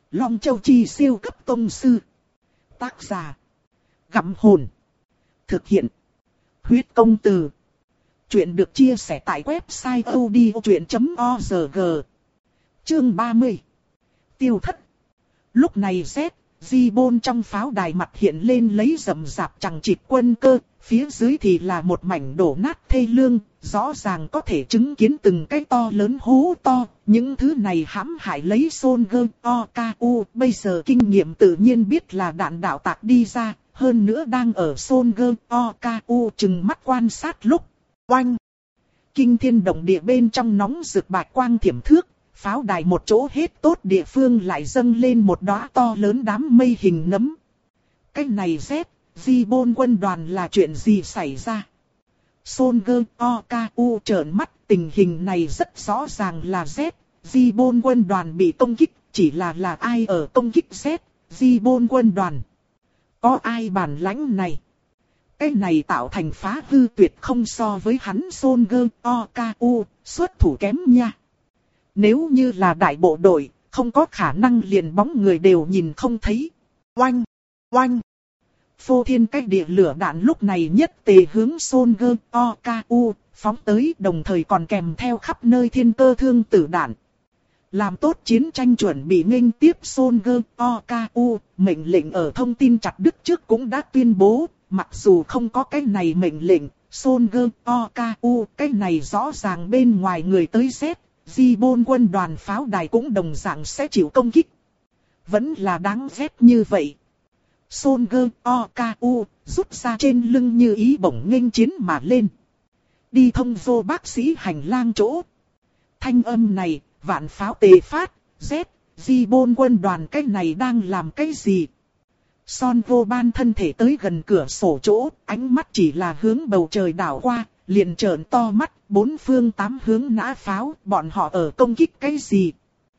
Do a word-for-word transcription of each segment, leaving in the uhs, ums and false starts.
Long Châu Chi siêu cấp tông sư. Tác giả. Gặm hồn. Thực hiện. Huyết công từ. Chuyện được chia sẻ tại website audiochuyện chấm org. Chương ba mươi. Tiêu thất. Lúc này Z, Di-bôn trong pháo đài mặt hiện lên lấy rầm rạp chằng chịt quân cơ, phía dưới thì là một mảnh đổ nát thê lương, rõ ràng có thể chứng kiến từng cái to lớn hố to, những thứ này hãm hại lấy Son Gơ O K U, bây giờ kinh nghiệm tự nhiên biết là đạn đạo tạc đi ra, hơn nữa đang ở Son Gơ O K U chừng mắt quan sát lúc, oanh! Kinh thiên động địa bên trong nóng rực bạch quang thiểm thước. Pháo đài một chỗ hết tốt địa phương lại dâng lên một đóa to lớn đám mây hình nấm. Cái này Z, Di-bôn quân đoàn là chuyện gì xảy ra? Son Gơ O K U trợn mắt, tình hình này rất rõ ràng là Z, Di-bôn quân đoàn bị công kích, chỉ là là ai ở công kích Z, Di-bôn quân đoàn? Có ai bản lãnh này? Cái này tạo thành phá hư tuyệt không so với hắn Son Gơ O K U, xuất thủ kém nha. Nếu như là đại bộ đội, không có khả năng liền bóng người đều nhìn không thấy. Oanh! Oanh! Phô thiên cách địa lửa đạn lúc này nhất tề hướng Son Gơ O K U, phóng tới đồng thời còn kèm theo khắp nơi thiên cơ thương tử đạn. Làm tốt chiến tranh chuẩn bị nghênh tiếp Son Gơ O K U, mệnh lệnh ở thông tin chặt đứt trước cũng đã tuyên bố, mặc dù không có cái này mệnh lệnh, Son Gơ O K U, cái này rõ ràng bên ngoài người tới Z. Di-bôn quân đoàn pháo đài cũng đồng dạng sẽ chịu công kích. Vẫn là đáng ghét như vậy. Son Gơ O K U rút ra trên lưng như ý bổng nghênh chiến mà lên. Đi thông vô bác sĩ hành lang chỗ. Thanh âm này, vạn pháo tề phát, Z, Di-bôn quân đoàn cái này đang làm cái gì? Son vô ban thân thể tới gần cửa sổ chỗ, ánh mắt chỉ là hướng bầu trời đảo qua. Liền trợn to mắt, bốn phương tám hướng nã pháo, bọn họ ở công kích cái gì?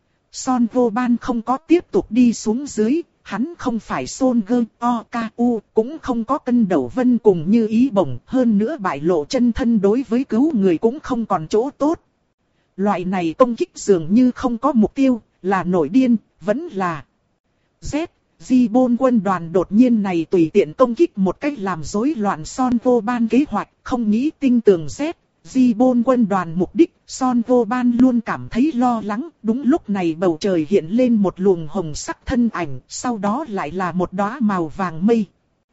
Son vô ban không có tiếp tục đi xuống dưới, hắn không phải Son Gơ O K U, cũng không có cân đầu vân cùng như ý bổng, hơn nữa bại lộ chân thân đối với cứu người cũng không còn chỗ tốt. Loại này công kích dường như không có mục tiêu, là nổi điên, vẫn là Z. Di-bôn quân đoàn đột nhiên này tùy tiện công kích một cách làm rối loạn Son vô ban kế hoạch, không nghĩ tinh tường Z. Di-bôn quân đoàn mục đích, Son vô ban luôn cảm thấy lo lắng, đúng lúc này bầu trời hiện lên một luồng hồng sắc thân ảnh, sau đó lại là một đóa màu vàng mây.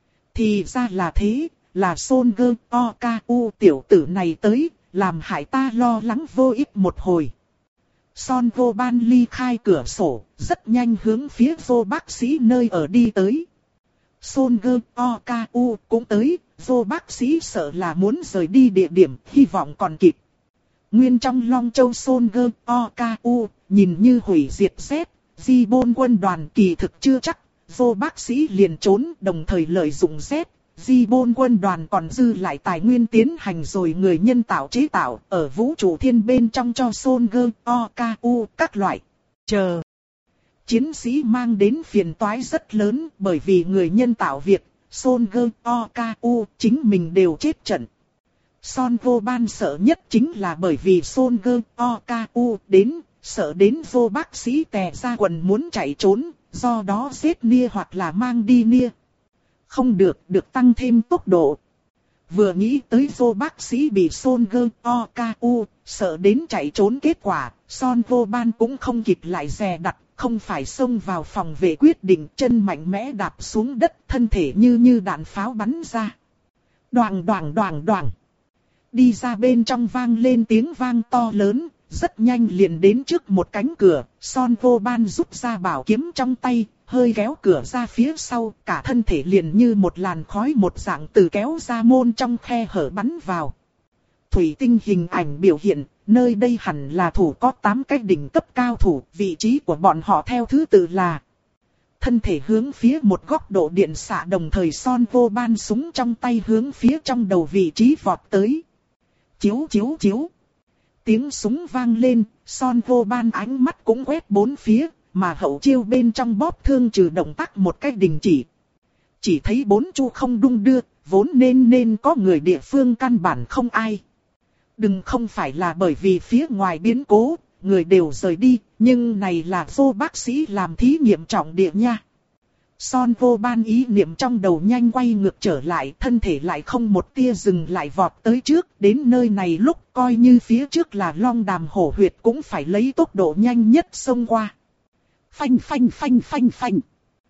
Thì ra là thế, là Son Gơ O K U tiểu tử này tới, làm hại ta lo lắng vô ích một hồi. Son vô ban ly khai cửa sổ, rất nhanh hướng phía vô bác sĩ nơi ở đi tới. Son Gơ O K U cũng tới, vô bác sĩ sợ là muốn rời đi địa điểm, hy vọng còn kịp. Nguyên trong Long Châu Son Gơ O K U, nhìn như hủy diệt Z, Di-bôn quân đoàn kỳ thực chưa chắc, vô bác sĩ liền trốn đồng thời lợi dụng Z. Di-bôn quân đoàn còn dư lại tài nguyên tiến hành rồi người nhân tạo chế tạo ở vũ trụ thiên bên trong cho Son Gơ O K U các loại. Chờ. Chiến sĩ mang đến phiền toái rất lớn bởi vì người nhân tạo việc, Son Gơ O K U chính mình đều chết trận. Son vô ban sợ nhất chính là bởi vì Son Gơ O K U đến, sợ đến vô bác sĩ tè ra quần muốn chạy trốn, do đó giết nia hoặc là mang đi nia. Không được, được tăng thêm tốc độ. Vừa nghĩ tới vô bác sĩ bị Son Gơ O K U, sợ đến chạy trốn kết quả, Son vô ban cũng không kịp lại dè đặt, không phải xông vào phòng vệ quyết định chân mạnh mẽ đạp xuống đất, thân thể như như đạn pháo bắn ra. Đoàng đoàng đoàng đoàng. Đi ra bên trong vang lên tiếng vang to lớn, rất nhanh liền đến trước một cánh cửa, Son vô ban rút ra bảo kiếm trong tay. Hơi kéo cửa ra phía sau, cả thân thể liền như một làn khói một dạng từ kéo ra môn trong khe hở bắn vào. Thủy tinh hình ảnh biểu hiện, nơi đây hẳn là thủ có tám cái đỉnh cấp cao thủ, vị trí của bọn họ theo thứ tự là. Thân thể hướng phía một góc độ điện xạ đồng thời Son vô ban súng trong tay hướng phía trong đầu vị trí vọt tới. Chiếu chiếu chiếu. Tiếng súng vang lên, Son vô ban ánh mắt cũng quét bốn phía. Mà hậu chiêu bên trong bóp thương trừ động tác một cách đình chỉ. Chỉ thấy bốn chu không đung đưa, vốn nên nên có người địa phương căn bản không ai. Đừng không phải là bởi vì phía ngoài biến cố, người đều rời đi, nhưng này là vô bác sĩ làm thí nghiệm trọng địa nha. Son vô ban ý niệm trong đầu nhanh quay ngược trở lại, thân thể lại không một tia dừng lại vọt tới trước, đến nơi này lúc coi như phía trước là long đàm hổ huyệt cũng phải lấy tốc độ nhanh nhất xông qua. Phanh phanh phanh phanh phanh.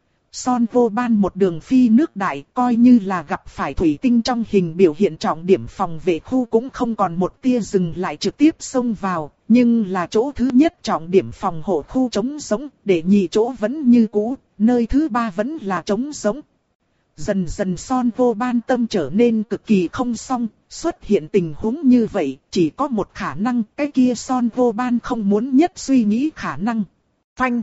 Son vô ban một đường phi nước đại, coi như là gặp phải thủy tinh trong hình biểu hiện trọng điểm phòng vệ khu cũng không còn một tia dừng lại trực tiếp xông vào, nhưng là chỗ thứ nhất trọng điểm phòng hộ khu trống sống, để nhị chỗ vẫn như cũ, nơi thứ ba vẫn là trống sống. Dần dần Son vô ban tâm trở nên cực kỳ không xong, xuất hiện tình huống như vậy, chỉ có một khả năng, cái kia Son vô ban không muốn nhất suy nghĩ khả năng. Phanh.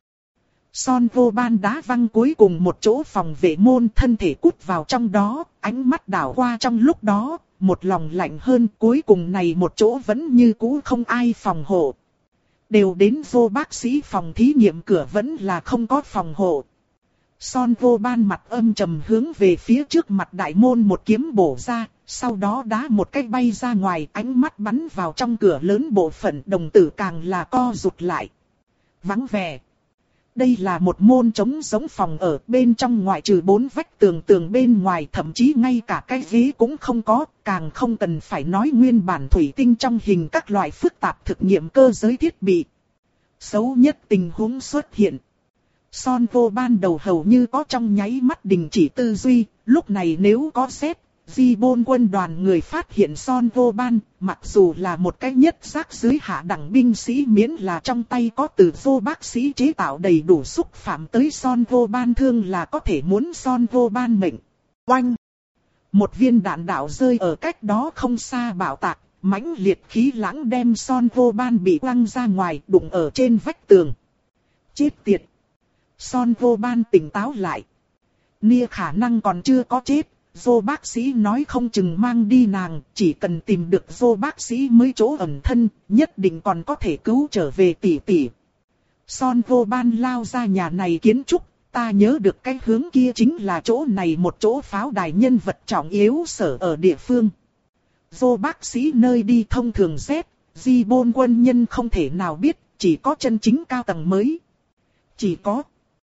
Son vô ban đá văng cuối cùng một chỗ phòng vệ môn, thân thể cút vào trong đó, ánh mắt đảo qua trong lúc đó, một lòng lạnh hơn, cuối cùng này một chỗ vẫn như cũ không ai phòng hộ. Đều đến vô bác sĩ phòng thí nghiệm cửa vẫn là không có phòng hộ. Son vô ban mặt âm trầm hướng về phía trước mặt đại môn một kiếm bổ ra, sau đó đá một cái bay ra ngoài, ánh mắt bắn vào trong cửa lớn bộ phận, đồng tử càng là co rụt lại. Vắng vẻ. Đây là một môn trống giống phòng ở, bên trong ngoại trừ bốn vách tường tường bên ngoài, thậm chí ngay cả cái ghế cũng không có, càng không cần phải nói nguyên bản thủy tinh trong hình các loại phức tạp thực nghiệm cơ giới thiết bị. Xấu nhất tình huống xuất hiện. Son vô ban đầu hầu như có trong nháy mắt đình chỉ tư duy, lúc này nếu có xét, Di Bôn quân đoàn người phát hiện Son vô ban, mặc dù là một cái nhất giác dưới hạ đẳng binh sĩ miễn là trong tay có từ vô bác sĩ chế tạo đầy đủ xúc phạm tới Son vô ban thương là có thể muốn Son vô ban mệnh. Oanh! Một viên đạn đạo rơi ở cách đó không xa bạo tạc, mãnh liệt khí lãng đem Son vô ban bị quăng ra ngoài, đụng ở trên vách tường. Chết tiệt! Son vô ban tỉnh táo lại. Nia khả năng còn chưa có chết. Dô bác sĩ nói không chừng mang đi nàng, chỉ cần tìm được dô bác sĩ mới chỗ ẩn thân, nhất định còn có thể cứu trở về tỷ tỷ. Son vô ban lao ra nhà này kiến trúc, ta nhớ được cái hướng kia chính là chỗ này một chỗ pháo đài nhân vật trọng yếu sở ở địa phương. Dô bác sĩ nơi đi thông thường xét, Di Bôn quân nhân không thể nào biết, chỉ có chân chính cao tầng mới. Chỉ có,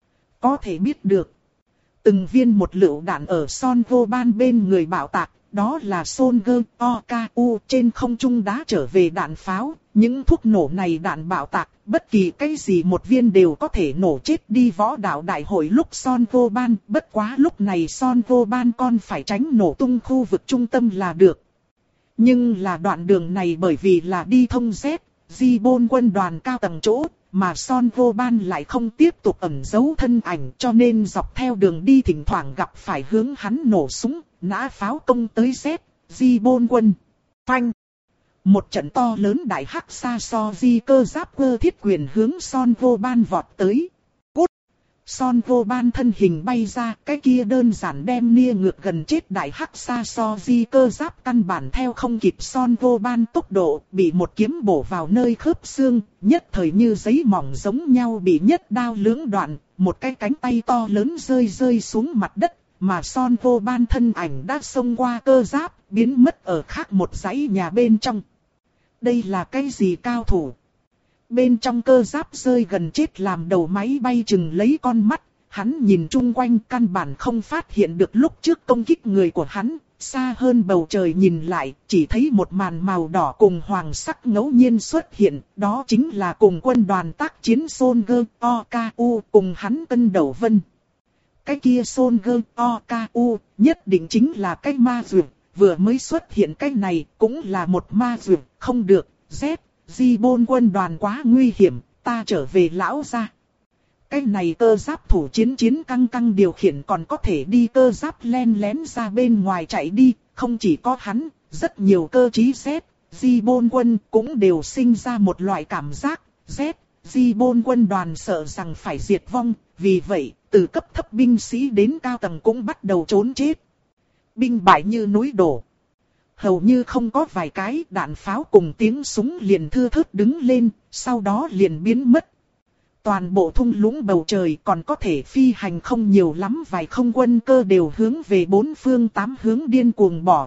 có thể biết được. Từng viên một lựu đạn ở Son vô ban bên người bạo tạc, đó là Soldier o ca u trên không trung đá trở về đạn pháo. Những thuốc nổ này đạn bạo tạc, bất kỳ cái gì một viên đều có thể nổ chết đi võ đạo đại hội lúc Son vô ban. Bất quá lúc này Son vô ban con phải tránh nổ tung khu vực trung tâm là được. Nhưng là đoạn đường này bởi vì là đi thông Z, Di Bôn quân đoàn cao tầng chỗ. Mà Son vô ban lại không tiếp tục ẩn giấu thân ảnh cho nên dọc theo đường đi thỉnh thoảng gặp phải hướng hắn nổ súng, nã pháo công tới Z, Di Bôn quân. Phanh! Một trận to lớn đại hắc xa so di cơ giáp cơ thiết quyền hướng Son vô ban vọt tới. Cút! Son vô ban thân hình bay ra, cái kia đơn giản đem Nia ngược gần chết đại hắc xa so di cơ giáp căn bản theo không kịp Son vô ban tốc độ, bị một kiếm bổ vào nơi khớp xương, nhất thời như giấy mỏng giống nhau bị nhất đao lưỡng đoạn, một cái cánh tay to lớn rơi rơi xuống mặt đất, mà Son vô ban thân ảnh đã xông qua cơ giáp, biến mất ở khác một dãy nhà bên trong. Đây là cái gì cao thủ? Bên trong cơ giáp rơi gần chết làm đầu máy bay chừng lấy con mắt, hắn nhìn chung quanh căn bản không phát hiện được lúc trước công kích người của hắn, xa hơn bầu trời nhìn lại, chỉ thấy một màn màu đỏ cùng hoàng sắc ngẫu nhiên xuất hiện, đó chính là cùng quân đoàn tác chiến Soldier o ca u cùng hắn cân đầu vân. Cái kia Soldier o ca u nhất định chính là cái ma dược, vừa mới xuất hiện cái này cũng là một ma dược, không được, Z. Di Bôn quân đoàn quá nguy hiểm, ta trở về lão gia. Cái này cơ giáp thủ chiến chiến căng căng điều khiển còn có thể đi cơ giáp len lén ra bên ngoài chạy đi, không chỉ có hắn, rất nhiều cơ trí Z, Di Bôn quân cũng đều sinh ra một loại cảm giác, Z, Di Bôn quân đoàn sợ rằng phải diệt vong, vì vậy, từ cấp thấp binh sĩ đến cao tầng cũng bắt đầu trốn chết. Binh bại như núi đổ. Hầu như không có vài cái đạn pháo cùng tiếng súng liền thưa thớt đứng lên, sau đó liền biến mất. Toàn bộ thung lũng bầu trời còn có thể phi hành không nhiều lắm, vài không quân cơ đều hướng về bốn phương tám hướng điên cuồng bỏ chạy,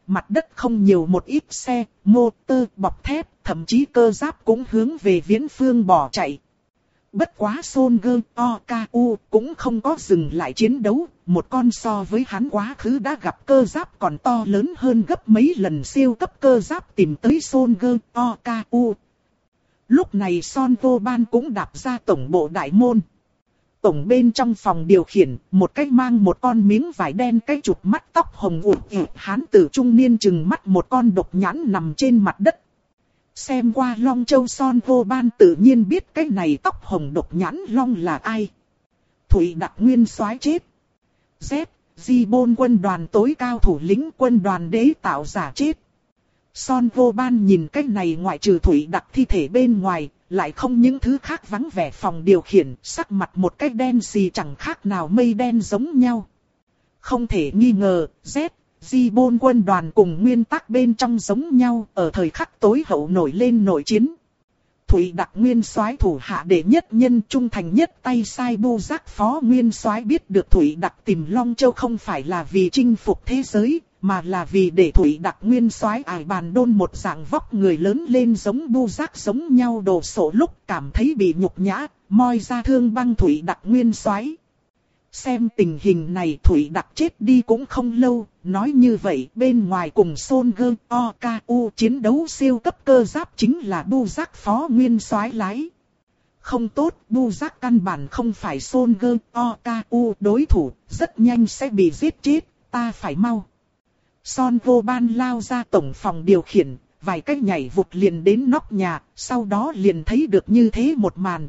mặt đất không nhiều một ít xe, motor, bọc thép, thậm chí cơ giáp cũng hướng về viễn phương bỏ chạy. Bất quá Son-gơ O-K-U cũng không có dừng lại chiến đấu, một con so với hắn quá khứ đã gặp cơ giáp còn to lớn hơn gấp mấy lần siêu cấp cơ giáp tìm tới Son-gơ O-K-U. Lúc này Son Vô Ban cũng đạp ra tổng bộ đại môn. Tổng bên trong phòng điều khiển, một cái mang một con miếng vải đen cái chụp mắt tóc hồng ụt ụt hán tử trung niên chừng mắt một con độc nhãn nằm trên mặt đất. Xem qua Long Châu Son Vô Ban tự nhiên biết cái này tóc hồng độc nhãn long là ai. Thủy Đặc Nguyên soái chết. Z, Di Bôn quân đoàn tối cao thủ lĩnh quân đoàn đế tạo giả chết. Son Vô Ban nhìn cái này ngoại trừ Thủy Đặc thi thể bên ngoài, lại không những thứ khác vắng vẻ phòng điều khiển, sắc mặt một cái đen xì chẳng khác nào mây đen giống nhau. Không thể nghi ngờ, Z, Di Bôn quân đoàn cùng nguyên tắc bên trong giống nhau, ở thời khắc tối hậu nổi lên nội chiến. Thủy Đặc Nguyên soái thủ hạ đệ nhất nhân trung thành nhất tay sai Bu Giác phó Nguyên soái biết được Thủy Đặc tìm Long Châu không phải là vì chinh phục thế giới, mà là vì để Thủy Đặc Nguyên soái ải bàn đôn một dạng vóc người lớn lên giống Bu Giác giống nhau đồ sộ lúc cảm thấy bị nhục nhã, moi ra thương băng Thủy Đặc Nguyên soái. Xem tình hình này Thủy Đặc chết đi cũng không lâu, nói như vậy bên ngoài cùng Son-gơ O-K-U chiến đấu siêu cấp cơ giáp chính là Bu Giác phó Nguyên soái lái. Không tốt, Bu Giác căn bản không phải Son-gơ O-K-U đối thủ, rất nhanh sẽ bị giết chết, ta phải mau. Son Vô Ban lao ra tổng phòng điều khiển, vài cái nhảy vụt liền đến nóc nhà, sau đó liền thấy được như thế một màn.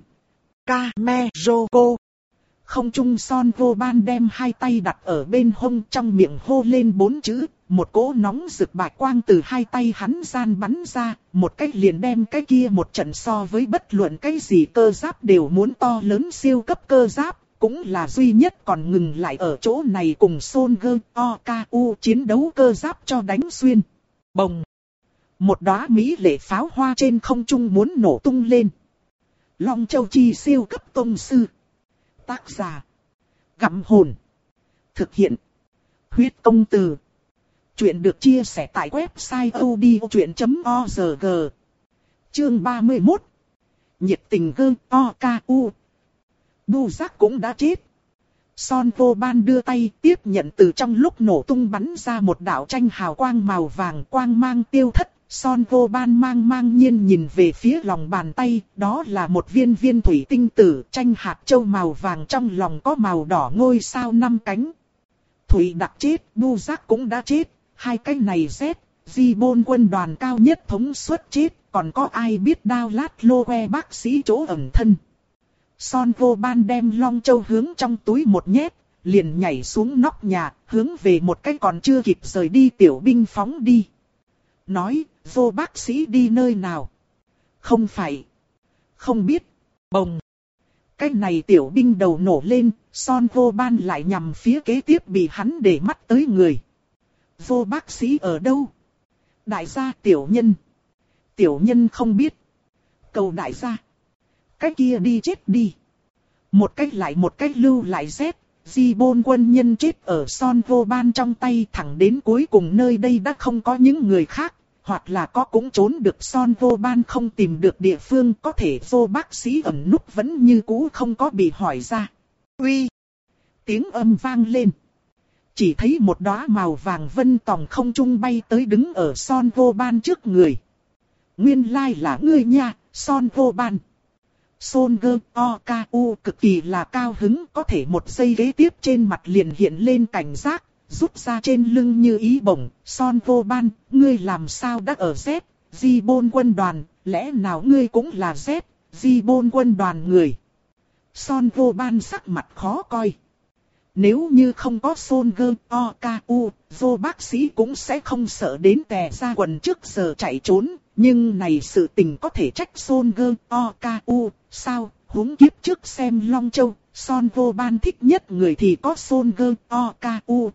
Kameroko. Không trung Son Vô Ban đem hai tay đặt ở bên hông trong miệng hô lên bốn chữ, một cỗ nóng rực bạch quang từ hai tay hắn gian bắn ra, một cách liền đem cái kia một trận so với bất luận cái gì cơ giáp đều muốn to lớn siêu cấp cơ giáp. Cũng là duy nhất còn ngừng lại ở chỗ này cùng Son-gơ O-K-U chiến đấu cơ giáp cho đánh xuyên. Bồng! Một đóa mỹ lệ pháo hoa trên không trung muốn nổ tung lên. Long Châu Chi siêu cấp tông sư. Tác giả. Gặm hồn. Thực hiện. Huyết công từ. Chuyện được chia sẻ tại website odchuyện chấm org. Chương ba mươi mốt. Nhiệt tình gơ O-K-U. Bu Giác cũng đã chết. Son Vô Ban đưa tay tiếp nhận từ trong lúc nổ tung bắn ra một đạo tranh hào quang màu vàng quang mang tiêu thất. Son Vô Ban mang mang nhiên nhìn về phía lòng bàn tay, đó là một viên viên thủy tinh tử tranh hạt châu màu vàng trong lòng có màu đỏ ngôi sao năm cánh. Thủy Đặc chết, Bu Giác cũng đã chết, hai cái này Z, Di Bôn quân đoàn cao nhất thống suất chết, còn có ai biết Đao Lát Lô Que bác sĩ chỗ ẩn thân. Son Vô Ban đem Long Châu hướng trong túi một nhét, liền nhảy xuống nóc nhà, hướng về một cái còn chưa kịp rời đi tiểu binh phóng đi. Nói, Vô bác sĩ đi nơi nào? Không phải. Không biết. Bồng. Cái này tiểu binh đầu nổ lên, Son Vô Ban lại nhằm phía kế tiếp bị hắn để mắt tới người. Vô bác sĩ ở đâu? Đại gia tiểu nhân. Tiểu nhân không biết. Cầu đại gia. Cái kia đi chết đi. Một cách lại một cách lưu lại Z, Di Bôn quân nhân chết ở Son Vô Ban trong tay thẳng đến cuối cùng nơi đây đã không có những người khác, hoặc là có cũng trốn được Son Vô Ban không tìm được địa phương có thể Vô bác sĩ ẩn núp vẫn như cũ không có bị hỏi ra. Uy! Tiếng âm vang lên. Chỉ thấy một đóa màu vàng vân tòng không trung bay tới đứng ở Son Vô Ban trước người. Nguyên lai là ngươi nha, Son Vô Ban. Son-gơ O-K-U cực kỳ là cao hứng, có thể một giây kế tiếp trên mặt liền hiện lên cảnh giác, rút ra trên lưng như ý bổng. Son Vô Ban, ngươi làm sao đã ở Z, Di Bôn quân đoàn, lẽ nào ngươi cũng là Z, Di Bôn quân đoàn người? Son Vô Ban sắc mặt khó coi. Nếu như không có Son-gơ O-K-U, Vô bác sĩ cũng sẽ không sợ đến tè ra quần trước giờ chạy trốn. Nhưng này sự tình có thể trách Son-gơ O-K-U, sao, huống kiếp trước xem Long Châu, Son Vô Ban thích nhất người thì có Son-gơ O-K-U.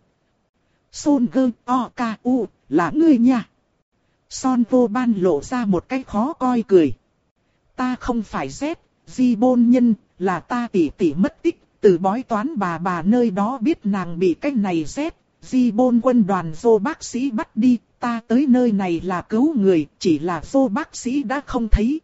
Son-gơ O-K-U, là ngươi nha. Son Vô Ban lộ ra một cái khó coi cười. Ta không phải Z, Di Bôn nhân, là ta tỷ tỷ mất tích, từ bói toán bà bà nơi đó biết nàng bị cái này Z, Di Bôn quân đoàn Vô bác sĩ bắt đi, ta tới nơi này là cứu người, chỉ là vô bác sĩ đã không thấy.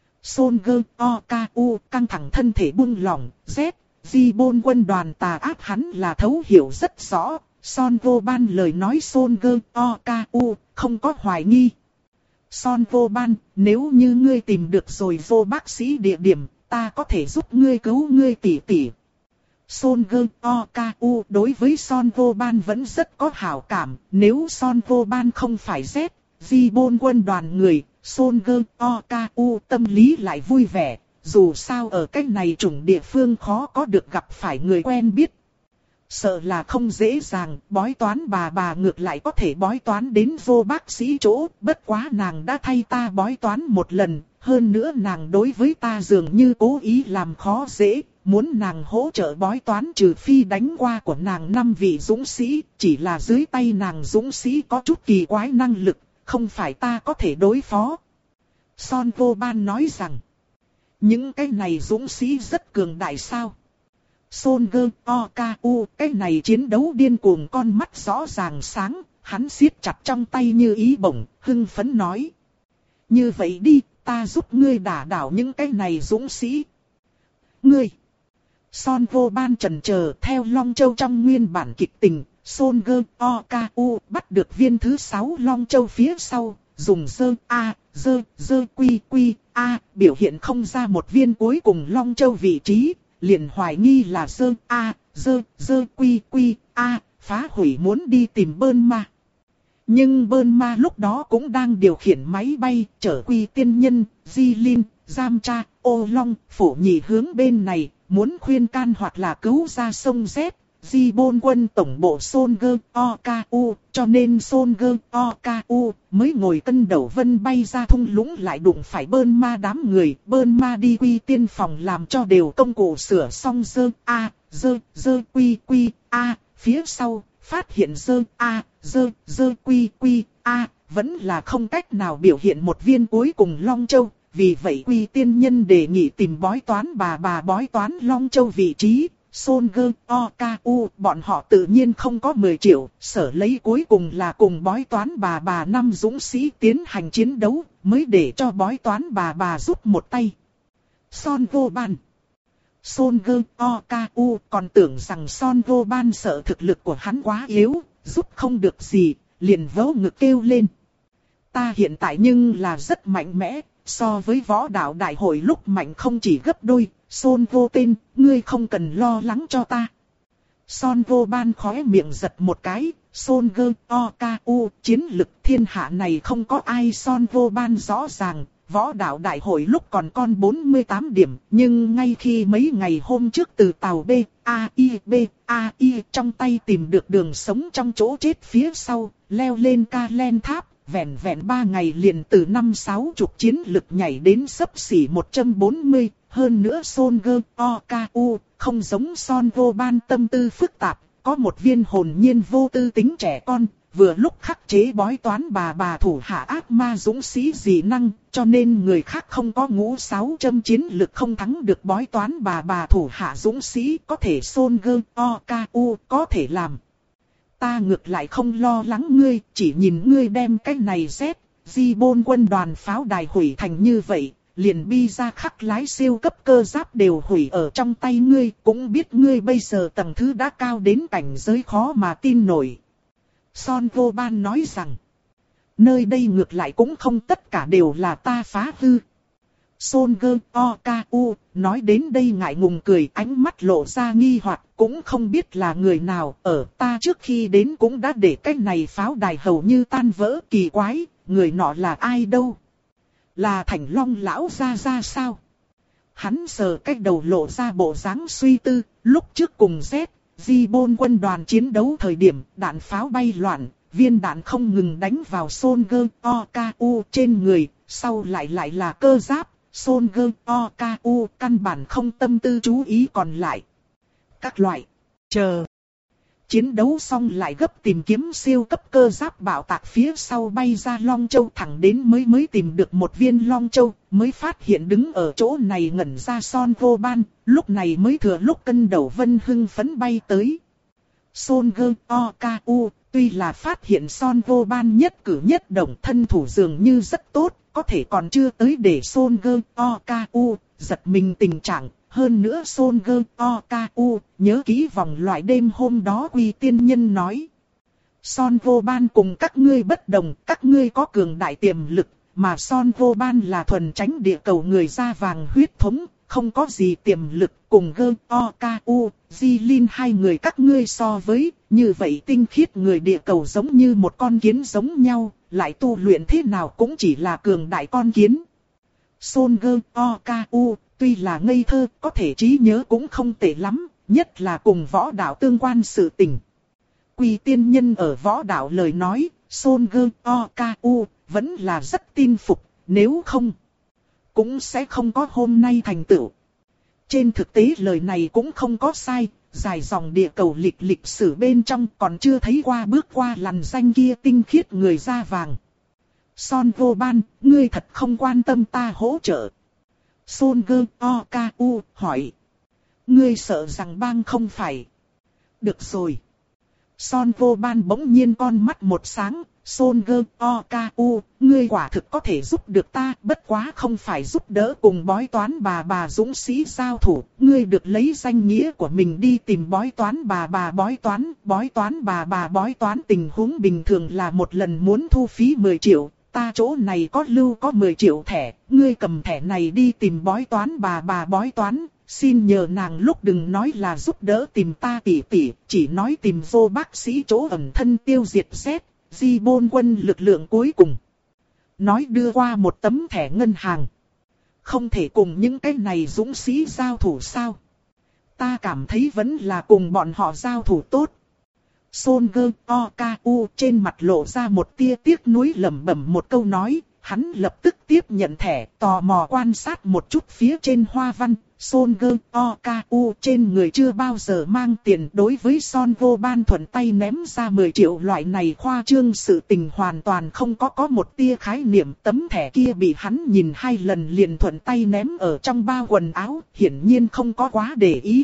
Son Gơ O K U căng thẳng thân thể buông lỏng, Z, Di Bôn quân đoàn tà ác hắn là thấu hiểu rất rõ. Son Vô Ban lời nói Son Gơ O K U không có hoài nghi. Son Vô Ban, nếu như ngươi tìm được rồi vô bác sĩ địa điểm, ta có thể giúp ngươi cứu ngươi tỷ tỷ. Son Gơ O K U đối với Son Vô Ban vẫn rất có hảo cảm, nếu Son Vô Ban không phải Z, Di Bôn quân đoàn người, Son Gơ O K U tâm lý lại vui vẻ, dù sao ở cách này chủng địa phương khó có được gặp phải người quen biết. Sợ là không dễ dàng, bói toán bà bà ngược lại có thể bói toán đến vô bác sĩ chỗ, bất quá nàng đã thay ta bói toán một lần, hơn nữa nàng đối với ta dường như cố ý làm khó dễ, muốn nàng hỗ trợ bói toán trừ phi đánh qua của nàng năm vị dũng sĩ, chỉ là dưới tay nàng dũng sĩ có chút kỳ quái năng lực, không phải ta có thể đối phó. Son Vô Ban nói rằng, những cái này dũng sĩ rất cường đại sao? Son Gơ O K U cái này chiến đấu điên cuồng con mắt rõ ràng sáng, hắn siết chặt trong tay như ý bổng, hưng phấn nói. Như vậy đi, ta giúp ngươi đả đảo những cái này dũng sĩ. Ngươi! Son Vô Ban chần chờ theo Long Châu trong nguyên bản kịch tình, Son Gơ O K U bắt được viên thứ sáu Long Châu phía sau, dùng dơ A, dơ, dơ quy quy A, biểu hiện không ra một viên cuối cùng Long Châu vị trí. Liền hoài nghi là dơ A, dơ, dơ quy quy A, phá hủy muốn đi tìm Bơn Ma. Nhưng Bơn Ma lúc đó cũng đang điều khiển máy bay, chở Quy Tiên Nhân, Di Linh, Giam Cha, Ô Long, Phổ Nhị hướng bên này, muốn khuyên can hoặc là cứu ra sông Z. Di Bôn quân tổng bộ Son Gơ O K U, cho nên Son Gơ O K U mới ngồi cân đầu vân bay ra thung lũng lại đụng phải Bơn Ma đám người. Bơn Ma đi Quy Tiên phòng làm cho đều công cụ sửa xong dơ A, dơ, dơ quy quy A, phía sau phát hiện dơ A, dơ, dơ quy quy A, vẫn là không cách nào biểu hiện một viên cuối cùng Long Châu. Vì vậy Quy Tiên Nhân đề nghị tìm bói toán bà bà bói toán Long Châu vị trí. Son Gơ O K U bọn họ tự nhiên không có mười triệu, sở lấy cuối cùng là cùng bói toán bà bà năm dũng sĩ tiến hành chiến đấu, mới để cho bói toán bà bà giúp một tay. Son Vô Ban, Son Gơ O K U còn tưởng rằng Son Vô Ban sợ thực lực của hắn quá yếu, giúp không được gì, liền vỗ ngực kêu lên. Ta hiện tại nhưng là rất mạnh mẽ, so với võ đạo đại hội lúc mạnh không chỉ gấp đôi. Son Vô Tên, ngươi không cần lo lắng cho ta. Son Vô Ban khóe miệng giật một cái, Son Gơ O K U chiến lực thiên hạ này không có ai. Son Vô Ban rõ ràng, võ đạo đại hội lúc còn con bốn mươi tám điểm, nhưng ngay khi mấy ngày hôm trước từ tàu B, A, I, B, A, I trong tay tìm được đường sống trong chỗ chết phía sau, leo lên ca len tháp. Vẹn vẹn ba ngày liền từ năm sáu chục chiến lực nhảy đến xấp xỉ một trăm bốn mươi, hơn nữa Son Gơ O K U không giống Son Vô Ban tâm tư phức tạp, có một viên hồn nhiên vô tư tính trẻ con, vừa lúc khắc chế bói toán bà bà thủ hạ ác ma dũng sĩ dị năng, cho nên người khác không có ngũ sáu trăm chiến lực không thắng được bói toán bà bà thủ hạ dũng sĩ, có thể Son Gơ O K U có thể làm. Ta ngược lại không lo lắng ngươi, chỉ nhìn ngươi đem cái này Z, Di Bôn quân đoàn pháo đài hủy thành như vậy, liền bi ra khắc lái siêu cấp cơ giáp đều hủy ở trong tay ngươi, cũng biết ngươi bây giờ tầng thứ đã cao đến cảnh giới khó mà tin nổi. Son Vô Ban nói rằng, nơi đây ngược lại cũng không tất cả đều là ta phá hư. Son Gơ O K U nói đến đây ngại ngùng cười, ánh mắt lộ ra nghi hoặc, cũng không biết là người nào, ở ta trước khi đến cũng đã để cái này pháo đài hầu như tan vỡ, kỳ quái, người nọ là ai đâu? Là Thành Long lão gia gia sao? Hắn sờ cái đầu lộ ra bộ dáng suy tư, lúc trước cùng Z, Di Bôn quân đoàn chiến đấu thời điểm, đạn pháo bay loạn, viên đạn không ngừng đánh vào Son Gơ O K U trên người, sau lại lại là cơ giáp. Son Gơ O K U căn bản không tâm tư chú ý còn lại. Các loại, chờ. Chiến đấu xong lại gấp tìm kiếm siêu cấp cơ giáp bạo tạc phía sau bay ra Long Châu, thẳng đến mới mới tìm được một viên Long Châu, mới phát hiện đứng ở chỗ này ngẩn ra Son Vô Ban, lúc này mới thừa lúc cân đầu vân hưng phấn bay tới. Son Gơ Oku, tuy là phát hiện Son Vô Ban nhất cử nhất động thân thủ dường như rất tốt, có thể còn chưa tới để Son Gơ Oku giật mình tình trạng. Hơn nữa Son Gơ Oku nhớ kỹ vòng loại đêm hôm đó Quy Tiên Nhân nói. Son Vô Ban cùng các ngươi bất đồng, các ngươi có cường đại tiềm lực, mà Son Vô Ban là thuần tránh địa cầu người da vàng huyết thống, không có gì tiềm lực, cùng Gơ Oku, Jilin hai người các ngươi so với, như vậy tinh khiết người địa cầu giống như một con kiến giống nhau, lại tu luyện thế nào cũng chỉ là cường đại con kiến. Son Gơ Oku, tuy là ngây thơ, có thể trí nhớ cũng không tệ lắm, nhất là cùng võ đạo tương quan sự tình. Quy Tiên Nhân ở võ đạo lời nói, Son Gơ Oku vẫn là rất tin phục, nếu không cũng sẽ không có hôm nay thành tựu. Trên thực tế lời này cũng không có sai, dài dòng địa cầu lịch lịch sử bên trong còn chưa thấy qua bước qua lằn danh kia tinh khiết người da vàng. Son Vô Ban, ngươi thật không quan tâm ta hỗ trợ. Son Gơ Oku hỏi. Ngươi sợ rằng bang không phải. Được rồi. Son Vô Ban bỗng nhiên con mắt một sáng. Son Gơ Oku, ngươi quả thực có thể giúp được ta, bất quá không phải giúp đỡ cùng bói toán bà bà dũng sĩ giao thủ, ngươi được lấy danh nghĩa của mình đi tìm bói toán bà bà bói toán, bói toán bà bà bói toán tình huống bình thường là một lần muốn thu phí mười triệu, ta chỗ này có lưu có mười triệu thẻ, ngươi cầm thẻ này đi tìm bói toán bà bà bói toán, xin nhờ nàng lúc đừng nói là giúp đỡ tìm ta tỉ tỉ, chỉ nói tìm vô bác sĩ chỗ ẩn thân tiêu diệt xét. Di Bôn quân lực lượng cuối cùng. Nói đưa qua một tấm thẻ ngân hàng. Không thể cùng những cái này dũng sĩ giao thủ sao? Ta cảm thấy vẫn là cùng bọn họ giao thủ tốt. Son Gơ Oku trên mặt lộ ra một tia tiếc nuối lẩm bẩm một câu nói. Hắn lập tức tiếp nhận thẻ, tò mò quan sát một chút phía trên hoa văn. Son Gơ Oku trên người chưa bao giờ mang tiền, đối với Son Vô Ban thuận tay ném ra mười triệu loại này khoa trương sự tình hoàn toàn không có có một tia khái niệm. Tấm thẻ kia bị hắn nhìn hai lần liền thuận tay ném ở trong bao quần áo, hiển nhiên không có quá để ý.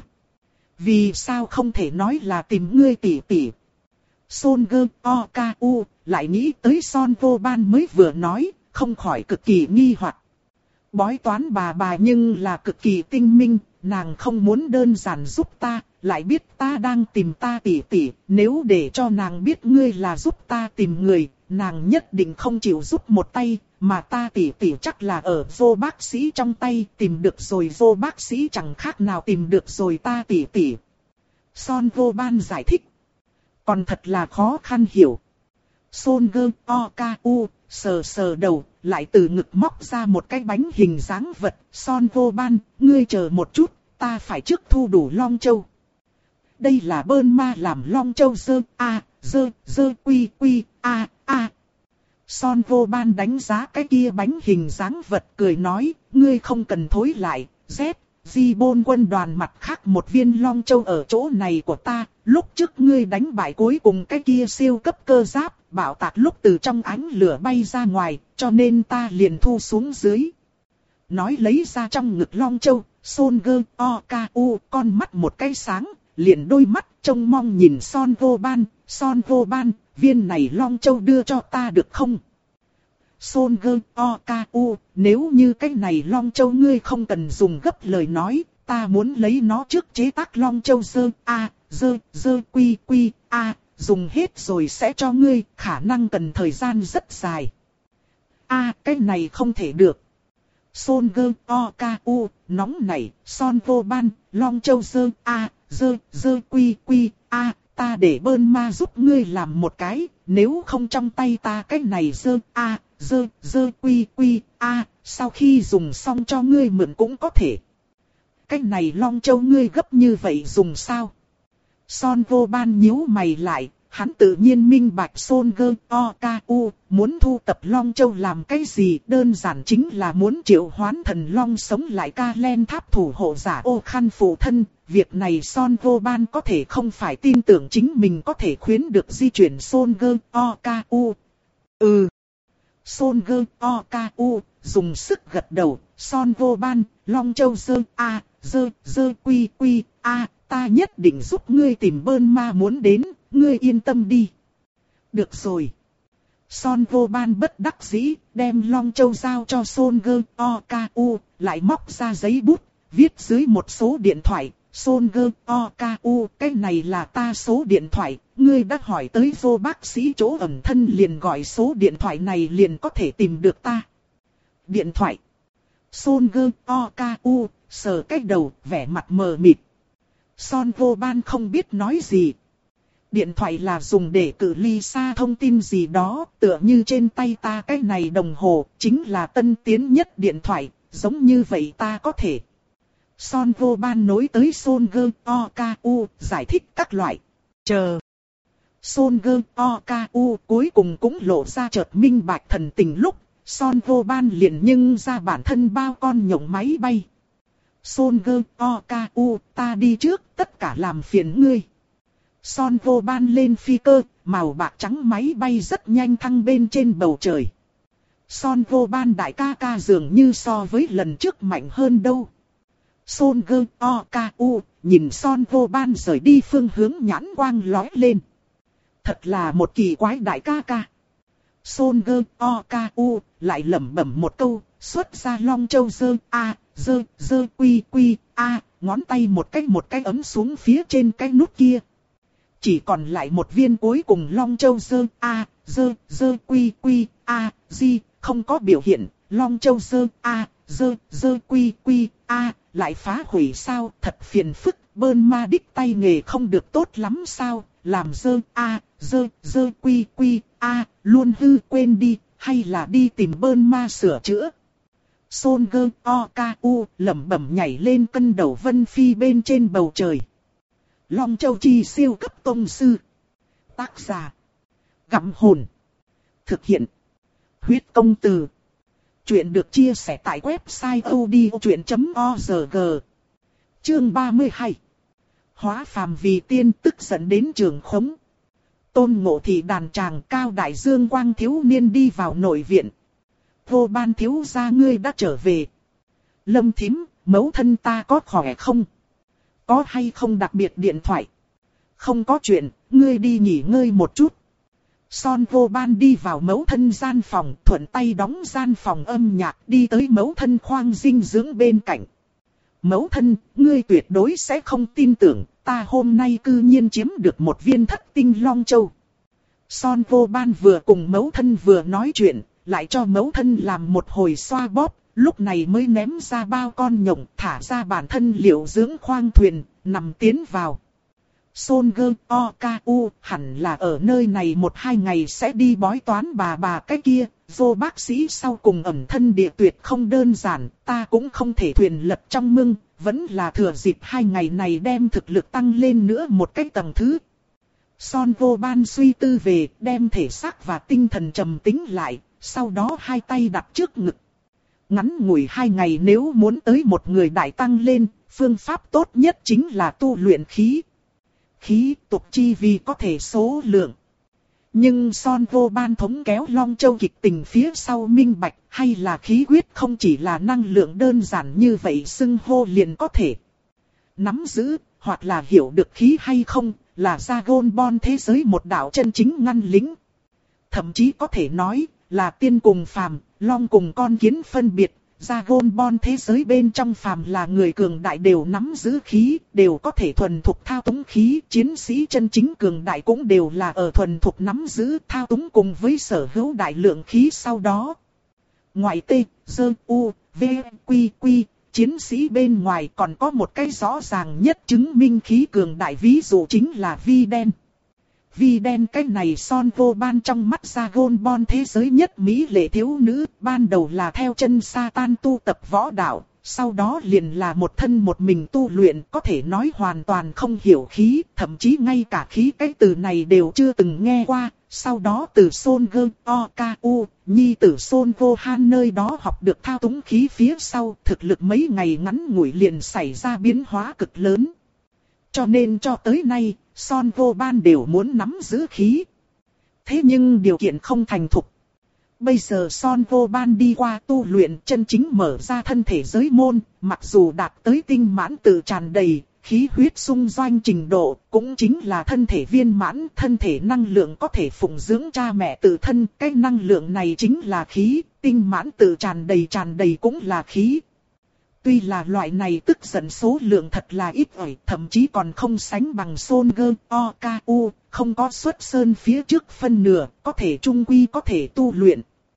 Vì sao không thể nói là tìm ngươi tỉ tỉ? Son Gơ Oku lại nghĩ tới Son Vô Ban mới vừa nói, không khỏi cực kỳ nghi hoặc. Bói toán bà bà nhưng là cực kỳ tinh minh, nàng không muốn đơn giản giúp ta, lại biết ta đang tìm ta tỉ tỉ, nếu để cho nàng biết ngươi là giúp ta tìm người, nàng nhất định không chịu giúp một tay, mà ta tỉ tỉ chắc là ở vô bác sĩ trong tay, tìm được rồi vô bác sĩ chẳng khác nào tìm được rồi ta tỉ tỉ. Son Vô Ban giải thích. Còn thật là khó khăn hiểu. Son Gơ Oku sờ sờ đầu, lại từ ngực móc ra một cái bánh hình dáng vật. Son Vô Ban, ngươi chờ một chút, ta phải trước thu đủ Long Châu. Đây là Bơn Ma làm Long Châu dơ, a, dơ, dơ quy quy, a, a. Son Vô Ban đánh giá cái kia bánh hình dáng vật cười nói, ngươi không cần thối lại, Z. Di Bôn quân đoàn mặt khác một viên Long Châu ở chỗ này của ta, lúc trước ngươi đánh bại cuối cùng cái kia siêu cấp cơ giáp, bảo tạc lúc từ trong ánh lửa bay ra ngoài, cho nên ta liền thu xuống dưới. Nói lấy ra trong ngực Long Châu, Son Gơ Oku con mắt một cái sáng, liền đôi mắt trông mong nhìn Son Vô Ban, Son Vô Ban, viên này Long Châu đưa cho ta được không? Son Gơ Oku, nếu như cái này Long Châu ngươi không cần dùng gấp lời nói, ta muốn lấy nó trước chế tác Long Châu dơ, a, dơ, dơ quy quy, a, dùng hết rồi sẽ cho ngươi, khả năng cần thời gian rất dài. A, cái này không thể được. Son Gơ Oku, nóng nảy, Son Vô Ban, Long Châu dơ, a, dơ, dơ quy quy, a, ta để Bơn Ma giúp ngươi làm một cái, nếu không trong tay ta cái này dơ, a, dơ, dơ quy quy, a, sau khi dùng xong cho ngươi mượn cũng có thể. Cái này Long Châu ngươi gấp như vậy dùng sao? Son Vô Ban nhíu mày lại, hắn tự nhiên minh bạch Son Gơ Oku muốn thu tập Long Châu làm cái gì, đơn giản chính là muốn triệu hoán thần Long sống lại Ca Len tháp thủ hộ giả Ô Khăn phụ thân. Việc này Son Vô Ban có thể không phải tin tưởng chính mình có thể khuyến được di chuyển Son Gơ Oku. Ừ. Son Gơ Oku dùng sức gật đầu, Son Vô Ban, Long Châu dơ, a, dơ, dơ quy quy, a, ta nhất định giúp ngươi tìm Bơn Ma muốn đến, ngươi yên tâm đi. Được rồi. Son vô ban bất đắc dĩ, đem Long Châu giao cho Son Gơ O K U, lại móc ra giấy bút, viết dưới một số điện thoại. Son Gơ O K U, cái này là ta số điện thoại, ngươi đã hỏi tới vô bác sĩ chỗ ẩn thân liền gọi số điện thoại này liền có thể tìm được ta. Điện thoại. Son Gơ O K U, sờ cái đầu, vẻ mặt mờ mịt. Son vô ban không biết nói gì. Điện thoại là dùng để cự ly xa thông tin gì đó, tựa như trên tay ta cái này đồng hồ, chính là tân tiến nhất điện thoại, giống như vậy ta có thể. Son vô ban nối tới Son Gơ O K U, giải thích các loại. Chờ. Son Gơ O K U cuối cùng cũng lộ ra chợt minh bạch thần tình lúc, Son vô ban liền nhưng ra bản thân bao con nhộng máy bay. Son Gơ O K U, ta đi trước, tất cả làm phiền ngươi. Son vô ban lên phi cơ, màu bạc trắng máy bay rất nhanh thăng bên trên bầu trời. Son vô ban đại ca ca dường như so với lần trước mạnh hơn đâu. Son Gơ O K U, nhìn Son vô ban rời đi phương hướng nhãn quang lóe lên. Thật là một kỳ quái đại ca ca. Son Gơ O K U, lại lẩm bẩm một câu, xuất ra Long Châu dơ a, dơ, dơ quy quy, a, ngón tay một cái một cái ấm xuống phía trên cái nút kia. Chỉ còn lại một viên cuối cùng Long Châu dơ a, dơ, dơ quy quy, a, di, không có biểu hiện, Long Châu dơ a, dơ, dơ quy quy, a, lại phá hủy sao, thật phiền phức, Bơn Ma đích tay nghề không được tốt lắm sao, làm dơ a, dơ, dơ quy quy, a, luôn hư quên đi, hay là đi tìm Bơn Ma sửa chữa. Son Gơ O K U lẩm bẩm nhảy lên cân đầu vân phi bên trên bầu trời. Long Châu chi siêu cấp tông sư. Tác giả. Gặm hồn. Thực hiện. Huyết công từ. Chuyện được chia sẻ tại website odchuyện chấm org. Chương ba mươi hai. Hóa phàm vì tiên tức giận đến trường khống. Tôn Ngộ Thị đàn tràng Cao Đại Dương Quang thiếu niên đi vào nội viện. Vô ban thiếu gia ngươi đã trở về. Lâm thím, mẫu thân ta có khỏe không? Có hay không đặc biệt điện thoại? Không có chuyện, ngươi đi nghỉ ngơi một chút. Son vô ban đi vào mẫu thân gian phòng, thuận tay đóng gian phòng âm nhạc, đi tới mẫu thân khoang dinh dưỡng bên cạnh. Mẫu thân, ngươi tuyệt đối sẽ không tin tưởng, ta hôm nay cư nhiên chiếm được một viên thất tinh Long Châu. Son vô ban vừa cùng mẫu thân vừa nói chuyện, lại cho mẫu thân làm một hồi xoa bóp, lúc này mới ném ra bao con nhộng, thả ra bản thân liệu dưỡng khoang thuyền, nằm tiến vào. Son Gơ O K U hẳn là ở nơi này một hai ngày sẽ đi bói toán bà bà cái kia, vô bác sĩ sau cùng ẩn thân địa tuyệt không đơn giản, ta cũng không thể thuyền lật trong mưng, vẫn là thừa dịp hai ngày này đem thực lực tăng lên nữa một cái tầng thứ. Son vô ban suy tư về, đem thể xác và tinh thần trầm tĩnh lại, sau đó hai tay đặt trước ngực. Ngắn ngủi hai ngày nếu muốn tới một người đại tăng lên, phương pháp tốt nhất chính là tu luyện khí. Khí tục chi vì có thể số lượng. Nhưng Son vô ban thống kéo Long Châu kịch tình phía sau minh bạch, hay là khí huyết không chỉ là năng lượng đơn giản như vậy xưng hô liền có thể. Nắm giữ, hoặc là hiểu được khí hay không, là Dragon Ball thế giới một đạo chân chính ngăn lính. Thậm chí có thể nói, là tiên cùng phàm, long cùng con kiến phân biệt. Dragon Ball thế giới bên trong phàm là người cường đại đều nắm giữ khí, đều có thể thuần thục thao túng khí. Chiến sĩ chân chính cường đại cũng đều là ở thuần thục nắm giữ thao túng cùng với sở hữu đại lượng khí sau đó. Ngoại T, Dơ, U, V, Quy, Quy, chiến sĩ bên ngoài còn có một cái rõ ràng nhất chứng minh khí cường đại ví dụ chính là vi đen. Vi đen cái này Son vô ban trong mắt Dragon Ball thế giới nhất mỹ lệ thiếu nữ, ban đầu là theo chân Satan tu tập võ đạo, sau đó liền là một thân một mình tu luyện, có thể nói hoàn toàn không hiểu khí, thậm chí ngay cả khí cái từ này đều chưa từng nghe qua. Sau đó từ Son Gơ O K U, nhi tử Son vô han nơi đó học được thao túng khí phía sau, thực lực mấy ngày ngắn ngủi liền xảy ra biến hóa cực lớn. Cho nên cho tới nay, Son vô ban đều muốn nắm giữ khí. Thế nhưng điều kiện không thành thục. Bây giờ Son vô ban đi qua tu luyện chân chính mở ra thân thể giới môn, mặc dù đạt tới tinh mãn tự tràn đầy, khí huyết xung doanh trình độ, cũng chính là thân thể viên mãn, thân thể năng lượng có thể phụng dưỡng cha mẹ tự thân, cái năng lượng này chính là khí, tinh mãn tự tràn đầy tràn đầy cũng là khí. Tuy là loại này tức giận số lượng thật là ít ỏi, thậm chí còn không sánh bằng Son Gơ, O, K, U, không có xuất sơn phía trước phân nửa, có thể trung quy có thể tu luyện.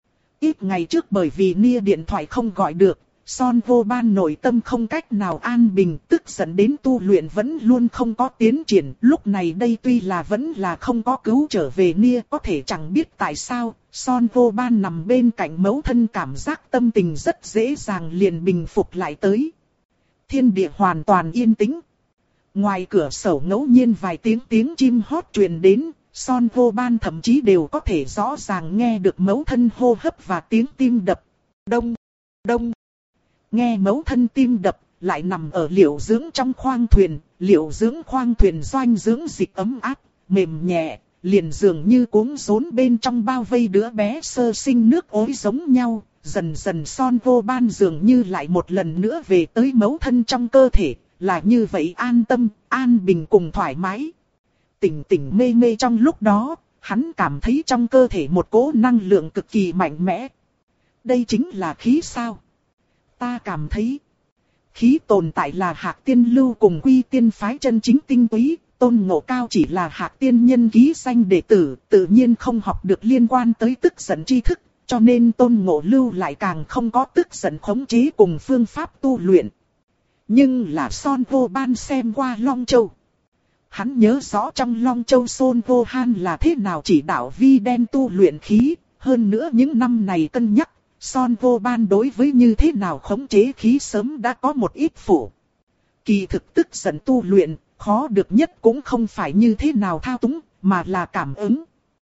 Ít ngày trước bởi vì Nia điện thoại không gọi được, Son Vô Ban nội tâm không cách nào an bình, tức giận đến tu luyện vẫn luôn không có tiến triển. Lúc này đây tuy là vẫn là không có cứu trở về Nia, có thể chẳng biết tại sao, Son Vô Ban nằm bên cạnh mẫu thân cảm giác tâm tình rất dễ dàng liền bình phục lại tới. Thiên địa hoàn toàn yên tĩnh. Ngoài cửa sổ ngẫu nhiên vài tiếng tiếng chim hót truyền đến, Son Vô Ban thậm chí đều có thể rõ ràng nghe được mẫu thân hô hấp và tiếng tim đập. Đông, đông. Nghe mẫu thân tim đập, lại nằm ở liệu dưỡng trong khoang thuyền, liệu dưỡng khoang thuyền doanh dưỡng dịch ấm áp, mềm nhẹ, liền dường như cuống rốn bên trong bao vây đứa bé sơ sinh nước ối giống nhau. Dần dần Son Vô Ban dường như lại một lần nữa về tới mẫu thân trong cơ thể, là như vậy an tâm, an bình cùng thoải mái. Tỉnh tỉnh mê mê trong lúc đó, hắn cảm thấy trong cơ thể một cỗ năng lượng cực kỳ mạnh mẽ. Đây chính là khí sao? Ta cảm thấy, khí tồn tại là Hạc Tiên Lưu cùng Quy Tiên phái chân chính tinh túy, Tôn Ngộ Cao chỉ là Hạc Tiên nhân ký danh đệ tử, tự nhiên không học được liên quan tới tức giận tri thức, cho nên Tôn Ngộ Lưu lại càng không có tức giận khống chế cùng phương pháp tu luyện. Nhưng là Son Vô Ban xem qua Long Châu. Hắn nhớ rõ trong Long Châu Son Vô Han là thế nào chỉ đạo Vi Đen tu luyện khí, hơn nữa những năm này cân nhắc. Son Vô Ban đối với như thế nào khống chế khí sớm đã có một ít phủ. Kỳ thực tức giận tu luyện, khó được nhất cũng không phải như thế nào thao túng, mà là cảm ứng.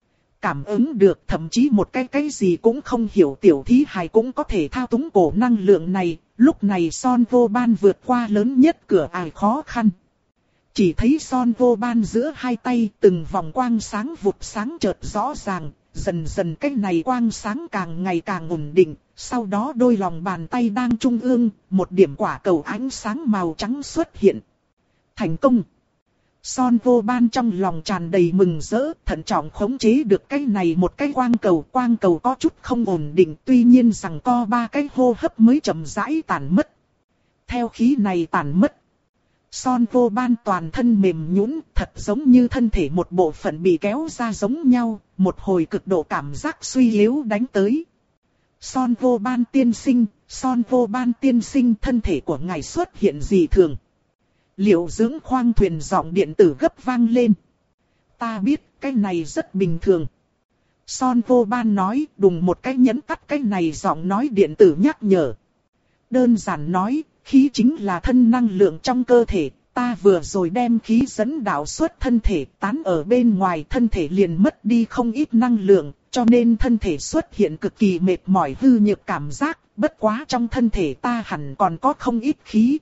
Cảm ứng được thậm chí một cái cái gì cũng không hiểu tiểu thí hài cũng có thể thao túng cổ năng lượng này. Lúc này Son Vô Ban vượt qua lớn nhất cửa ải khó khăn. Chỉ thấy Son Vô Ban giữa hai tay từng vòng quang sáng vụt sáng chợt rõ ràng. Dần dần cái này quang sáng càng ngày càng ổn định, sau đó đôi lòng bàn tay đang trung ương, một điểm quả cầu ánh sáng màu trắng xuất hiện. Thành công! Son Vô Ban trong lòng tràn đầy mừng rỡ, thận trọng khống chế được cái này một cái quang cầu. Quang cầu có chút không ổn định, tuy nhiên rằng co ba cái hô hấp mới chậm rãi tàn mất. Theo khí này tàn mất, Son Vô Ban toàn thân mềm nhũn, thật giống như thân thể một bộ phận bị kéo ra giống nhau, một hồi cực độ cảm giác suy yếu đánh tới. Son Vô Ban tiên sinh, Son Vô Ban tiên sinh, thân thể của ngài xuất hiện dị thường. Liệu dưỡng khoang thuyền giọng điện tử gấp vang lên. Ta biết, cái này rất bình thường. Son Vô Ban nói, đùng một cái nhấn tắt cái này giọng nói điện tử nhắc nhở. Đơn giản nói, khí chính là thân năng lượng trong cơ thể, ta vừa rồi đem khí dẫn đạo xuất thân thể tán ở bên ngoài, thân thể liền mất đi không ít năng lượng, cho nên thân thể xuất hiện cực kỳ mệt mỏi hư nhược cảm giác, bất quá trong thân thể ta hẳn còn có không ít khí.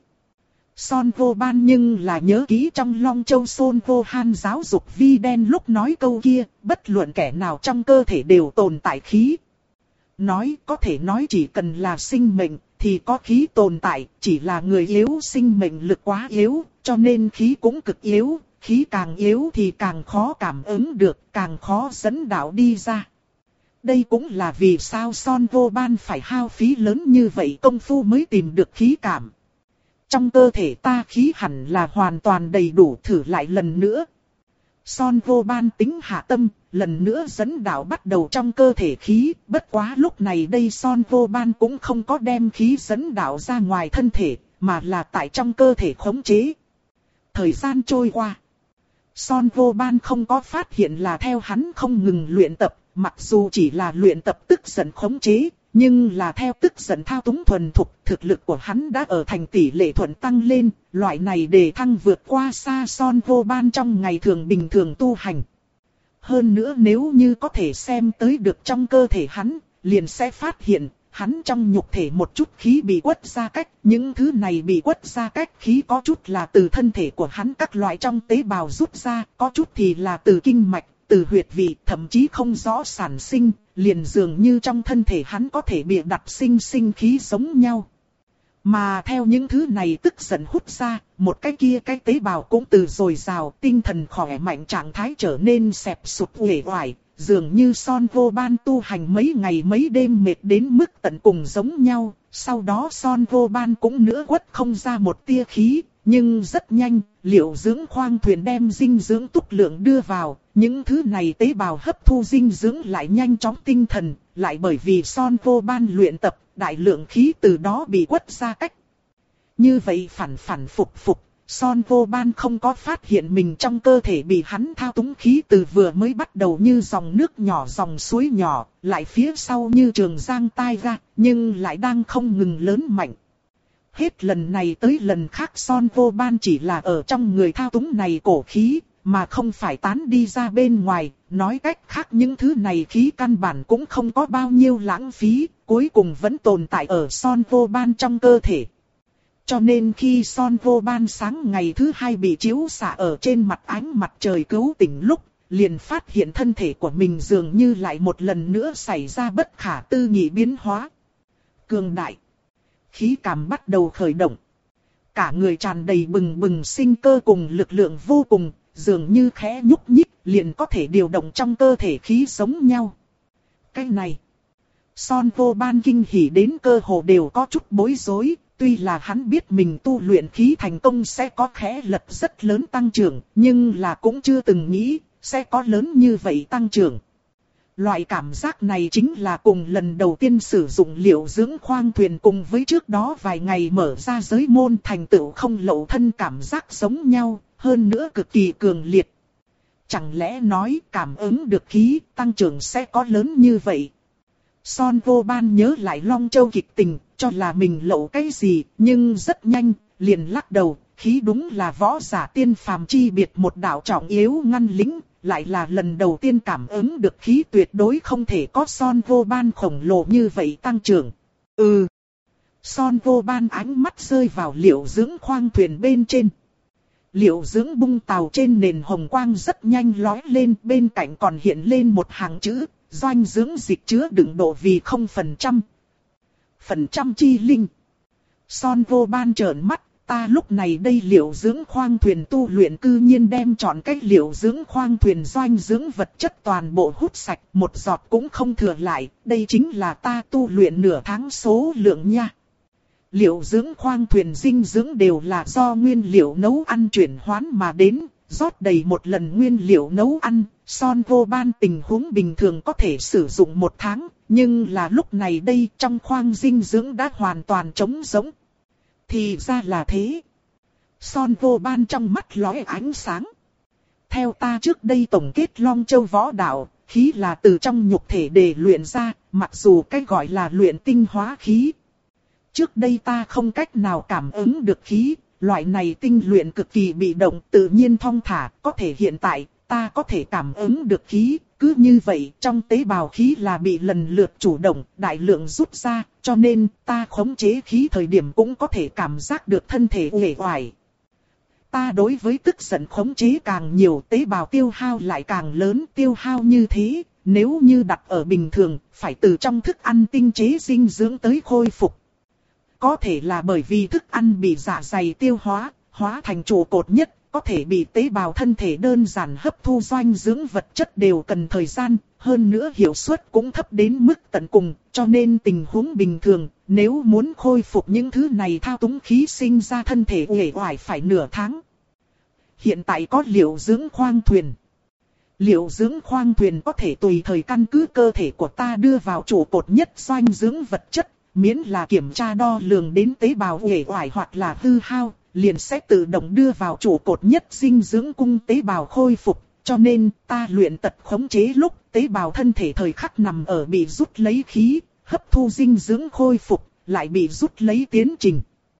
Son Vô Ban nhưng là nhớ kỹ trong Long Châu Son Vô Han giáo dục Vi Đen lúc nói câu kia, bất luận kẻ nào trong cơ thể đều tồn tại khí. Nói có thể nói chỉ cần là sinh mệnh thì có khí tồn tại, chỉ là người yếu sinh mệnh lực quá yếu, cho nên khí cũng cực yếu, khí càng yếu thì càng khó cảm ứng được, càng khó dẫn đạo đi ra. Đây cũng là vì sao Son Vô Ban phải hao phí lớn như vậy công phu mới tìm được khí cảm. Trong cơ thể ta khí hẳn là hoàn toàn đầy đủ, thử lại lần nữa. Son Vô Ban tính hạ tâm, lần nữa dẫn đạo bắt đầu trong cơ thể khí, bất quá lúc này đây Son Vô Ban cũng không có đem khí dẫn đạo ra ngoài thân thể, mà là tại trong cơ thể khống chế. Thời gian trôi qua, Son Vô Ban không có phát hiện là theo hắn không ngừng luyện tập, mặc dù chỉ là luyện tập tức giận khống chế, nhưng là theo tức giận thao túng thuần thục, thực lực của hắn đã ở thành tỷ lệ thuận tăng lên, loại này đề thăng vượt qua xa Son Vô Ban trong ngày thường bình thường tu hành. Hơn nữa nếu như có thể xem tới được trong cơ thể hắn, liền sẽ phát hiện, hắn trong nhục thể một chút khí bị quất ra cách, những thứ này bị quất ra cách khí có chút là từ thân thể của hắn các loại trong tế bào rút ra, có chút thì là từ kinh mạch, từ huyệt vị, thậm chí không rõ sản sinh, liền dường như trong thân thể hắn có thể bịa đặt sinh sinh khí giống nhau. Mà theo những thứ này tức giận hút ra, một cái kia cái tế bào cũng từ dồi dào, tinh thần khỏe mạnh trạng thái trở nên xẹp sụt uể oải, dường như Son Vô Ban tu hành mấy ngày mấy đêm mệt đến mức tận cùng giống nhau. Sau đó Son Vô Ban cũng nữa quất không ra một tia khí, nhưng rất nhanh, Liệu Dưỡng khoang thuyền đem dinh dưỡng túc lượng đưa vào, những thứ này tế bào hấp thu dinh dưỡng lại nhanh chóng tinh thần, lại bởi vì Son Vô Ban luyện tập, đại lượng khí từ đó bị quất ra cách. Như vậy phản phản phục phục, Son Vô Ban không có phát hiện mình trong cơ thể bị hắn thao túng khí từ vừa mới bắt đầu như dòng nước nhỏ dòng suối nhỏ, lại phía sau như trường giang tai ra, nhưng lại đang không ngừng lớn mạnh. Hết lần này tới lần khác Son Vô Ban chỉ là ở trong người thao túng này cổ khí, mà không phải tán đi ra bên ngoài, nói cách khác những thứ này khí căn bản cũng không có bao nhiêu lãng phí, cuối cùng vẫn tồn tại ở Son Vô Ban trong cơ thể. Cho nên khi Son Vô Ban sáng ngày thứ hai bị chiếu xạ ở trên mặt ánh mặt trời cứu tỉnh lúc, liền phát hiện thân thể của mình dường như lại một lần nữa xảy ra bất khả tư nghị biến hóa. Cường đại. Khí cảm bắt đầu khởi động. Cả người tràn đầy bừng bừng sinh cơ cùng lực lượng vô cùng, dường như khẽ nhúc nhích liền có thể điều động trong cơ thể khí giống nhau. Cái này, Son Vô Ban kinh hỉ đến cơ hồ đều có chút bối rối. Tuy là hắn biết mình tu luyện khí thành công sẽ có khẽ lật rất lớn tăng trưởng, nhưng là cũng chưa từng nghĩ sẽ có lớn như vậy tăng trưởng. Loại cảm giác này chính là cùng lần đầu tiên sử dụng Liệu Dưỡng khoang thuyền cùng với trước đó vài ngày mở ra giới môn thành tựu không lậu thân cảm giác giống nhau, hơn nữa cực kỳ cường liệt. Chẳng lẽ nói cảm ứng được khí tăng trưởng sẽ có lớn như vậy? Son Vô Ban nhớ lại Long Châu kịch tình, cho là mình lậu cái gì, nhưng rất nhanh, liền lắc đầu, khí đúng là võ giả tiên phàm chi biệt một đạo trọng yếu ngăn lĩnh, lại là lần đầu tiên cảm ứng được khí tuyệt đối không thể có Son Vô Ban khổng lồ như vậy tăng trưởng. Ừ. Son Vô Ban ánh mắt rơi vào Liệu Dưỡng khoang thuyền bên trên. Liệu Dưỡng bung tàu trên nền hồng quang rất nhanh lói lên, bên cạnh còn hiện lên một hàng chữ, doanh dưỡng dịch chứa đựng độ vì không phần trăm. Phần trăm chi linh. Son Vô Ban trợn mắt, ta lúc này đây Liệu Dưỡng khoang thuyền tu luyện cư nhiên đem chọn cách Liệu Dưỡng khoang thuyền doanh dưỡng vật chất toàn bộ hút sạch, một giọt cũng không thừa lại, đây chính là ta tu luyện nửa tháng số lượng nha. Liệu Dưỡng khoang thuyền dinh dưỡng đều là do nguyên liệu nấu ăn chuyển hoán mà đến, rót đầy một lần nguyên liệu nấu ăn, Son Vô Ban tình huống bình thường có thể sử dụng một tháng, nhưng là lúc này đây trong khoang dinh dưỡng đã hoàn toàn trống rỗng. Thì ra là thế. Son Vô Ban trong mắt lóe ánh sáng. Theo ta trước đây tổng kết Long Châu võ đạo, khí là từ trong nhục thể để luyện ra, mặc dù cái gọi là luyện tinh hóa khí. Trước đây ta không cách nào cảm ứng được khí, loại này tinh luyện cực kỳ bị động tự nhiên thong thả, có thể hiện tại ta có thể cảm ứng được khí, cứ như vậy trong tế bào khí là bị lần lượt chủ động, đại lượng rút ra, cho nên ta khống chế khí thời điểm cũng có thể cảm giác được thân thể uể oải. Ta đối với tức giận khống chế càng nhiều tế bào tiêu hao lại càng lớn, tiêu hao như thế, nếu như đặt ở bình thường, phải từ trong thức ăn tinh chế dinh dưỡng tới khôi phục. Có thể là bởi vì thức ăn bị dạ dày tiêu hóa, hóa thành trụ cột nhất, có thể bị tế bào thân thể đơn giản hấp thu doanh dưỡng vật chất đều cần thời gian, hơn nữa hiệu suất cũng thấp đến mức tận cùng, cho nên tình huống bình thường, nếu muốn khôi phục những thứ này thao túng khí sinh ra thân thể uể oải phải nửa tháng. Hiện tại có Liệu Dưỡng khoang thuyền. Liệu Dưỡng khoang thuyền có thể tùy thời căn cứ cơ thể của ta đưa vào trụ cột nhất doanh dưỡng vật chất, miễn là kiểm tra đo lường đến tế bào uể oải hoặc là hư hao, liền sẽ tự động đưa vào trụ cột nhất dinh dưỡng cung tế bào khôi phục, cho nên ta luyện tật khống chế lúc tế bào thân thể thời khắc nằm ở bị rút lấy khí, hấp thu dinh dưỡng khôi phục, lại bị rút lấy tiến trình.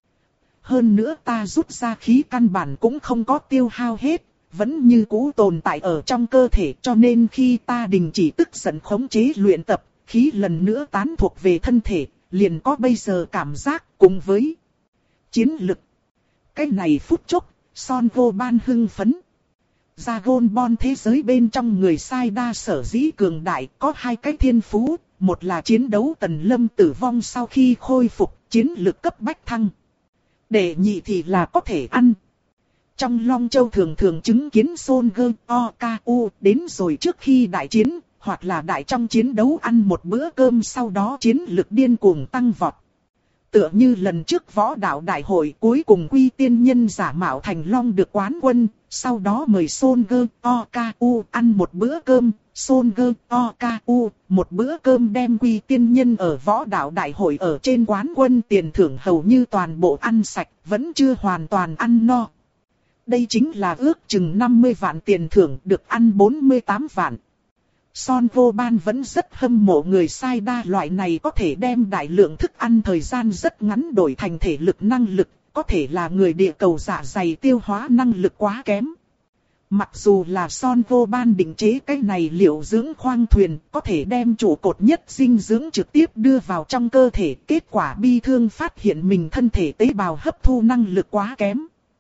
Hơn nữa ta rút ra khí căn bản cũng không có tiêu hao hết, vẫn như cũ tồn tại ở trong cơ thể, cho nên khi ta đình chỉ tức giận khống chế luyện tập, khí lần nữa tán thuộc về thân thể, liền có bây giờ cảm giác cùng với chiến lực. Cái này phút chốc, Son Vô Ban hưng phấn. Dragon Ball thế giới bên trong người sai đa sở dĩ cường đại có hai cái thiên phú, một là chiến đấu tần lâm tử vong sau khi khôi phục, chiến lực cấp bách thăng. Đệ nhị thì là có thể ăn. Trong Long Châu thường thường chứng kiến Son Gơ O K U đến rồi trước khi đại chiến, hoặc là đại trong chiến đấu ăn một bữa cơm sau đó chiến lực điên cuồng tăng vọt. Tựa như lần trước võ đạo đại hội cuối cùng Quy Tiên Nhân giả mạo thành Long được quán quân, sau đó mời Son Gơ O K U ăn một bữa cơm, Son Gơ O K U một bữa cơm đem Quy Tiên Nhân ở võ đạo đại hội ở trên quán quân tiền thưởng hầu như toàn bộ ăn sạch, vẫn chưa hoàn toàn ăn no. Đây chính là ước chừng năm mươi vạn tiền thưởng được ăn bốn mươi tám vạn. Son Vô Ban vẫn rất hâm mộ người sai đa loại này có thể đem đại lượng thức ăn thời gian rất ngắn đổi thành thể lực năng lực, có thể là người địa cầu dạ dày tiêu hóa năng lực quá kém. Mặc dù là Son Vô Ban định chế cái này liệu dưỡng khoang thuyền, có thể đem trụ cột nhất dinh dưỡng trực tiếp đưa vào trong cơ thể, kết quả bi thương phát hiện mình thân thể tế bào hấp thu năng lực quá kém.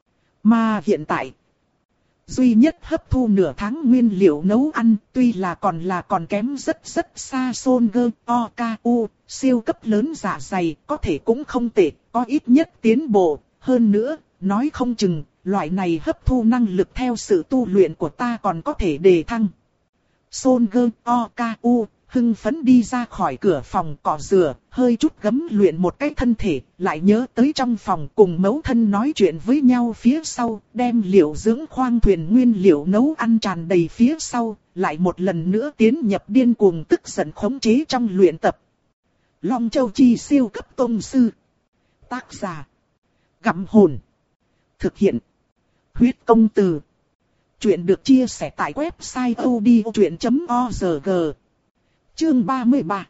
Mà hiện tại, duy nhất hấp thu nửa tháng nguyên liệu nấu ăn, tuy là còn là còn kém rất rất xa Son Gơ O K U, siêu cấp lớn dạ dày, có thể cũng không tệ, có ít nhất tiến bộ. Hơn nữa, nói không chừng, loại này hấp thu năng lực theo sự tu luyện của ta còn có thể đề thăng. Son Gơ O K U hưng phấn đi ra khỏi cửa phòng cọ rửa, hơi chút gấm luyện một cái thân thể, lại nhớ tới trong phòng cùng mẫu thân nói chuyện với nhau phía sau, đem liệu dưỡng khoang thuyền nguyên liệu nấu ăn tràn đầy phía sau, lại một lần nữa tiến nhập điên cuồng tức giận khống chế trong luyện tập. Long Châu Chi siêu cấp tông sư. Tác giả: Gặm Hồn. Thực hiện: Huyết Công Từ. Chuyện được chia sẻ tại website odchuyện chấm org. Chương ba mươi ba.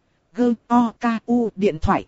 Gơ O K U điện thoại.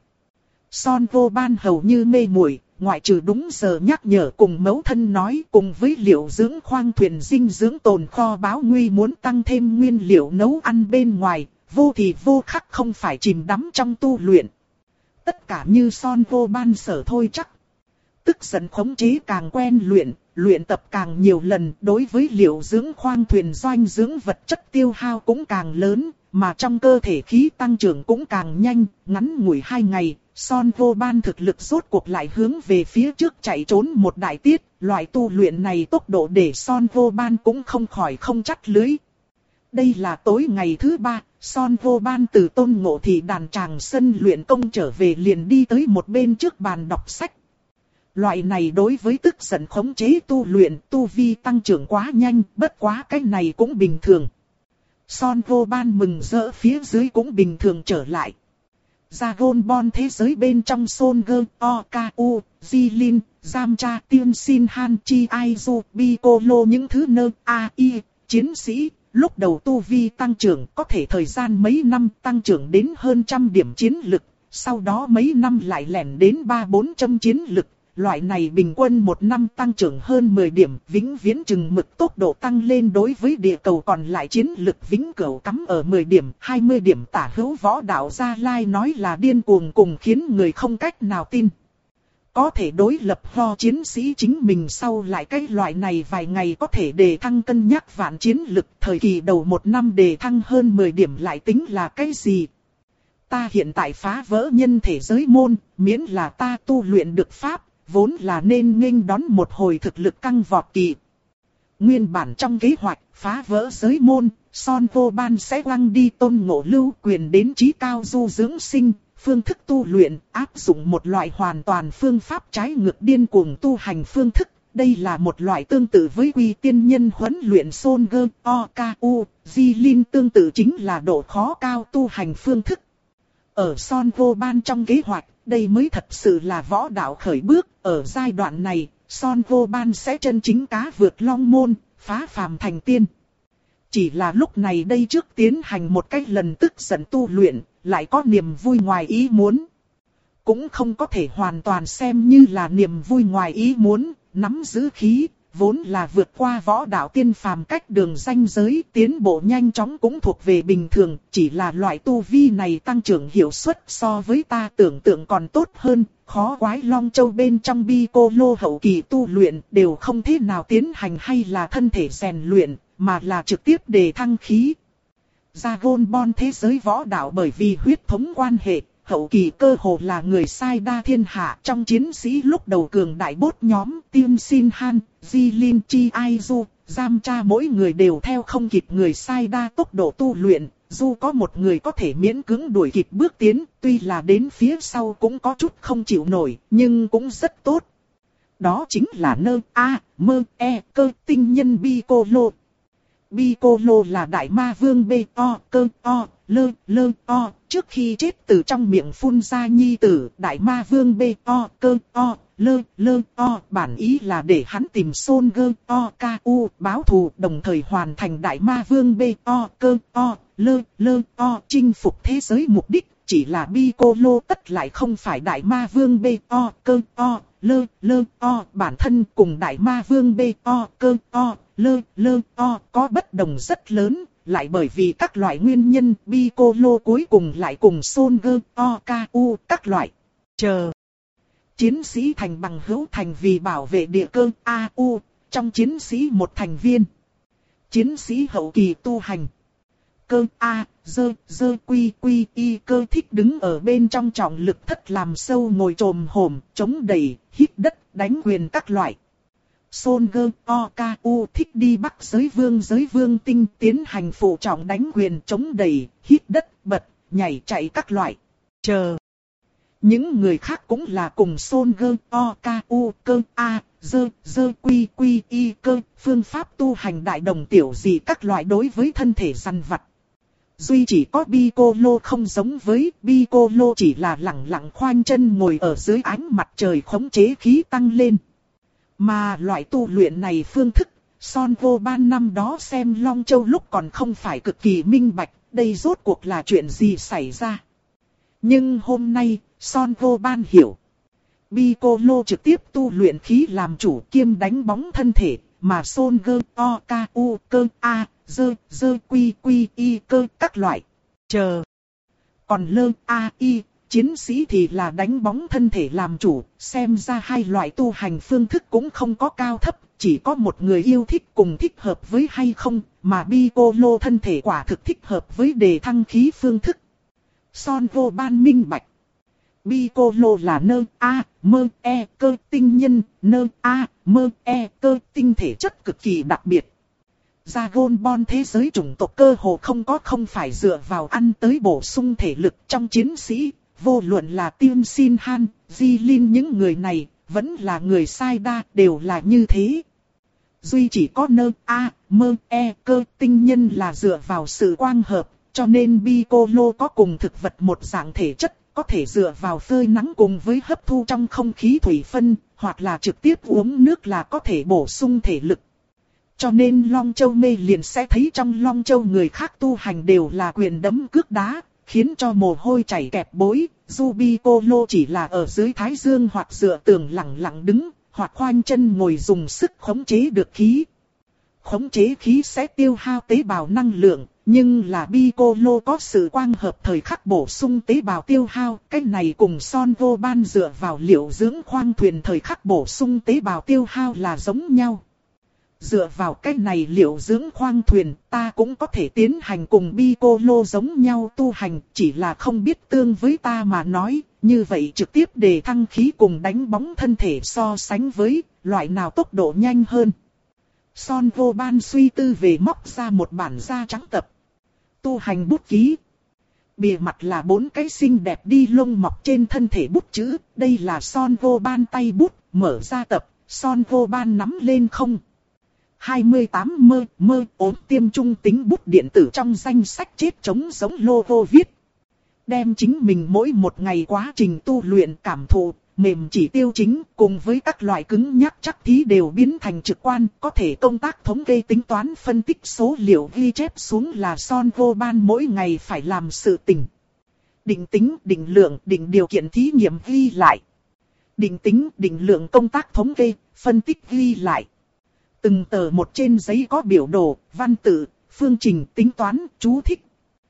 Son Vô Ban hầu như mê muội, ngoại trừ đúng giờ nhắc nhở cùng mẫu thân nói cùng với liệu dưỡng khoang thuyền dinh dưỡng tồn kho báo nguy muốn tăng thêm nguyên liệu nấu ăn bên ngoài, vô thì vô khắc không phải chìm đắm trong tu luyện. Tất cả như Son Vô Ban sở thôi chắc. Tức giận khống chế càng quen luyện, luyện tập càng nhiều lần, đối với liệu dưỡng khoang thuyền doanh dưỡng vật chất tiêu hao cũng càng lớn, mà trong cơ thể khí tăng trưởng cũng càng nhanh. Ngắn ngủi hai ngày, Son Vô Ban thực lực rốt cuộc lại hướng về phía trước chạy trốn một đại tiết. Loại tu luyện này tốc độ để Son Vô Ban cũng không khỏi không chắt lưới. Đây là tối ngày thứ ba, Son Vô Ban từ Tôn Ngộ Thị đàn tràng sân luyện công trở về liền đi tới một bên trước bàn đọc sách. Loại này đối với tức giận khống chế tu luyện, tu vi tăng trưởng quá nhanh, bất quá cái này cũng bình thường. Son Vô Ban mừng rỡ phía dưới cũng bình thường trở lại. Dragon Ball thế giới bên trong Son Gơ O K U, Jilin, Yamcha, Tiên Sin Han, Chi Aizu, Piccolo những thứ nơ A I, chiến sĩ, lúc đầu tu vi tăng trưởng có thể thời gian mấy năm tăng trưởng đến hơn trăm điểm chiến lực, sau đó mấy năm lại lẻn đến ba bốn trăm chiến lực. Loại này bình quân một năm tăng trưởng hơn mười điểm, vĩnh viễn chừng mực tốc độ tăng lên đối với địa cầu còn lại chiến lực vĩnh cửu cắm ở mười điểm, hai mươi điểm tả hữu võ đạo Gia Lai nói là điên cuồng cùng khiến người không cách nào tin. Có thể đối lập ho chiến sĩ chính mình sau lại cái loại này vài ngày có thể đề thăng cân nhắc vạn chiến lực, thời kỳ đầu một năm đề thăng hơn mười điểm lại tính là cái gì? Ta hiện tại phá vỡ nhân thể giới môn, miễn là ta tu luyện được pháp, vốn là nên nghênh đón một hồi thực lực căng vọt kỳ. Nguyên bản trong kế hoạch phá vỡ giới môn, Son Vô Ban sẽ quăng đi Tôn Ngộ Lưu quyền đến chí cao du dưỡng sinh, phương thức tu luyện, áp dụng một loại hoàn toàn phương pháp trái ngược điên cuồng tu hành phương thức. Đây là một loại tương tự với Quy Tiên Nhân huấn luyện Son Gơ O K U, Jilin tương tự chính là độ khó cao tu hành phương thức. Ở Son Vô Ban trong kế hoạch, đây mới thật sự là võ đạo khởi bước. Ở giai đoạn này, Son Vô Ban sẽ chân chính cá vượt long môn, phá phàm thành tiên. Chỉ là lúc này đây trước tiến hành một cách lần tức giận tu luyện, lại có niềm vui ngoài ý muốn. Cũng không có thể hoàn toàn xem như là niềm vui ngoài ý muốn, nắm giữ khí, vốn là vượt qua võ đạo tiên phàm cách đường ranh giới, tiến bộ nhanh chóng cũng thuộc về bình thường, chỉ là loại tu vi này tăng trưởng hiệu suất so với ta tưởng tượng còn tốt hơn, khó quái Long Châu bên trong Piccolo hậu kỳ tu luyện đều không thế nào tiến hành hay là thân thể rèn luyện, mà là trực tiếp đề thăng khí. Dragon Ball thế giới võ đạo bởi vì huyết thống quan hệ, hậu kỳ cơ hồ là người sai đa thiên hạ. Trong chiến sĩ lúc đầu cường đại bốt nhóm Tiên Sin Han, Jilin Chi Aizu, Giam Cha mỗi người đều theo không kịp người sai đa tốc độ tu luyện. Dù có một người có thể miễn cưỡng đuổi kịp bước tiến, tuy là đến phía sau cũng có chút không chịu nổi, nhưng cũng rất tốt. Đó chính là nơ a mơ e cơ tinh nhân Piccolo. Piccolo là đại ma vương bê o cơ o lơ lơ o. Trước khi chết từ trong miệng phun ra nhi tử, đại ma vương bê o cơ o lơ lơ o bản ý là để hắn tìm Son Gơ o ca u báo thù, đồng thời hoàn thành đại ma vương bê o cơ o lơ lơ o chinh phục thế giới mục đích. Chỉ là Piccolo tất lại không phải đại ma vương bê o cơ o lơ lơ o bản thân cùng đại ma vương bê o cơ o lơ lơ o có bất đồng rất lớn. Lại bởi vì các loại nguyên nhân, Piccolo cuối cùng lại cùng Son Gơ o ca u các loại chờ chiến sĩ thành bằng hữu, thành vì bảo vệ địa cơ a u trong chiến sĩ một thành viên. Chiến sĩ hậu kỳ tu hành. Cơ a dơ dơ quy quy y cơ thích đứng ở bên trong trọng lực thất làm sâu ngồi trồm hổm, chống đẩy, hít đất, đánh quyền các loại. Son Gơ o ca u thích đi bắc giới vương giới vương tinh, tiến hành phụ trọng đánh quyền, chống đẩy, hít đất, bật, nhảy chạy các loại. Chờ. Những người khác cũng là cùng Son Gơ o ca u cơ a dơ dơ quy quy y cơ, phương pháp tu hành đại đồng tiểu dị các loại đối với thân thể rằn vặt. Duy chỉ có Piccolo không giống với, Piccolo chỉ là lẳng lặng khoanh chân ngồi ở dưới ánh mặt trời khống chế khí tăng lên. Mà loại tu luyện này phương thức, Son Goban năm đó xem Long Châu lúc còn không phải cực kỳ minh bạch, đây rốt cuộc là chuyện gì xảy ra. Nhưng hôm nay, Son Goban hiểu. Piccolo trực tiếp tu luyện khí làm chủ kiêm đánh bóng thân thể, mà Son Gơ o ca u cơ a dơ dơ quy quy y cơ các loại chờ. Còn lơ a y chiến sĩ thì là đánh bóng thân thể làm chủ. Xem ra hai loại tu hành phương thức cũng không có cao thấp, chỉ có một người yêu thích cùng thích hợp với hay không, mà Piccolo thân thể quả thực thích hợp với đề thăng khí phương thức. Son Goban minh bạch. Piccolo là nơ a mơ e cơ tinh nhân, nơ a mơ e cơ tinh thể chất cực kỳ đặc biệt. Dragon Ball thế giới chủng tộc cơ hồ không có không phải dựa vào ăn tới bổ sung thể lực trong chiến sĩ, vô luận là Tiên Sin Han, Jilin những người này, vẫn là người sai đa, đều là như thế. Duy chỉ có nơ a mơ e cơ tinh nhân là dựa vào sự quang hợp, cho nên Piccolo có cùng thực vật một dạng thể chất, có thể dựa vào phơi nắng cùng với hấp thu trong không khí thủy phân, hoặc là trực tiếp uống nước là có thể bổ sung thể lực. Cho nên Long Châu mê liền sẽ thấy trong Long Châu người khác tu hành đều là quyền đấm cước đá, khiến cho mồ hôi chảy kẹp bối. Dù Piccolo chỉ là ở dưới thái dương hoặc dựa tường lặng lặng đứng, hoặc khoanh chân ngồi dùng sức khống chế được khí. Khống chế khí sẽ tiêu hao tế bào năng lượng, nhưng là Piccolo có sự quang hợp thời khắc bổ sung tế bào tiêu hao. Cái này cùng Son Goban dựa vào liệu dưỡng khoang thuyền thời khắc bổ sung tế bào tiêu hao là giống nhau. Dựa vào cái này liệu dưỡng khoang thuyền, ta cũng có thể tiến hành cùng Piccolo giống nhau tu hành, chỉ là không biết tương với ta mà nói, như vậy trực tiếp đề thăng khí cùng đánh bóng thân thể so sánh với, loại nào tốc độ nhanh hơn. Son Goban suy tư về móc ra một bản da trắng tập. Tu hành bút ký. Bìa mặt là bốn cái xinh đẹp đi lông mọc trên thân thể bút chữ, đây là Son Goban tay bút, mở ra tập, Son Goban nắm lên không. hai mươi tám mơ, mơ, ốm tiêm trung tính bút điện tử trong danh sách chết chống giống logo viết. Đem chính mình mỗi một ngày quá trình tu luyện cảm thụ, mềm chỉ tiêu chính cùng với các loại cứng nhắc chắc thí đều biến thành trực quan, có thể công tác thống kê tính toán phân tích số liệu ghi chép xuống là Son Goban mỗi ngày phải làm sự tình. Định tính, định lượng, định điều kiện thí nghiệm ghi lại. Định tính, định lượng công tác thống kê, phân tích ghi lại. Từng tờ một trên giấy có biểu đồ, văn tự, phương trình tính toán, chú thích.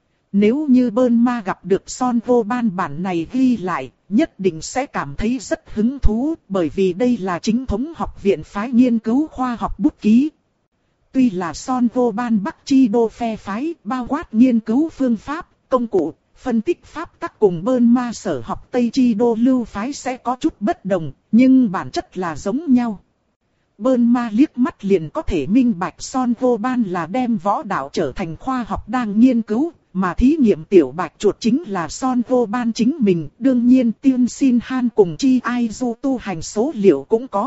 Nếu như Burnma gặp được Son Goban bản này ghi lại, nhất định sẽ cảm thấy rất hứng thú, bởi vì đây là chính thống học viện phái nghiên cứu khoa học bút ký. Tuy là Son Goban Bắc Chi Đô phe phái, bao quát nghiên cứu phương pháp, công cụ, phân tích pháp tắc cùng Bơn Ma sở học Tây Chi Đô lưu phái sẽ có chút bất đồng, nhưng bản chất là giống nhau. Bơn Ma liếc mắt liền có thể minh bạch Son Vô Ban là đem võ đạo trở thành khoa học đang nghiên cứu, mà thí nghiệm tiểu bạch chuột chính là Son Vô Ban chính mình. Đương nhiên Tiên Sin Han cùng Chi Ai Du tu hành số liệu cũng có.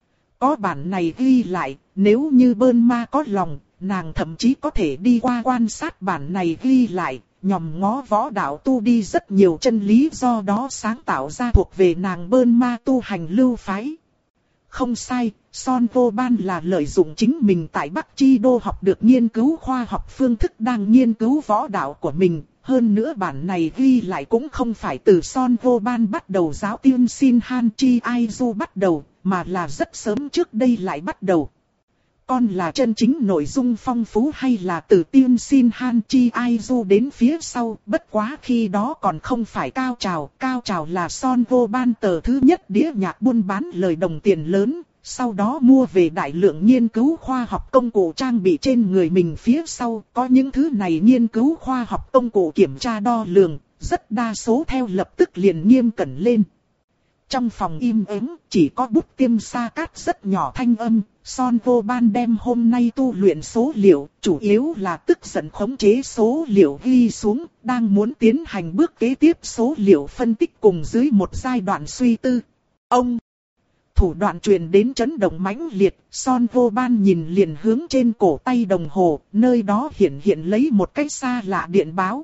Có bản này ghi lại, nếu như Bơn Ma có lòng, nàng thậm chí có thể đi qua quan sát bản này ghi lại, nhòm ngó võ đạo tu đi rất nhiều chân lý, do đó sáng tạo ra thuộc về nàng Bơn Ma tu hành lưu phái. Không sai, Son Vô Ban là lợi dụng chính mình tại Bắc Chi Đô học được nghiên cứu khoa học phương thức đang nghiên cứu võ đạo của mình. Hơn nữa bản này ghi lại cũng không phải từ Son Vô Ban bắt đầu giáo Tiên Sin Han Chi Ai Du bắt đầu, mà là rất sớm trước đây lại bắt đầu. Còn là chân chính nội dung phong phú hay là từ Tiên Sin Han Chi Ai Du đến phía sau, bất quá khi đó còn không phải cao trào. Cao trào là Son Vô Ban tờ thứ nhất đĩa nhạc buôn bán lời đồng tiền lớn, sau đó mua về đại lượng nghiên cứu khoa học công cụ trang bị trên người mình phía sau. Có những thứ này nghiên cứu khoa học công cụ kiểm tra đo lường, rất đa số theo lập tức liền nghiêm cẩn lên. Trong phòng im ắng, chỉ có bút tiêm sa cát rất nhỏ thanh âm. Son Vô Ban đem hôm nay tu luyện số liệu, chủ yếu là tức giận khống chế số liệu ghi xuống, đang muốn tiến hành bước kế tiếp số liệu phân tích cùng dưới một giai đoạn suy tư. Ông! Thủ đoạn truyền đến chấn động mãnh liệt, Son Vô Ban nhìn liền hướng trên cổ tay đồng hồ, nơi đó hiện hiện lấy một cái xa lạ điện báo.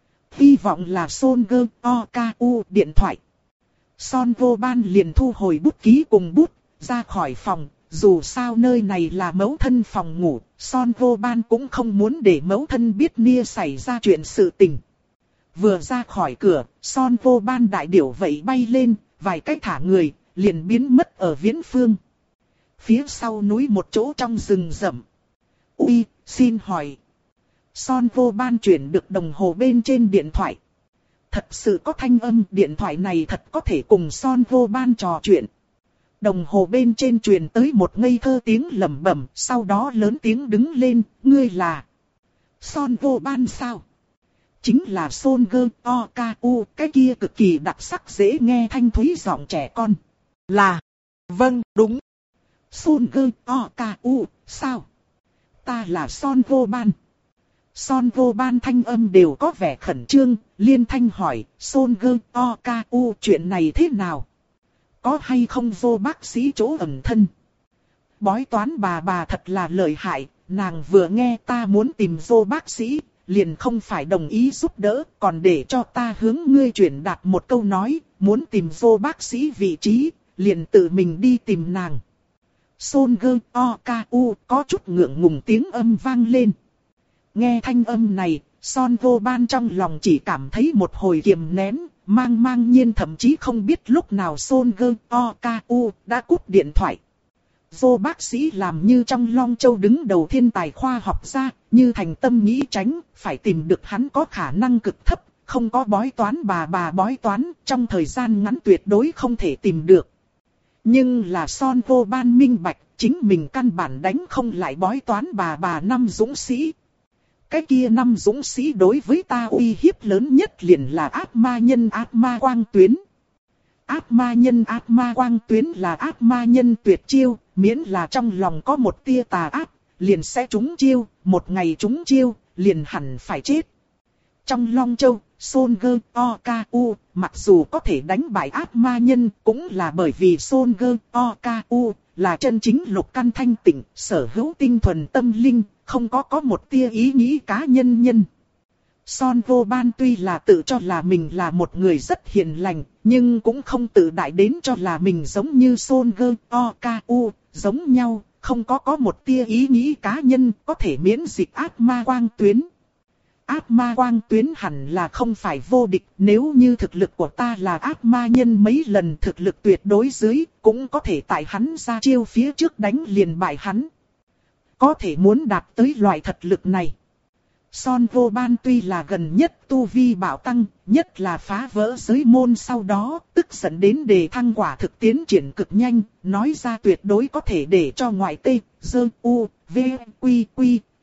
Hy vọng là Solger o ca u điện thoại. Son Vô Ban liền thu hồi bút ký cùng bút, ra khỏi phòng. Dù sao nơi này là mẫu thân phòng ngủ, Son Vô Ban cũng không muốn để mẫu thân biết Nia xảy ra chuyện sự tình. Vừa ra khỏi cửa, Son Vô Ban đại điểu vậy bay lên, vài cái thả người, liền biến mất ở viễn phương. Phía sau núi một chỗ trong rừng rậm. Ui, xin hỏi. Son Vô Ban chuyển được đồng hồ bên trên điện thoại. Thật sự có thanh âm, điện thoại này thật có thể cùng Son Vô Ban trò chuyện. Đồng hồ bên trên truyền tới một ngây thơ tiếng lẩm bẩm, sau đó lớn tiếng đứng lên, ngươi là Son Vô Ban sao? Chính là Solger o ca u, cái kia cực kỳ đặc sắc dễ nghe thanh thúy giọng trẻ con. Là, vâng, đúng. Solger o ca u, sao? Ta là Son Vô Ban. Son Vô Ban thanh âm đều có vẻ khẩn trương, liên thanh hỏi, Solger o ca u chuyện này thế nào? Có hay không vô bác sĩ chỗ ẩn thân? Bói toán bà bà thật là lợi hại, nàng vừa nghe ta muốn tìm vô bác sĩ, liền không phải đồng ý giúp đỡ, còn để cho ta hướng ngươi chuyển đạt một câu nói, muốn tìm vô bác sĩ vị trí, liền tự mình đi tìm nàng. Solger o ca u có chút ngượng ngùng tiếng âm vang lên. Nghe thanh âm này, Son Vô Ban trong lòng chỉ cảm thấy một hồi kiềm nén, mang mang nhiên thậm chí không biết lúc nào Solger o ca u đã cúp điện thoại. Vô bác sĩ làm như trong Long Châu đứng đầu thiên tài khoa học gia, như thành tâm nghĩ tránh, phải tìm được hắn có khả năng cực thấp, không có bói toán bà bà bói toán, trong thời gian ngắn tuyệt đối không thể tìm được. Nhưng là Son Vô Ban minh bạch, chính mình căn bản đánh không lại bói toán bà bà năm dũng sĩ. Cái kia năm dũng sĩ đối với ta uy hiếp lớn nhất liền là ác ma nhân ác ma quang tuyến. Ác ma nhân ác ma quang tuyến là ác ma nhân tuyệt chiêu, miễn là trong lòng có một tia tà ác, liền sẽ trúng chiêu, một ngày trúng chiêu, liền hẳn phải chết. Trong Long Châu, Solger o ca u, mặc dù có thể đánh bại ác ma nhân, cũng là bởi vì Solger o ca u là chân chính lục căn thanh tịnh, sở hữu tinh thuần tâm linh, không có có một tia ý nghĩ cá nhân nhân. Son Vô Ban tuy là tự cho là mình là một người rất hiền lành, nhưng cũng không tự đại đến cho là mình giống như Solger o ca u, giống nhau, không có có một tia ý nghĩ cá nhân có thể miễn dịch ác ma quang tuyến. Ác ma quang tuyến hẳn là không phải vô địch, nếu như thực lực của ta là ác ma nhân mấy lần thực lực tuyệt đối dưới, cũng có thể tại hắn ra chiêu phía trước đánh liền bại hắn. Có thể muốn đạt tới loại thật lực này. Son Vô Ban tuy là gần nhất tu vi bảo tăng, nhất là phá vỡ giới môn sau đó, tức dẫn đến đề thăng quả thực tiến triển cực nhanh, nói ra tuyệt đối có thể để cho ngoại tê, dơ, u, v, quy, quy,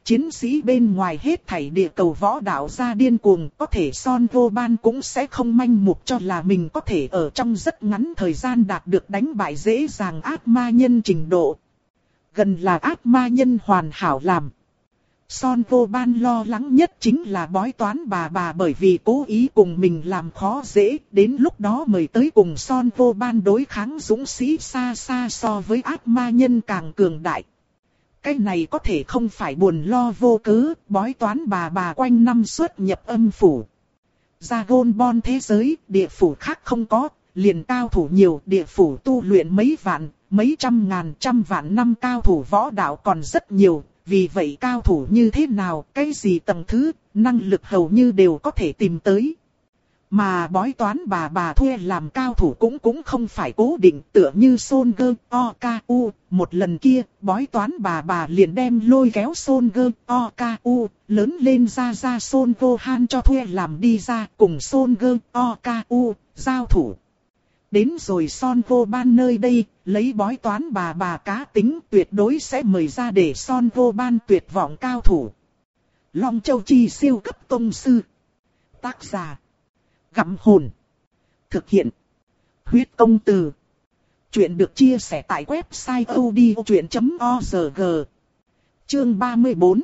chiến sĩ bên ngoài hết thảy địa cầu võ đạo ra điên cuồng, có thể Son Vô Ban cũng sẽ không manh mục cho là mình có thể ở trong rất ngắn thời gian đạt được đánh bại dễ dàng ác ma nhân trình độ. Gần là ác ma nhân hoàn hảo làm. Son Vô Ban lo lắng nhất chính là bói toán bà bà, bởi vì cố ý cùng mình làm khó dễ, đến lúc đó mời tới cùng Son Vô Ban đối kháng dũng sĩ xa xa so với ác ma nhân càng cường đại. Cái này có thể không phải buồn lo vô cớ, bói toán bà bà quanh năm xuất nhập âm phủ. Dragon Ball thế giới, địa phủ khác không có, liền cao thủ nhiều, địa phủ tu luyện mấy vạn, mấy trăm ngàn, trăm vạn năm cao thủ võ đạo còn rất nhiều. Vì vậy cao thủ như thế nào, cái gì tầng thứ, năng lực hầu như đều có thể tìm tới. Mà bói toán bà bà thuê làm cao thủ cũng cũng không phải cố định, tựa như Son Goku Okaku. Một lần kia, bói toán bà bà liền đem lôi kéo Son Goku Okaku, lớn lên ra ra Son Gohan cho thuê làm đi ra, cùng Son Goku Okaku, giao thủ. Đến rồi Son Vô Ban nơi đây, lấy bói toán bà bà cá tính tuyệt đối sẽ mời ra để Son Vô Ban tuyệt vọng cao thủ. Long Châu Chi siêu cấp tông sư. Tác giả. Gặm hồn. Thực hiện. Huyết công từ. Chuyện được chia sẻ tại website odchuyện chấm org. Chương ba mươi bốn.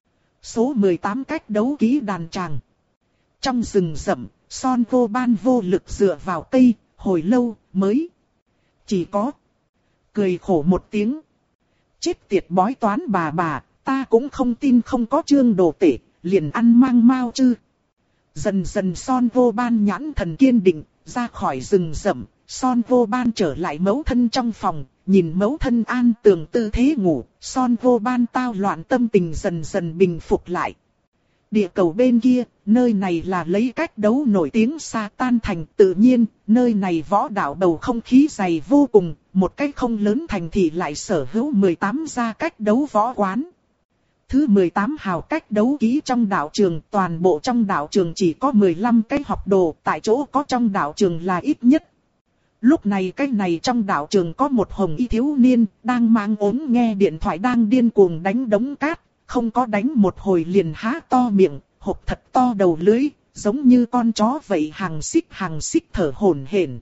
Số mười tám cách đấu kỹ đàn tràng. Trong rừng rậm, Son Vô Ban vô lực dựa vào cây. Hồi lâu, mới. Chỉ có. Cười khổ một tiếng. Chết tiệt bói toán bà bà, ta cũng không tin không có chương đồ tể, liền ăn mang mau chứ. Dần dần Son Vô Ban nhãn thần kiên định, ra khỏi rừng rậm, Son Vô Ban trở lại mẫu thân trong phòng, nhìn mẫu thân an tường tư thế ngủ, Son Vô Ban tao loạn tâm tình dần dần bình phục lại. Địa cầu bên kia, nơi này là lấy cách đấu nổi tiếng Sa Tan Thành, tự nhiên, nơi này võ đạo bầu không khí dày vô cùng, một cách không lớn thành thì lại sở hữu mười tám gia cách đấu võ quán. Thứ mười tám hào cách đấu kỹ trong đạo trường, toàn bộ trong đạo trường chỉ có mười lăm cái học đồ, tại chỗ có trong đạo trường là ít nhất. Lúc này cái này trong đạo trường có một hồng y thiếu niên, đang mang ốm nghe điện thoại đang điên cuồng đánh đống cát. Không có đánh một hồi liền há to miệng, hộc thật to đầu lưỡi, giống như con chó vậy hàng xích hàng xích thở hổn hển.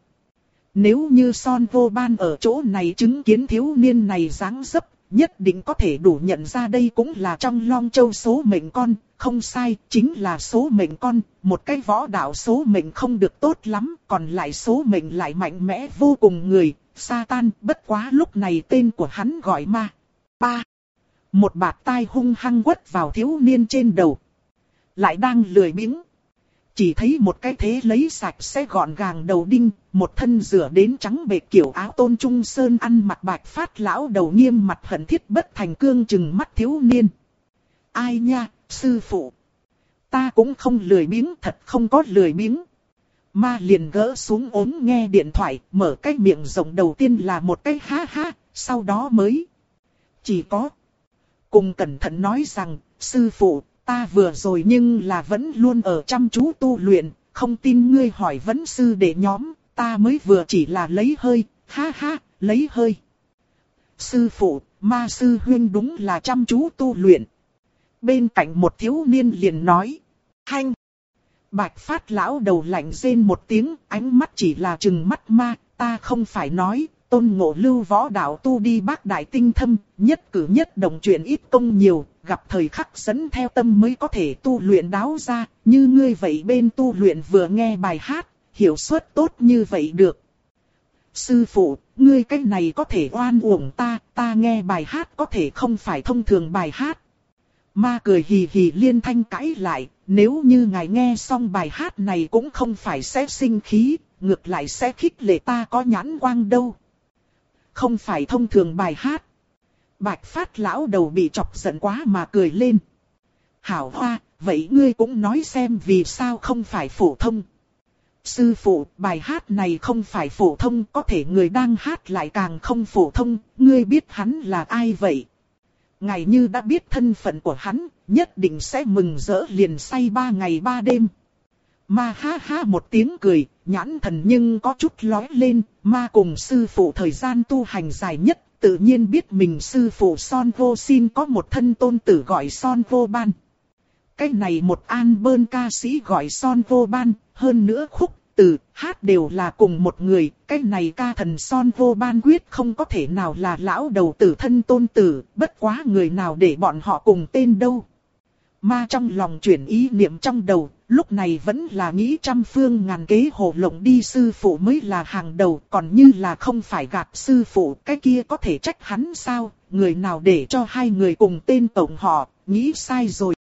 Nếu như Son Vô Ban ở chỗ này chứng kiến thiếu niên này dáng dấp, nhất định có thể đủ nhận ra đây cũng là trong Long Châu số mệnh con, không sai, chính là số mệnh con, một cái võ đạo số mệnh không được tốt lắm, còn lại số mệnh lại mạnh mẽ vô cùng người, Sa Tan, bất quá lúc này tên của hắn gọi Ma. Ba. Một bạt tai hung hăng quất vào thiếu niên trên đầu. Lại đang lười biếng. Chỉ thấy một cái thế lấy sạch sẽ gọn gàng đầu đinh, một thân rửa đến trắng bệch kiểu áo Tôn Trung Sơn ăn mặc bạch phát lão đầu nghiêm mặt hận thiết bất thành cương chừng mắt thiếu niên. Ai nha, sư phụ. Ta cũng không lười biếng, thật không có lười biếng. Ma liền gỡ xuống ốm nghe điện thoại, mở cái miệng rộng đầu tiên là một cái ha ha, sau đó mới. Chỉ có. Cùng cẩn thận nói rằng, sư phụ, ta vừa rồi nhưng là vẫn luôn ở chăm chú tu luyện, không tin ngươi hỏi vấn sư để nhóm, ta mới vừa chỉ là lấy hơi, ha ha, lấy hơi. Sư phụ, Ma sư huynh đúng là chăm chú tu luyện. Bên cạnh một thiếu niên liền nói, hanh. Bạch phát lão đầu lạnh rên một tiếng, ánh mắt chỉ là trừng mắt Ma, ta không phải nói. Tôn Ngộ Lưu võ đạo tu đi bác đại tinh thâm, nhất cử nhất động chuyện ít công nhiều, gặp thời khắc dẫn theo tâm mới có thể tu luyện đáo ra, như ngươi vậy bên tu luyện vừa nghe bài hát, hiệu suất tốt như vậy được. Sư phụ, ngươi cái này có thể oan uổng ta, ta nghe bài hát có thể không phải thông thường bài hát. Ma cười hì hì liên thanh cãi lại, nếu như ngài nghe xong bài hát này cũng không phải sẽ sinh khí, ngược lại sẽ khích lệ ta có nhãn quang đâu. Không phải thông thường bài hát. Bạch phát lão đầu bị chọc giận quá mà cười lên. Hảo Hoa, vậy ngươi cũng nói xem vì sao không phải phổ thông. Sư phụ, bài hát này không phải phổ thông, có thể người đang hát lại càng không phổ thông, ngươi biết hắn là ai vậy? Ngài như đã biết thân phận của hắn, nhất định sẽ mừng rỡ liền say ba ngày ba đêm. Ma ha ha một tiếng cười, nhãn thần nhưng có chút lóe lên, Ma cùng sư phụ thời gian tu hành dài nhất, tự nhiên biết mình sư phụ Son Vô Sin có một thân tôn tử gọi Son Vô Ban. Cái này một an bơn ca sĩ gọi Son Vô Ban, hơn nữa khúc, từ, hát đều là cùng một người. Cái này ca thần Son Vô Ban quyết không có thể nào là lão đầu tử thân tôn tử, bất quá người nào để bọn họ cùng tên đâu. Ma trong lòng chuyển ý niệm trong đầu, lúc này vẫn là nghĩ trăm phương ngàn kế hồ lộng đi sư phụ mới là hàng đầu, còn như là không phải gạt sư phụ, cái kia có thể trách hắn sao, người nào để cho hai người cùng tên tổng họ, nghĩ sai rồi.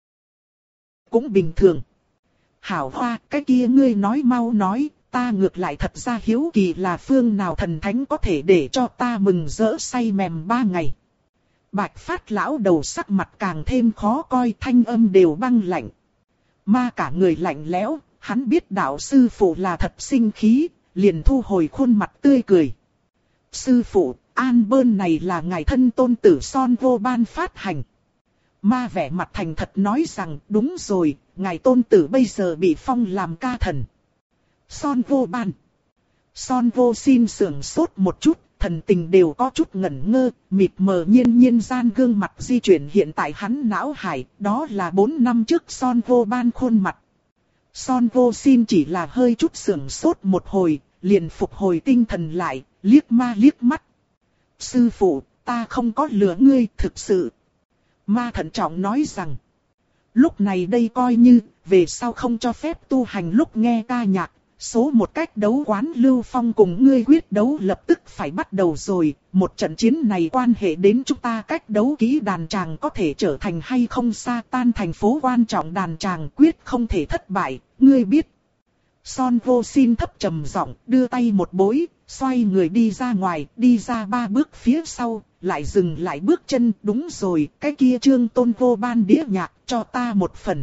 Cũng bình thường. Hảo Hoa, cái kia ngươi nói mau nói, ta ngược lại thật ra hiếu kỳ là phương nào thần thánh có thể để cho ta mừng rỡ say mềm ba ngày. Bạch Phát lão đầu sắc mặt càng thêm khó coi, thanh âm đều băng lạnh. Ma cả người lạnh lẽo, hắn biết đạo sư phụ là thật sinh khí, liền thu hồi khuôn mặt tươi cười. Sư phụ, an bơn này là ngài thân tôn tử Son Vô Ban phát hành. Ma vẻ mặt thành thật nói rằng, đúng rồi, ngài tôn tử bây giờ bị phong làm ca thần. Son Vô Ban. Son Vô Sin sưởng sốt một chút, thần tình đều có chút ngẩn ngơ, mịt mờ nhiên nhiên gian gương mặt di chuyển hiện tại hắn não hải, đó là bốn năm trước Son Vô Ban khuôn mặt. Son Vô Sin chỉ là hơi chút sưởng sốt một hồi, liền phục hồi tinh thần lại, liếc ma liếc mắt. Sư phụ, ta không có lừa ngươi, thực sự. Ma thận trọng nói rằng, lúc này đây coi như, về sau không cho phép tu hành lúc nghe ca nhạc. Số một cách đấu quán Lưu Phong cùng ngươi quyết đấu lập tức phải bắt đầu rồi, một trận chiến này quan hệ đến chúng ta cách đấu kỹ đàn tràng có thể trở thành hay không xa tan thành phố quan trọng đàn tràng quyết không thể thất bại, ngươi biết. Son Vô Sin thấp trầm giọng đưa tay một bối, xoay người đi ra ngoài, đi ra ba bước phía sau, lại dừng lại bước chân, đúng rồi, cái kia Trương Tôn Vô Ban đĩa nhạc cho ta một phần.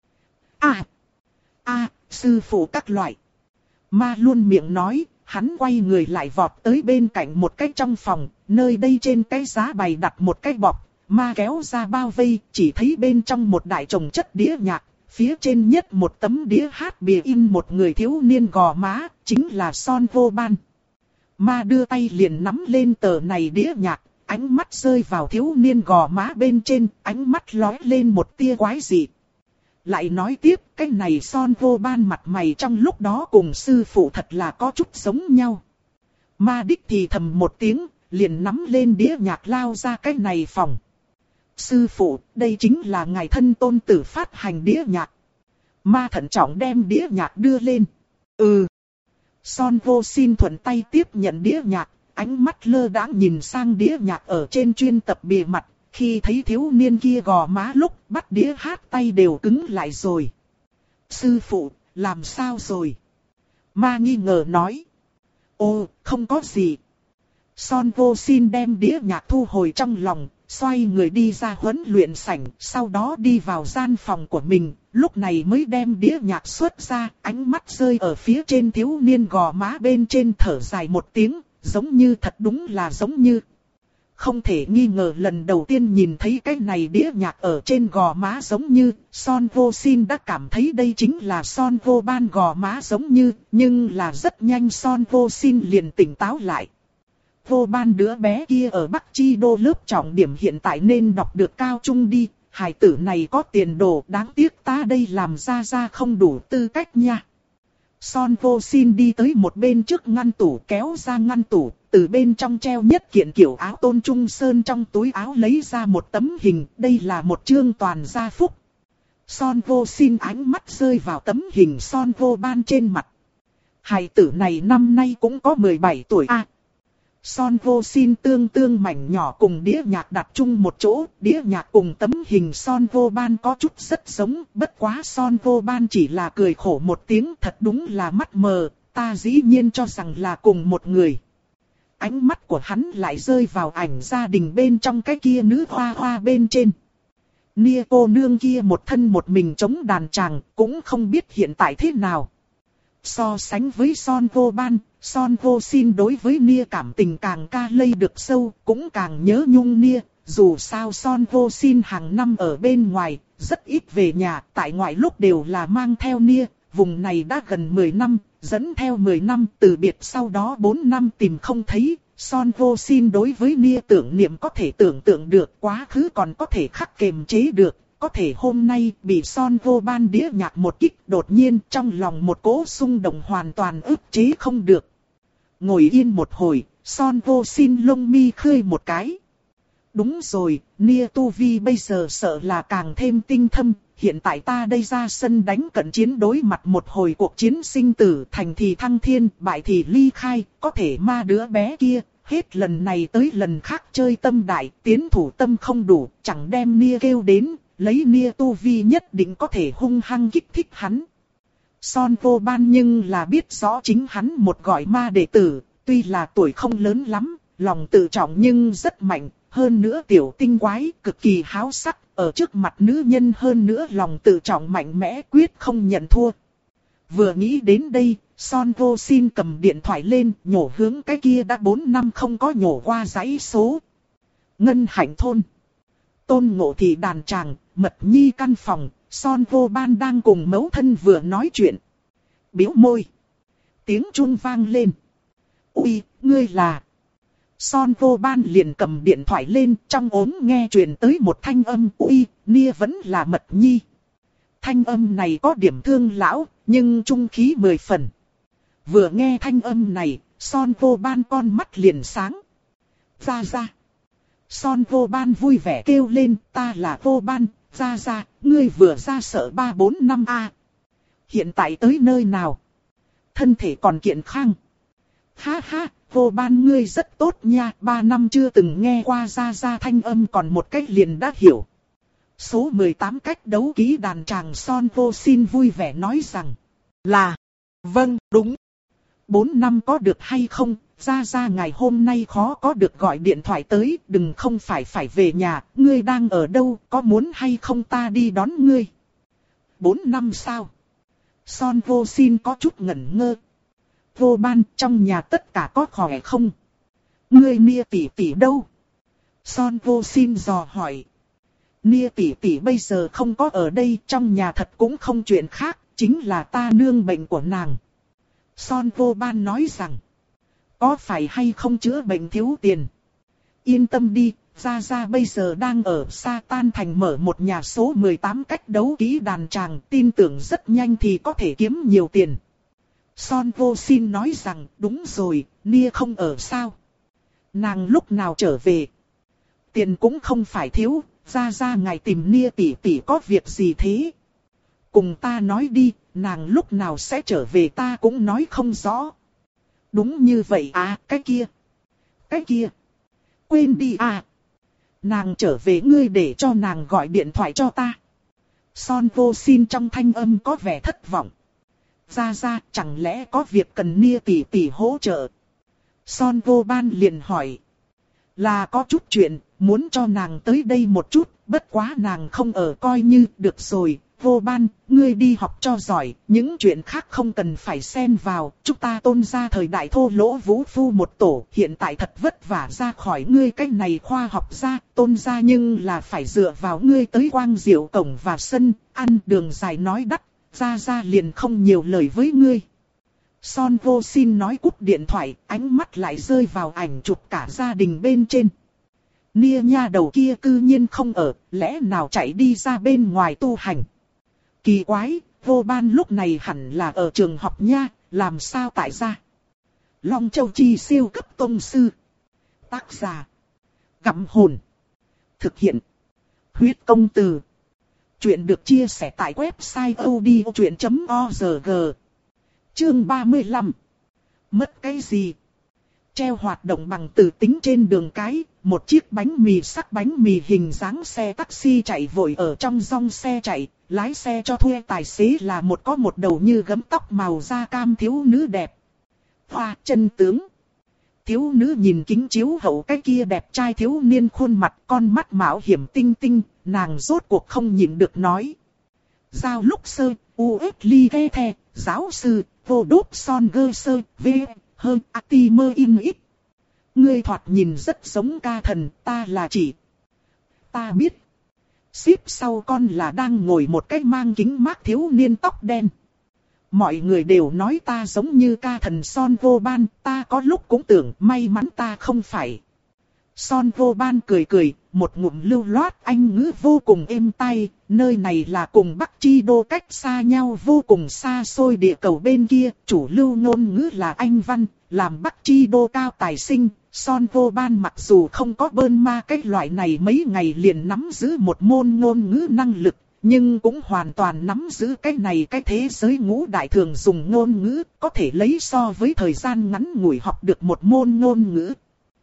À, à, sư phụ các loại. Ma luôn miệng nói, hắn quay người lại vọt tới bên cạnh một cái trong phòng, nơi đây trên cái giá bày đặt một cái bọc, ma kéo ra bao vây, chỉ thấy bên trong một đại chồng chất đĩa nhạc, phía trên nhất một tấm đĩa hát bìa in một người thiếu niên gò má, chính là Son Vô Ban. Ma đưa tay liền nắm lên tờ này đĩa nhạc, ánh mắt rơi vào thiếu niên gò má bên trên, ánh mắt lóe lên một tia quái dị. Lại nói tiếp, cái này Son Vô Ban mặt mày trong lúc đó cùng sư phụ thật là có chút giống nhau. Ma đích thì thầm một tiếng, liền nắm lên đĩa nhạc lao ra cái này phòng. Sư phụ, đây chính là ngài thân tôn tử phát hành đĩa nhạc. Ma thận trọng đem đĩa nhạc đưa lên. Ừ. Son Vô Sin thuận tay tiếp nhận đĩa nhạc, ánh mắt lơ đãng nhìn sang đĩa nhạc ở trên chuyên tập bìa mặt. Khi thấy thiếu niên kia gò má lúc bắt đĩa hát tay đều cứng lại rồi. Sư phụ, làm sao rồi? Ma nghi ngờ nói. Ô, không có gì. Son Vô Sin đem đĩa nhạc thu hồi trong lòng, xoay người đi ra huấn luyện sảnh, sau đó đi vào gian phòng của mình, lúc này mới đem đĩa nhạc xuất ra, ánh mắt rơi ở phía trên thiếu niên gò má bên trên thở dài một tiếng, giống như thật đúng là giống như. Không thể nghi ngờ lần đầu tiên nhìn thấy cái này đĩa nhạc ở trên gò má giống như, Son Vô Sin đã cảm thấy đây chính là Son Vô Ban gò má giống như, nhưng là rất nhanh Son Vô Sin liền tỉnh táo lại. Vô Ban đứa bé kia ở Bắc Chi Đô lớp trọng điểm hiện tại nên đọc được cao trung đi, hài tử này có tiền đồ, đáng tiếc ta đây làm ra ra không đủ tư cách nha. Son Vô Sin đi tới một bên trước ngăn tủ, kéo ra ngăn tủ, từ bên trong treo nhất kiện kiểu áo Tôn Trung Sơn trong túi áo lấy ra một tấm hình, đây là một chương toàn gia phúc. Son Vô Sin ánh mắt rơi vào tấm hình Son Vô Ban trên mặt. Hài tử này năm nay cũng có mười bảy tuổi a. À, Son Vô Sin tương tương mảnh nhỏ cùng đĩa nhạc đặt chung một chỗ, đĩa nhạc cùng tấm hình Son Vô Ban có chút rất giống, bất quá Son Vô Ban chỉ là cười khổ một tiếng, thật đúng là mắt mờ, ta dĩ nhiên cho rằng là cùng một người. Ánh mắt của hắn lại rơi vào ảnh gia đình bên trong cái kia nữ hoa hoa bên trên. Nia cô nương kia một thân một mình chống đàn tràng, cũng không biết hiện tại thế nào. So sánh với Son Vô Ban, Son Vô Sin đối với Nia cảm tình càng ca lây được sâu, cũng càng nhớ nhung Nia. Dù sao Son Vô Sin hàng năm ở bên ngoài, rất ít về nhà, tại ngoại lúc đều là mang theo Nia. Vùng này đã gần mười năm, dẫn theo mười năm từ biệt sau đó bốn năm tìm không thấy. Son Vô Sin đối với Nia tưởng niệm có thể tưởng tượng được, quá khứ còn có thể khắc kềm chế được. Có thể hôm nay bị Son Vô Ban đĩa nhạc một kích, đột nhiên trong lòng một cỗ xung động hoàn toàn ức chế không được. Ngồi yên một hồi, Son Vô Sin lông mi khơi một cái. Đúng rồi, Nia tu vi bây giờ sợ là càng thêm tinh thâm. Hiện tại ta đây ra sân đánh cận chiến đối mặt một hồi cuộc chiến sinh tử, thành thì thăng thiên, bại thì ly khai, có thể ma đứa bé kia, hết lần này tới lần khác chơi tâm đại, tiến thủ tâm không đủ, chẳng đem Nia kêu đến, lấy Nia tu vi nhất định có thể hung hăng kích thích hắn. Son Vô Ban nhưng là biết rõ chính hắn một gọi ma đệ tử, tuy là tuổi không lớn lắm, lòng tự trọng nhưng rất mạnh, hơn nữa tiểu tinh quái, cực kỳ háo sắc. Ở trước mặt nữ nhân hơn nữa lòng tự trọng mạnh mẽ quyết không nhận thua. Vừa nghĩ đến đây, Son Vô Sin cầm điện thoại lên, nhổ hướng cái kia đã bốn năm không có nhổ qua dãy số. Ngân Hạnh thôn. Tôn Ngộ Thị đàn tràng, Mật Nhi căn phòng, Son Vô Ban đang cùng mẫu thân vừa nói chuyện. Biếu môi. Tiếng chuông vang lên. Ui, ngươi là... Son Vô Ban liền cầm điện thoại lên, trong ốm nghe truyền tới một thanh âm. Ui, Nia vẫn là Mật Nhi. Thanh âm này có điểm thương lão, nhưng trung khí mười phần. Vừa nghe thanh âm này, Son Vô Ban con mắt liền sáng. Ra ra. Son Vô Ban vui vẻ kêu lên, ta là Vô Ban, ra ra, ngươi vừa ra sợ ba bốn năm a. Hiện tại tới nơi nào? Thân thể còn kiện khang. Ha ha, Vô Ban ngươi rất tốt nha, ba năm chưa từng nghe qua ra ra thanh âm còn một cách liền đã hiểu. Số mười tám cách đấu ký đàn tràng Son Vô Sin vui vẻ nói rằng là, vâng, đúng. Bốn năm có được hay không, ra ra ngày hôm nay khó có được gọi điện thoại tới, đừng không phải phải về nhà, ngươi đang ở đâu, có muốn hay không ta đi đón ngươi. Bốn năm sao? Son Vô Sin có chút ngẩn ngơ. Vô Ban, trong nhà tất cả có khỏe không? Ngươi Nia tỷ tỷ đâu? Son Vô Sin dò hỏi. Nia tỷ tỷ bây giờ không có ở đây, trong nhà thật cũng không chuyện khác, chính là ta nương bệnh của nàng. Son Vô Ban nói rằng, có phải hay không chữa bệnh thiếu tiền? Yên tâm đi, ra ra bây giờ đang ở Sa Tan Thành mở một nhà số mười tám cách đấu ký đàn tràng, tin tưởng rất nhanh thì có thể kiếm nhiều tiền. Son Vô Sin nói rằng, đúng rồi, Nia không ở sao? Nàng lúc nào trở về? Tiền cũng không phải thiếu, ra ra ngài tìm Nia tỷ tỷ có việc gì thế? Cùng ta nói đi, nàng lúc nào sẽ trở về ta cũng nói không rõ. Đúng như vậy à, cái kia. Cái kia. Quên đi à. Nàng trở về ngươi để cho nàng gọi điện thoại cho ta. Son Vô Sin trong thanh âm có vẻ thất vọng. Ra ra, chẳng lẽ có việc cần Nia tỷ tỷ hỗ trợ? Son Vô Ban liền hỏi. Là có chút chuyện, muốn cho nàng tới đây một chút, bất quá nàng không ở coi như, được rồi, Vô Ban, ngươi đi học cho giỏi, những chuyện khác không cần phải xen vào, chúng ta Tôn gia thời đại thô lỗ vũ phu một tổ, hiện tại thật vất vả ra khỏi ngươi cái này khoa học gia, Tôn gia nhưng là phải dựa vào ngươi tới quang diệu cổng và sân, ăn đường dài nói đắt, ra ra liền không nhiều lời với ngươi. Son Vô Sin nói cúp điện thoại, ánh mắt lại rơi vào ảnh chụp cả gia đình bên trên. Nia nha đầu kia cư nhiên không ở, lẽ nào chạy đi ra bên ngoài tu hành. Kỳ quái, Vô Ban lúc này hẳn là ở trường học nha, làm sao tại gia? Long Châu Chi siêu cấp tông sư. Tác giả. Gặm hồn. Thực hiện. Huyết công từ. Chuyện được chia sẻ tại website odchuyện chấm org. Chương ba mươi lăm. Mất cái gì? Treo hoạt động bằng tử tính trên đường cái, một chiếc bánh mì sắc bánh mì hình dáng xe taxi chạy vội ở trong dòng xe chạy, lái xe cho thuê tài xế là một có một đầu như gấm tóc màu da cam thiếu nữ đẹp. Hoa chân tướng. Thiếu nữ nhìn kính chiếu hậu cái kia đẹp trai thiếu niên khuôn mặt con mắt mạo hiểm tinh tinh, nàng rốt cuộc không nhịn được nói. Giao lúc sơ, u ép ly ghe the, giáo sư, vô đốt son gơ sơ, v, hơn a ti mơ in ít. Ngươi thoạt nhìn rất giống ca thần, ta là chỉ. Ta biết. Xếp sau con là đang ngồi một cái mang kính mát thiếu niên tóc đen. mọi người đều nói ta giống như ca thần Son Vô Ban, ta có lúc cũng tưởng may mắn ta không phải. Son Vô Ban cười cười, một ngụm lưu loát anh ngữ vô cùng êm tai, nơi này là cùng Bắc Chi Đô cách xa nhau vô cùng xa xôi địa cầu bên kia, chủ lưu ngôn ngữ là Anh văn, làm Bắc Chi Đô cao tài sinh. Son Vô Ban mặc dù không có bơn ma cái loại này mấy ngày liền nắm giữ một môn ngôn ngữ năng lực, nhưng cũng hoàn toàn nắm giữ cái này cái thế giới ngũ đại thường dùng ngôn ngữ, có thể lấy so với thời gian ngắn ngủi học được một môn ngôn ngữ.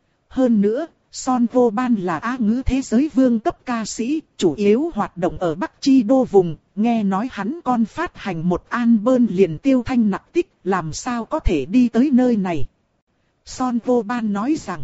Hơn nữa, Son Vô Ban là Á ngữ thế giới vương cấp ca sĩ, chủ yếu hoạt động ở Bắc Chi Đô vùng, nghe nói hắn còn phát hành một album liền tiêu thanh nặc tích, làm sao có thể đi tới nơi này. Son Vô Ban nói rằng,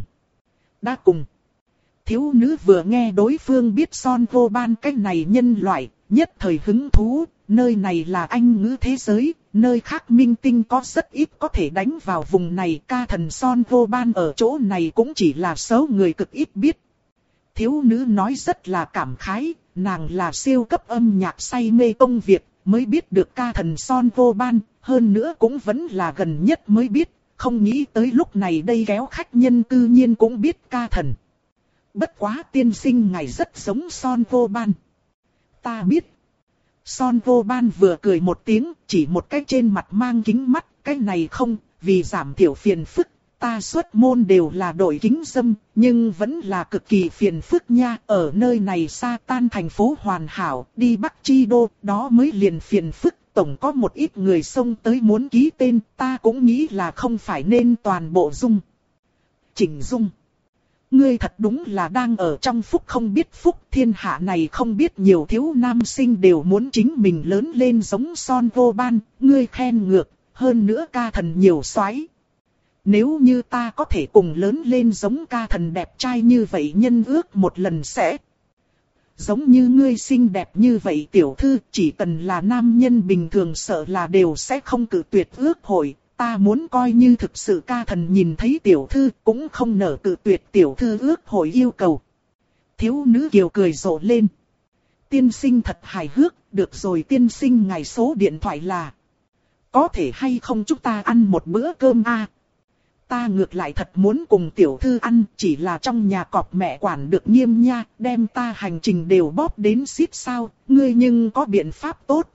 đã cùng. Thiếu nữ vừa nghe đối phương biết Son Vô Ban cái này nhân loại, nhất thời hứng thú, nơi này là Anh ngữ thế giới, nơi khác minh tinh có rất ít có thể đánh vào vùng này, ca thần Son Vô Ban ở chỗ này cũng chỉ là số người cực ít biết. Thiếu nữ nói rất là cảm khái, nàng là siêu cấp âm nhạc say mê công việc, mới biết được ca thần Son Vô Ban, hơn nữa cũng vẫn là gần nhất mới biết, không nghĩ tới lúc này đây kéo khách nhân cư nhiên cũng biết ca thần. Bất quá tiên sinh ngài rất giống Son Vô Ban. Ta biết. Son Vô Ban vừa cười một tiếng, chỉ một cái trên mặt mang kính mắt, cái này không, vì giảm thiểu phiền phức, ta xuất môn đều là đội kính dâm, nhưng vẫn là cực kỳ phiền phức nha, ở nơi này xa tan thành phố hoàn hảo, đi Bắc Chi Đô, đó mới liền phiền phức, tổng có một ít người xông tới muốn ký tên, ta cũng nghĩ là không phải nên toàn bộ dung. Chỉnh Dung. Ngươi thật đúng là đang ở trong phúc không biết phúc, thiên hạ này không biết nhiều thiếu nam sinh đều muốn chính mình lớn lên giống Son Vô Ban, ngươi khen ngược, hơn nữa ca thần nhiều soái. Nếu như ta có thể cùng lớn lên giống ca thần đẹp trai như vậy nhân ước một lần sẽ. Giống như ngươi xinh đẹp như vậy tiểu thư, chỉ cần là nam nhân bình thường sợ là đều sẽ không cự tuyệt ước hội. Ta muốn coi như thực sự ca thần nhìn thấy tiểu thư cũng không nỡ cự tuyệt tiểu thư ước hội yêu cầu. Thiếu nữ kiều cười rộ lên. Tiên sinh thật hài hước, được rồi tiên sinh ngày số điện thoại là. Có thể hay không chúng ta ăn một bữa cơm a? À? Ta ngược lại thật muốn cùng tiểu thư ăn, chỉ là trong nhà cọp mẹ quản được nghiêm nha, đem ta hành trình đều bóp đến xít sao, ngươi nhưng có biện pháp tốt.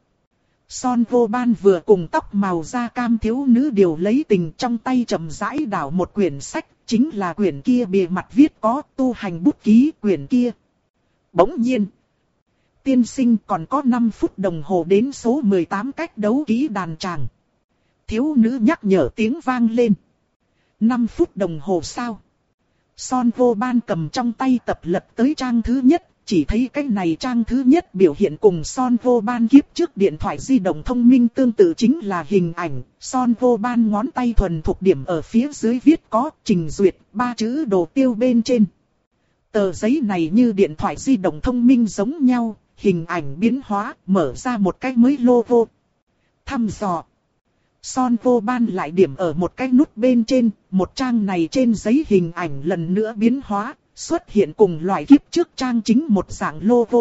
Son Vô Ban vừa cùng tóc màu da cam thiếu nữ điều lấy tình trong tay chậm rãi đảo một quyển sách, chính là quyển kia bìa mặt viết có tu hành bút ký quyển kia. Bỗng nhiên, tiên sinh còn có năm phút đồng hồ đến số mười tám cách đấu ký đàn tràng. Thiếu nữ nhắc nhở tiếng vang lên. năm phút đồng hồ sao? Son Vô Ban cầm trong tay tập lật tới trang thứ nhất. Chỉ thấy cái này trang thứ nhất biểu hiện cùng Son Vô Ban kiếp trước điện thoại di động thông minh tương tự chính là hình ảnh. Son Vô Ban ngón tay thuần thục điểm ở phía dưới viết có trình duyệt ba chữ đồ tiêu bên trên. Tờ giấy này như điện thoại di động thông minh giống nhau, hình ảnh biến hóa, mở ra một cái mới logo. Thăm dò. Son Vô Ban lại điểm ở một cái nút bên trên, một trang này trên giấy hình ảnh lần nữa biến hóa. Xuất hiện cùng loại kiếp trước trang chính một dạng logo.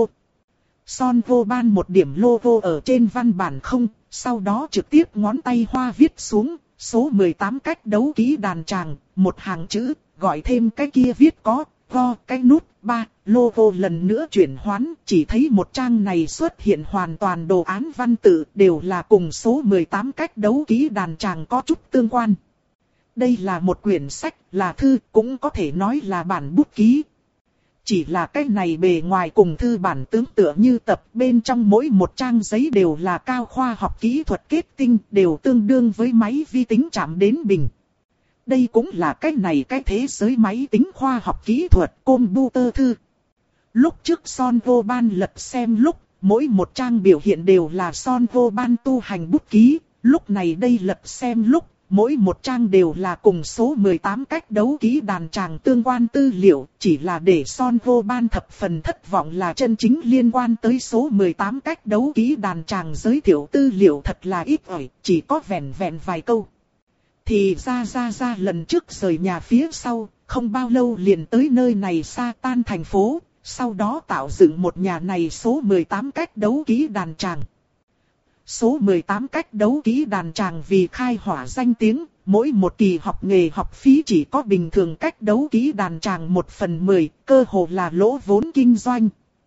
Son Vô Ban một điểm logo ở trên văn bản không, sau đó trực tiếp ngón tay hoa viết xuống, số mười tám cách đấu ký đàn tràng, một hàng chữ, gọi thêm cái kia viết có, go, cái nút, ba, logo lần nữa chuyển hoán, chỉ thấy một trang này xuất hiện hoàn toàn đồ án văn tự, đều là cùng số mười tám cách đấu ký đàn tràng có chút tương quan. Đây là một quyển sách, là thư, cũng có thể nói là bản bút ký. Chỉ là cái này bề ngoài cùng thư bản tương tự như tập, bên trong mỗi một trang giấy đều là cao khoa học kỹ thuật kết tinh, đều tương đương với máy vi tính chạm đến bình. Đây cũng là cái này cái thế giới máy tính khoa học kỹ thuật, computer thư. Lúc trước Son Vô Ban lật xem lúc, mỗi một trang biểu hiện đều là Son Vô Ban tu hành bút ký, lúc này đây lật xem lúc. Mỗi một trang đều là cùng số mười tám cách đấu ký đàn tràng tương quan tư liệu, chỉ là để Son Vô Ban thập phần thất vọng là chân chính liên quan tới số mười tám cách đấu ký đàn tràng giới thiệu tư liệu thật là ít ỏi, chỉ có vẹn vẹn vài câu. Thì ra ra ra lần trước rời nhà phía sau, không bao lâu liền tới nơi này xa tan thành phố, sau đó tạo dựng một nhà này số mười tám cách đấu ký đàn tràng. Số mười tám cách đấu kỹ đàn tràng vì khai hỏa danh tiếng, mỗi một kỳ học nghề học phí chỉ có bình thường cách đấu kỹ đàn tràng một phần mười, cơ hồ là lỗ vốn kinh doanh.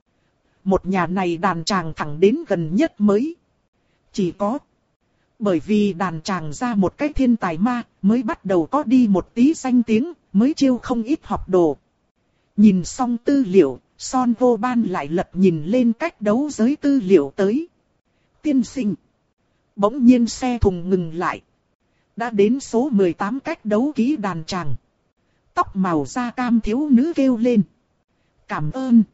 Một nhà này đàn tràng thẳng đến gần nhất mới chỉ có. Bởi vì đàn tràng ra một cái thiên tài ma, mới bắt đầu có đi một tí danh tiếng, mới chiêu không ít học đồ. Nhìn xong tư liệu, Son Vô Ban lại lật nhìn lên cách đấu giới tư liệu tới. Tiên sinh. Bỗng nhiên xe thùng ngừng lại. Đã đến số mười tám cách đấu kỹ đàn tràng. Tóc màu da cam thiếu nữ kêu lên. Cảm ơn.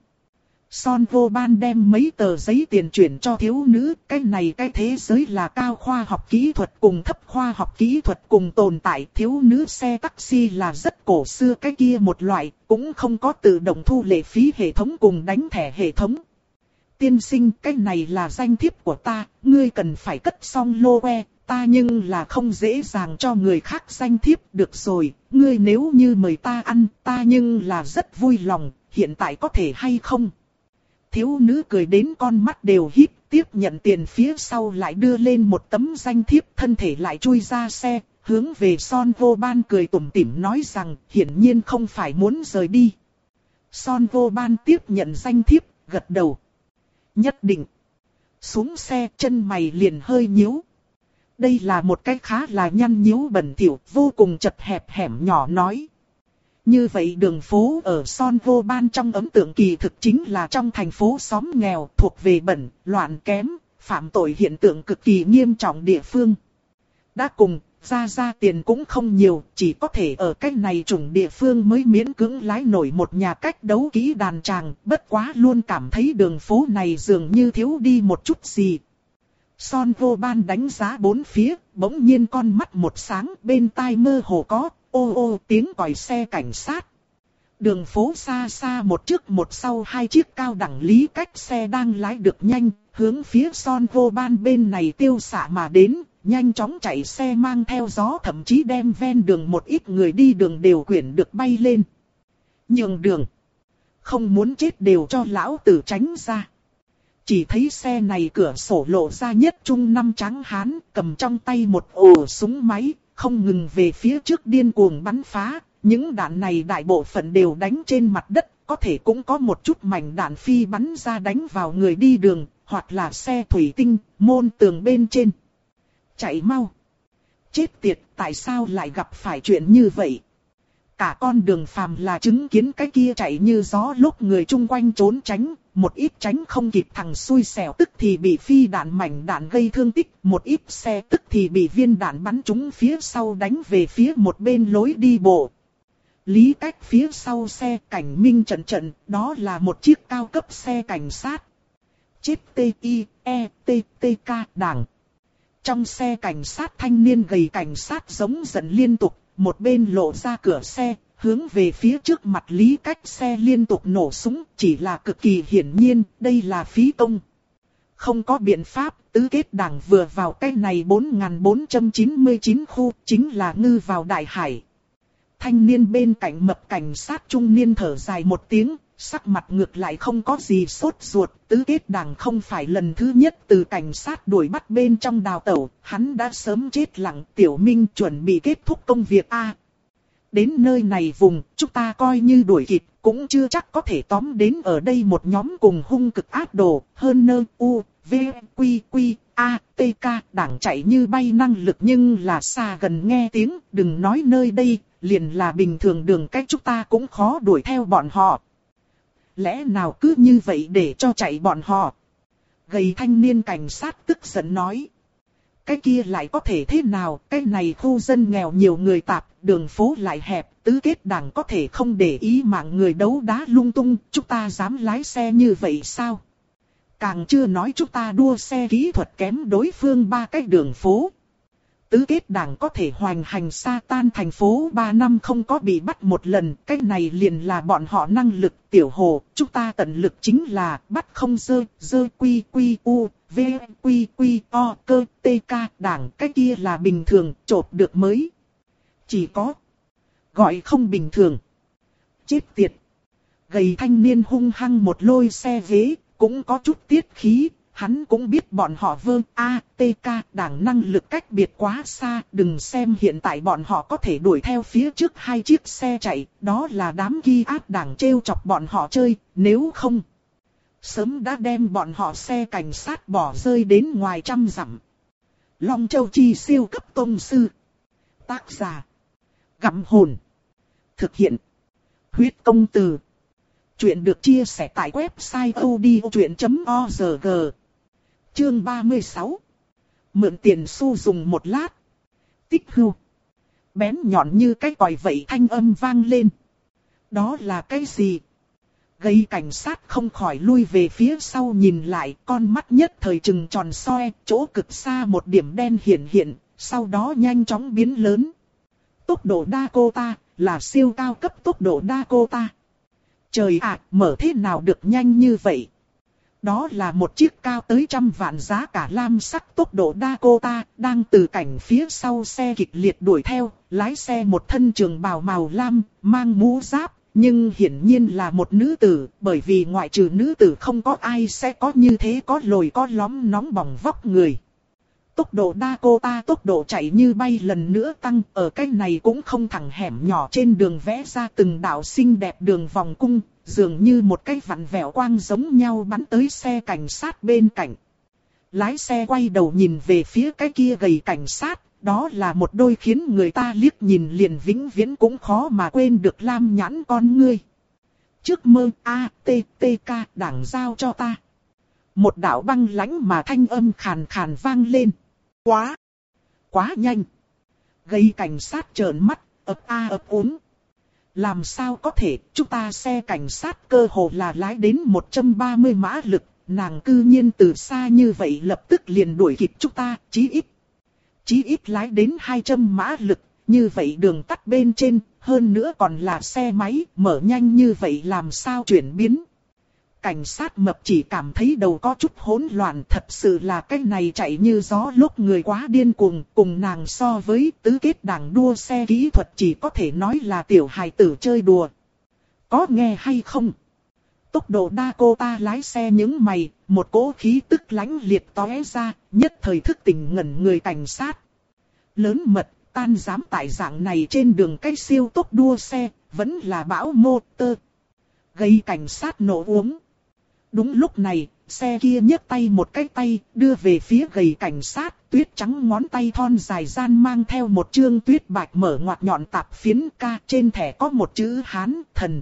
Son Vô Ban đem mấy tờ giấy tiền chuyển cho thiếu nữ. Cái này cái thế giới là cao khoa học kỹ thuật cùng thấp khoa học kỹ thuật cùng tồn tại. Thiếu nữ xe taxi là rất cổ xưa cái kia một loại. Cũng không có tự động thu lệ phí hệ thống cùng đánh thẻ hệ thống. Tiên sinh, cái này là danh thiếp của ta. Ngươi cần phải cất xong lô que. Ta nhưng là không dễ dàng cho người khác danh thiếp. Được rồi, ngươi nếu như mời ta ăn, ta nhưng là rất vui lòng. Hiện tại có thể hay không? Thiếu nữ cười đến con mắt đều híp, tiếp nhận tiền phía sau lại đưa lên một tấm danh thiếp, thân thể lại chui ra xe, hướng về Son Vô Ban cười tủm tỉm nói rằng hiển nhiên không phải muốn rời đi. Son Vô Ban tiếp nhận danh thiếp, gật đầu. Nhất định. Xuống xe chân mày liền hơi nhíu. Đây là một cái khá là nhăn nhíu bẩn thỉu, vô cùng chật hẹp hẻm nhỏ nói. Như vậy đường phố ở Son Vô Ban trong ấn tượng kỳ thực chính là trong thành phố xóm nghèo thuộc về bẩn, loạn kém, phạm tội hiện tượng cực kỳ nghiêm trọng địa phương. Đã cùng, ra ra tiền cũng không nhiều, chỉ có thể ở cách này chủng địa phương mới miễn cưỡng lái nổi một nhà cách đấu kỹ đàn tràng, bất quá luôn cảm thấy đường phố này dường như thiếu đi một chút gì. Son Vô Ban đánh giá bốn phía, bỗng nhiên con mắt một sáng bên tai mơ hồ có. Ô ô tiếng còi xe cảnh sát. Đường phố xa xa một trước một sau hai chiếc cao đẳng lý cách xe đang lái được nhanh, hướng phía Son Vô Ban bên này tiêu xạ mà đến, nhanh chóng chạy xe mang theo gió thậm chí đem ven đường một ít người đi đường đều quyển được bay lên. Nhường đường. Không muốn chết đều cho lão tử tránh ra. Chỉ thấy xe này cửa sổ lộ ra nhất trung năm trắng hán, cầm trong tay một ổ súng máy. Không ngừng về phía trước điên cuồng bắn phá, những đạn này đại bộ phận đều đánh trên mặt đất, có thể cũng có một chút mảnh đạn phi bắn ra đánh vào người đi đường, hoặc là xe thủy tinh, môn tường bên trên. Chạy mau! Chết tiệt, tại sao lại gặp phải chuyện như vậy? Cả con đường phàm là chứng kiến cái kia chạy như gió lúc người chung quanh trốn tránh, một ít tránh không kịp thằng xui xẻo tức thì bị phi đạn mảnh đạn gây thương tích, một ít xe tức thì bị viên đạn bắn trúng phía sau đánh về phía một bên lối đi bộ. Lý cách phía sau xe cảnh minh trận trận, đó là một chiếc cao cấp xe cảnh sát. Chết T-I-E-T-T-K đảng. Trong xe cảnh sát thanh niên gầy cảnh sát giống giận liên tục, một bên lộ ra cửa xe, hướng về phía trước mặt Lý cách xe liên tục nổ súng, chỉ là cực kỳ hiển nhiên, đây là phí công. Không có biện pháp, tứ kết đảng vừa vào cái này bốn nghìn bốn trăm chín mươi chín khu, chính là ngư vào đại hải. Thanh niên bên cạnh mập cảnh sát trung niên thở dài một tiếng, sắc mặt ngược lại không có gì sốt ruột, tứ kết đảng không phải lần thứ nhất từ cảnh sát đuổi bắt bên trong đào tẩu, hắn đã sớm chết lặng. Tiểu Minh chuẩn bị kết thúc công việc a. Đến nơi này vùng, chúng ta coi như đuổi kịp, cũng chưa chắc có thể tóm đến ở đây một nhóm cùng hung cực ác đồ, hơn nơ, u, v, quy, quy, a, t, k, đảng chạy như bay năng lực nhưng là xa gần nghe tiếng, đừng nói nơi đây, liền là bình thường đường cách chúng ta cũng khó đuổi theo bọn họ. Lẽ nào cứ như vậy để cho chạy bọn họ? Gầy thanh niên cảnh sát tức giận nói. Cái kia lại có thể thế nào, cái này khu dân nghèo nhiều người tạp, đường phố lại hẹp, tứ kết đảng có thể không để ý mạng người đấu đá lung tung, chúng ta dám lái xe như vậy sao? Càng chưa nói chúng ta đua xe kỹ thuật kém đối phương ba cái đường phố. Tứ kết đảng có thể hoành hành sa tan thành phố ba năm không có bị bắt một lần, cái này liền là bọn họ năng lực. Tiểu Hồ, chúng ta tận lực chính là bắt không dơ, dơ quy quy u, v quy quy o, cơ, t, k, đảng, cái kia là bình thường, chộp được mới. Chỉ có gọi không bình thường. Chết tiệt. Gầy thanh niên hung hăng một lôi xe ghế, cũng có chút tiết khí. Hắn cũng biết bọn họ vơ A, T, K đảng năng lực cách biệt quá xa. Đừng xem hiện tại bọn họ có thể đuổi theo phía trước hai chiếc xe chạy. Đó là đám ghi áp đảng trêu chọc bọn họ chơi. Nếu không, sớm đã đem bọn họ xe cảnh sát bỏ rơi đến ngoài trăm dặm. Long Châu Chi siêu cấp tông sư. Tác giả: Gặm Hồn. Thực hiện: Huyết Công Từ. Chuyện được chia sẻ tại website odchuyện chấm org. Chương ba mươi sáu. Mượn tiền xu dùng một lát. Tích hưu. Bén nhọn như cái còi vậy thanh âm vang lên. Đó là cái gì? Gây cảnh sát không khỏi lui về phía sau nhìn lại, con mắt nhất thời trừng tròn soi, chỗ cực xa một điểm đen hiện hiện, sau đó nhanh chóng biến lớn. Tốc độ Dakota, là siêu cao cấp tốc độ Dakota. Trời ạ, mở thế nào được nhanh như vậy? Đó là một chiếc cao tới trăm vạn giá cả lam sắc tốc độ Dakota, đang từ cảnh phía sau xe kịch liệt đuổi theo, lái xe một thân trường bào màu lam, mang mũ giáp, nhưng hiển nhiên là một nữ tử, bởi vì ngoại trừ nữ tử không có ai sẽ có như thế có lồi có lõm nóng bỏng vóc người. Tốc độ Dakota tốc độ chạy như bay lần nữa tăng, ở cái này cũng không thẳng hẻm nhỏ trên đường vẽ ra từng đạo xinh đẹp đường vòng cung, dường như một cái vặn vẹo quang giống nhau bắn tới xe cảnh sát bên cạnh. Lái xe quay đầu nhìn về phía cái kia gầy cảnh sát, đó là một đôi khiến người ta liếc nhìn liền vĩnh viễn cũng khó mà quên được lam nhãn con ngươi. Trước mơ A, T, T, K đảng giao cho ta. Một đạo băng lãnh mà thanh âm khàn khàn vang lên. Quá! Quá nhanh! Gầy cảnh sát trợn mắt, ấp a ấp úng. Làm sao có thể, chúng ta xe cảnh sát cơ hồ là lái đến một trăm ba mươi mã lực, nàng cư nhiên từ xa như vậy lập tức liền đuổi kịp chúng ta, chí ít. Chí ít lái đến hai trăm mã lực, như vậy đường tắt bên trên, hơn nữa còn là xe máy, mở nhanh như vậy làm sao chuyển biến. Cảnh sát mập chỉ cảm thấy đầu có chút hỗn loạn, thật sự là cái này chạy như gió lúc người quá điên cuồng, cùng nàng so với tứ kết đảng đua xe kỹ thuật chỉ có thể nói là tiểu hài tử chơi đùa. Có nghe hay không? Tốc độ Dakota lái xe những mày, một cỗ khí tức lãnh liệt tóe ra, nhất thời thức tỉnh ngẩn người cảnh sát. Lớn mật, tan dám tại dạng này trên đường cái siêu tốc đua xe, vẫn là bão motor. Gây cảnh sát nổ uống. Đúng lúc này, xe kia nhấc tay một cái tay, đưa về phía gầy cảnh sát, tuyết trắng ngón tay thon dài gian mang theo một chương tuyết bạch mở ngoặt nhọn tạp phiến ca, trên thẻ có một chữ Hán, thần.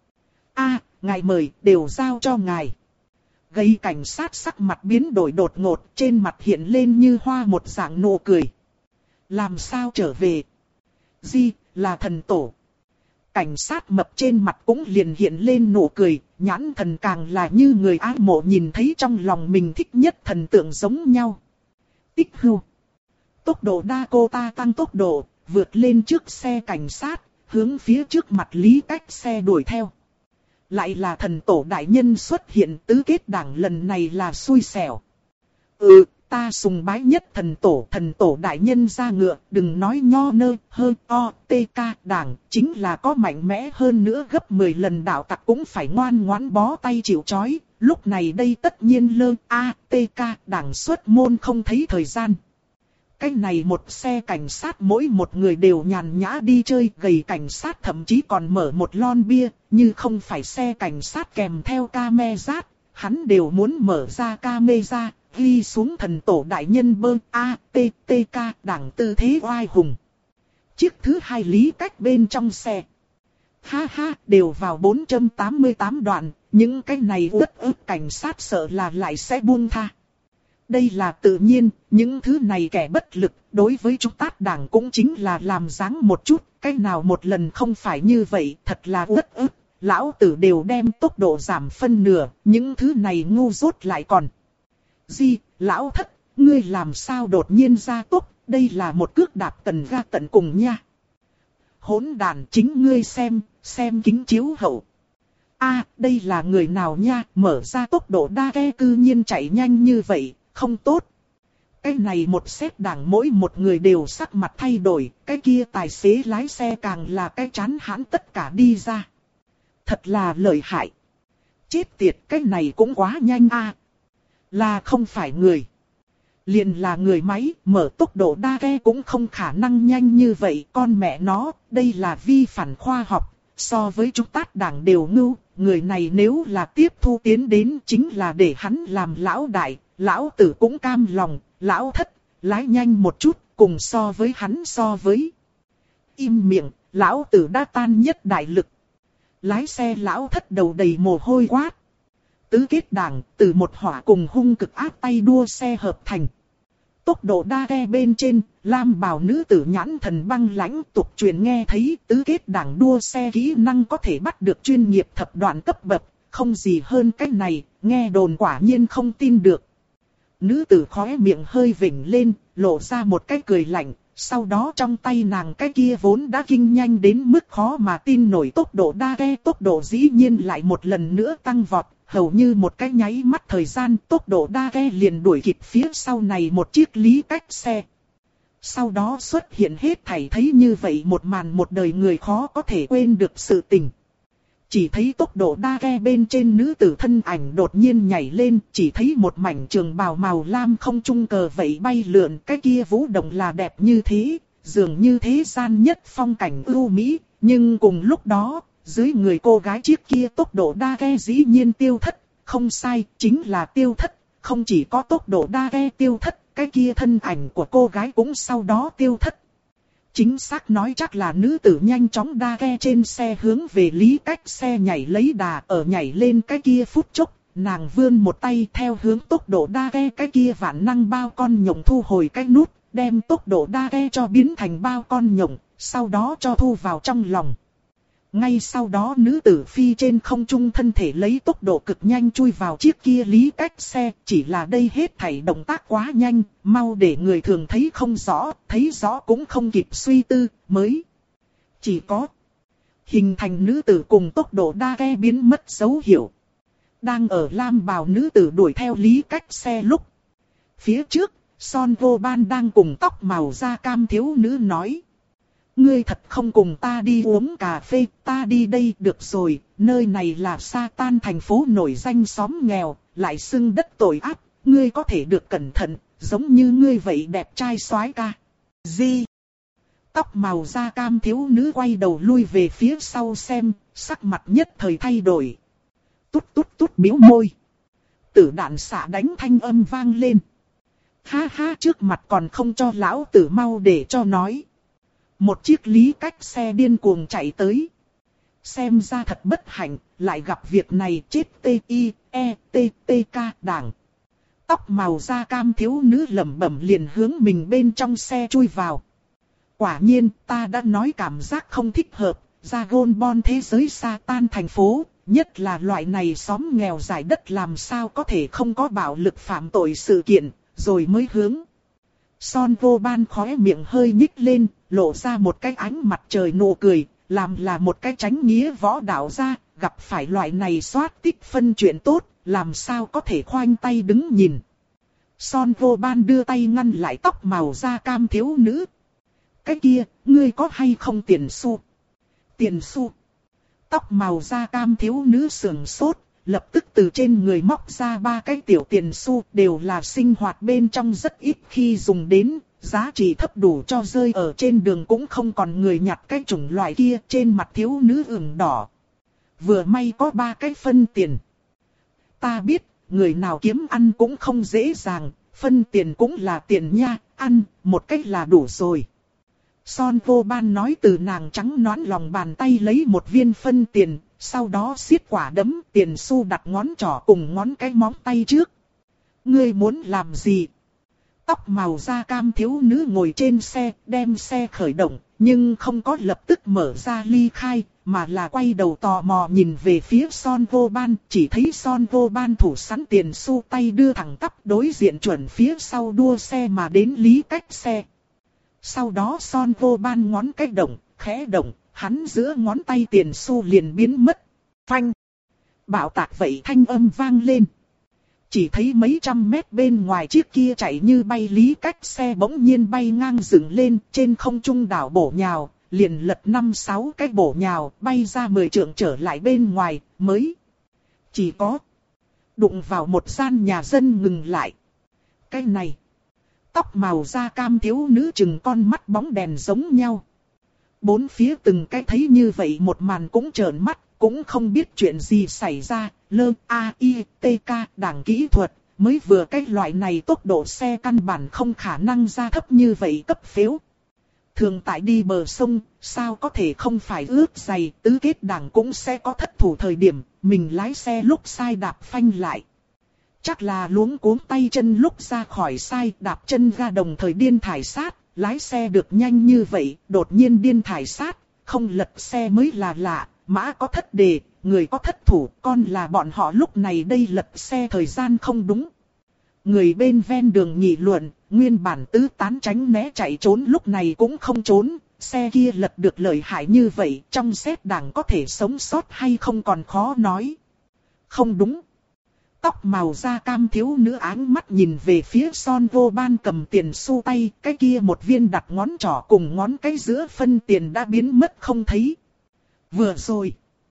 A, ngài mời, đều giao cho ngài. Gầy cảnh sát sắc mặt biến đổi đột ngột, trên mặt hiện lên như hoa một dạng nụ cười. Làm sao trở về? Di, là thần tổ. Cảnh sát mập trên mặt cũng liền hiện lên nụ cười, nhãn thần càng là như người ái mộ nhìn thấy trong lòng mình thích nhất thần tượng giống nhau. Tích hưu. Tốc độ Dakota tăng tốc độ, vượt lên trước xe cảnh sát, hướng phía trước mặt Lý Cách xe đuổi theo. Lại là thần tổ đại nhân xuất hiện, tứ kết đảng lần này là xui xẻo. Ừ, ta sùng bái nhất thần tổ, thần tổ đại nhân ra ngựa, đừng nói nho nơ, hơn o, tê ca đảng, chính là có mạnh mẽ hơn nữa gấp mười lần đạo tặc cũng phải ngoan ngoãn bó tay chịu trói. Lúc này đây tất nhiên lơ a, tê ca đảng xuất môn không thấy thời gian. Cái này một xe cảnh sát mỗi một người đều nhàn nhã đi chơi, gầy cảnh sát thậm chí còn mở một lon bia, như không phải xe cảnh sát kèm theo camera, hắn đều muốn mở ra camera, ghi xuống thần tổ đại nhân bơ a, tê, tê ca đảng tư thế oai hùng. Chiếc thứ hai Lý Cách bên trong xe. Ha ha, đều vào bốn trăm tám mươi tám đoạn, những cái này uất ức cảnh sát sợ là lại sẽ buông tha. Đây là tự nhiên, những thứ này kẻ bất lực, đối với chúng ta đảng cũng chính là làm dáng một chút, cái nào một lần không phải như vậy, thật là uất ức, lão tử đều đem tốc độ giảm phân nửa, những thứ này ngu dốt lại còn. Di, lão thất, ngươi làm sao đột nhiên ra tốc, đây là một cước đạp tần ga tận cùng nha. Hỗn đàn, chính ngươi xem, xem kính chiếu hậu. A, đây là người nào nha, mở ra tốc độ đa ghe cư nhiên chạy nhanh như vậy, không tốt. Cái này một xét đảng mỗi một người đều sắc mặt thay đổi, cái kia tài xế lái xe càng là cái chán hãn tất cả đi ra. Thật là lợi hại. Chết tiệt, cái này cũng quá nhanh a. Là không phải người. Liền là người máy, mở tốc độ đa ghe cũng không khả năng nhanh như vậy. Con mẹ nó, đây là vi phản khoa học. So với chúng tát đảng đều ngưu, người này nếu là tiếp thu tiến đến chính là để hắn làm lão đại. Lão tử cũng cam lòng, lão thất, lái nhanh một chút, cùng so với hắn so với. Im miệng, lão tử đã tan nhất đại lực. Lái xe lão thất đầu đầy mồ hôi quát. Tứ kết đảng, từ một hỏa cùng hung cực áp tay đua xe hợp thành. Tốc độ đa ghe bên trên, lam bào nữ tử nhãn thần băng lãnh tục truyền nghe thấy tứ kết đảng đua xe kỹ năng có thể bắt được chuyên nghiệp thập đoạn cấp bậc, không gì hơn cái này, nghe đồn quả nhiên không tin được. Nữ tử khóe miệng hơi vểnh lên, lộ ra một cái cười lạnh, sau đó trong tay nàng cái kia vốn đã kinh nhanh đến mức khó mà tin nổi tốc độ đa ghe tốc độ dĩ nhiên lại một lần nữa tăng vọt. Hầu như một cái nháy mắt thời gian tốc độ đa ghe liền đuổi kịp phía sau này một chiếc lý cách xe. Sau đó xuất hiện hết thảy thấy như vậy một màn một đời người khó có thể quên được sự tình. Chỉ thấy tốc độ đa ghe bên trên nữ tử thân ảnh đột nhiên nhảy lên, chỉ thấy một mảnh trường bào màu lam không trung cờ vậy bay lượn, cái kia vũ động là đẹp như thế, dường như thế gian nhất phong cảnh ưu mỹ, nhưng cùng lúc đó, dưới người cô gái chiếc kia tốc độ đa ghe dĩ nhiên tiêu thất, không sai, chính là tiêu thất, không chỉ có tốc độ đa ghe tiêu thất, cái kia thân ảnh của cô gái cũng sau đó tiêu thất. Chính xác nói chắc là nữ tử nhanh chóng đa ghe trên xe hướng về lý cách xe nhảy lấy đà ở nhảy lên cái kia phút chốc, nàng vươn một tay theo hướng tốc độ đa ghe cái kia vạn năng bao con nhộng thu hồi cái nút, đem tốc độ đa ghe cho biến thành bao con nhộng, sau đó cho thu vào trong lòng. Ngay sau đó nữ tử phi trên không trung thân thể lấy tốc độ cực nhanh chui vào chiếc kia lý cách xe, chỉ là đây hết thảy động tác quá nhanh, mau để người thường thấy không rõ, thấy rõ cũng không kịp suy tư, mới. Chỉ có hình thành nữ tử cùng tốc độ đa ghe biến mất dấu hiệu. Đang ở lam bào nữ tử đuổi theo lý cách xe lúc. Phía trước, Son Vô Ban đang cùng tóc màu da cam thiếu nữ nói. Ngươi thật không cùng ta đi uống cà phê, ta đi đây được rồi, nơi này là Sa Tan thành phố nổi danh xóm nghèo, lại xưng đất tội ác, ngươi có thể được cẩn thận, giống như ngươi vậy đẹp trai soái ca. Gì? Tóc màu da cam thiếu nữ quay đầu lui về phía sau xem, sắc mặt nhất thời thay đổi. Tút tút tút biếu môi. Tử đạn xạ đánh thanh âm vang lên. Ha ha, trước mặt còn không cho lão tử mau để cho nói. Một chiếc lý cách xe điên cuồng chạy tới. Xem ra thật bất hạnh, lại gặp việc này chết T-I-E-T-T-K đảng. Tóc màu da cam thiếu nữ lẩm bẩm liền hướng mình bên trong xe chui vào. Quả nhiên, ta đã nói cảm giác không thích hợp, ra gôn bon thế giới Sa Tan thành phố, nhất là loại này xóm nghèo giải đất làm sao có thể không có bạo lực phạm tội sự kiện, rồi mới hướng. Son Vô Ban khóe miệng hơi nhích lên, lộ ra một cái ánh mặt trời nụ cười, làm là một cái tránh nghĩa võ đạo gia, gặp phải loại này soát tích phân chuyện tốt, làm sao có thể khoanh tay đứng nhìn. Son Vô Ban đưa tay ngăn lại tóc màu da cam thiếu nữ. Cái kia, ngươi có hay không tiền xu? Tiền xu. Tóc màu da cam thiếu nữ sườn sốt, lập tức từ trên người móc ra ba cái tiểu tiền xu, đều là sinh hoạt bên trong rất ít khi dùng đến, giá trị thấp đủ cho rơi ở trên đường cũng không còn người nhặt cái chủng loại kia, trên mặt thiếu nữ ửng đỏ. Vừa may có ba cái phân tiền. Ta biết, người nào kiếm ăn cũng không dễ dàng, phân tiền cũng là tiền nha, ăn, một cách là đủ rồi. Son Vô Ban nói từ nàng trắng nõn lòng bàn tay lấy một viên phân tiền, sau đó siết quả đấm tiền xu đặt ngón trỏ cùng ngón cái móng tay trước. Ngươi muốn làm gì? Tóc màu da cam thiếu nữ ngồi trên xe, đem xe khởi động, nhưng không có lập tức mở ra ly khai, mà là quay đầu tò mò nhìn về phía Son Vô Ban, chỉ thấy Son Vô Ban thủ sẵn tiền xu tay đưa thẳng tắp đối diện chuẩn phía sau đua xe mà đến lý cách xe. Sau đó Son Vô Ban ngón cái động, khẽ động, hắn giữa ngón tay tiền xu liền biến mất. Phanh! Bạo tạc vậy thanh âm vang lên. Chỉ thấy mấy trăm mét bên ngoài chiếc kia chạy như bay lý cách xe bỗng nhiên bay ngang dựng lên trên không trung đảo bổ nhào, liền lật năm sáu cái bổ nhào bay ra mười trượng trở lại bên ngoài, mới. Chỉ có Đụng vào một gian nhà dân ngừng lại. Cái này. Tóc màu da cam thiếu nữ chừng con mắt bóng đèn giống nhau. Bốn phía từng cái thấy như vậy một màn cũng trợn mắt, cũng không biết chuyện gì xảy ra. Lơ A I T K đảng kỹ thuật, mới vừa cái loại này tốc độ xe căn bản không khả năng ra thấp như vậy cấp phiếu. Thường tại đi bờ sông, sao có thể không phải ướt giày, tứ kết đảng cũng sẽ có thất thủ thời điểm, mình lái xe lúc sai đạp phanh lại. Chắc là luống cuống tay chân lúc ra khỏi sai đạp chân ga đồng thời điên thải sát, lái xe được nhanh như vậy, đột nhiên điên thải sát, không lật xe mới là lạ, mã có thất đề, người có thất thủ, con là bọn họ lúc này đây lật xe thời gian không đúng. Người bên ven đường nghị luận, nguyên bản tứ tán tránh né chạy trốn lúc này cũng không trốn, xe kia lật được lợi hại như vậy, trong xét đảng có thể sống sót hay không còn khó nói. Không đúng. Tóc màu da cam thiếu nữ áng mắt nhìn về phía Son Vô Ban cầm tiền xu tay, cái kia một viên đặt ngón trỏ cùng ngón cái giữa phân tiền đã biến mất không thấy. Vừa rồi.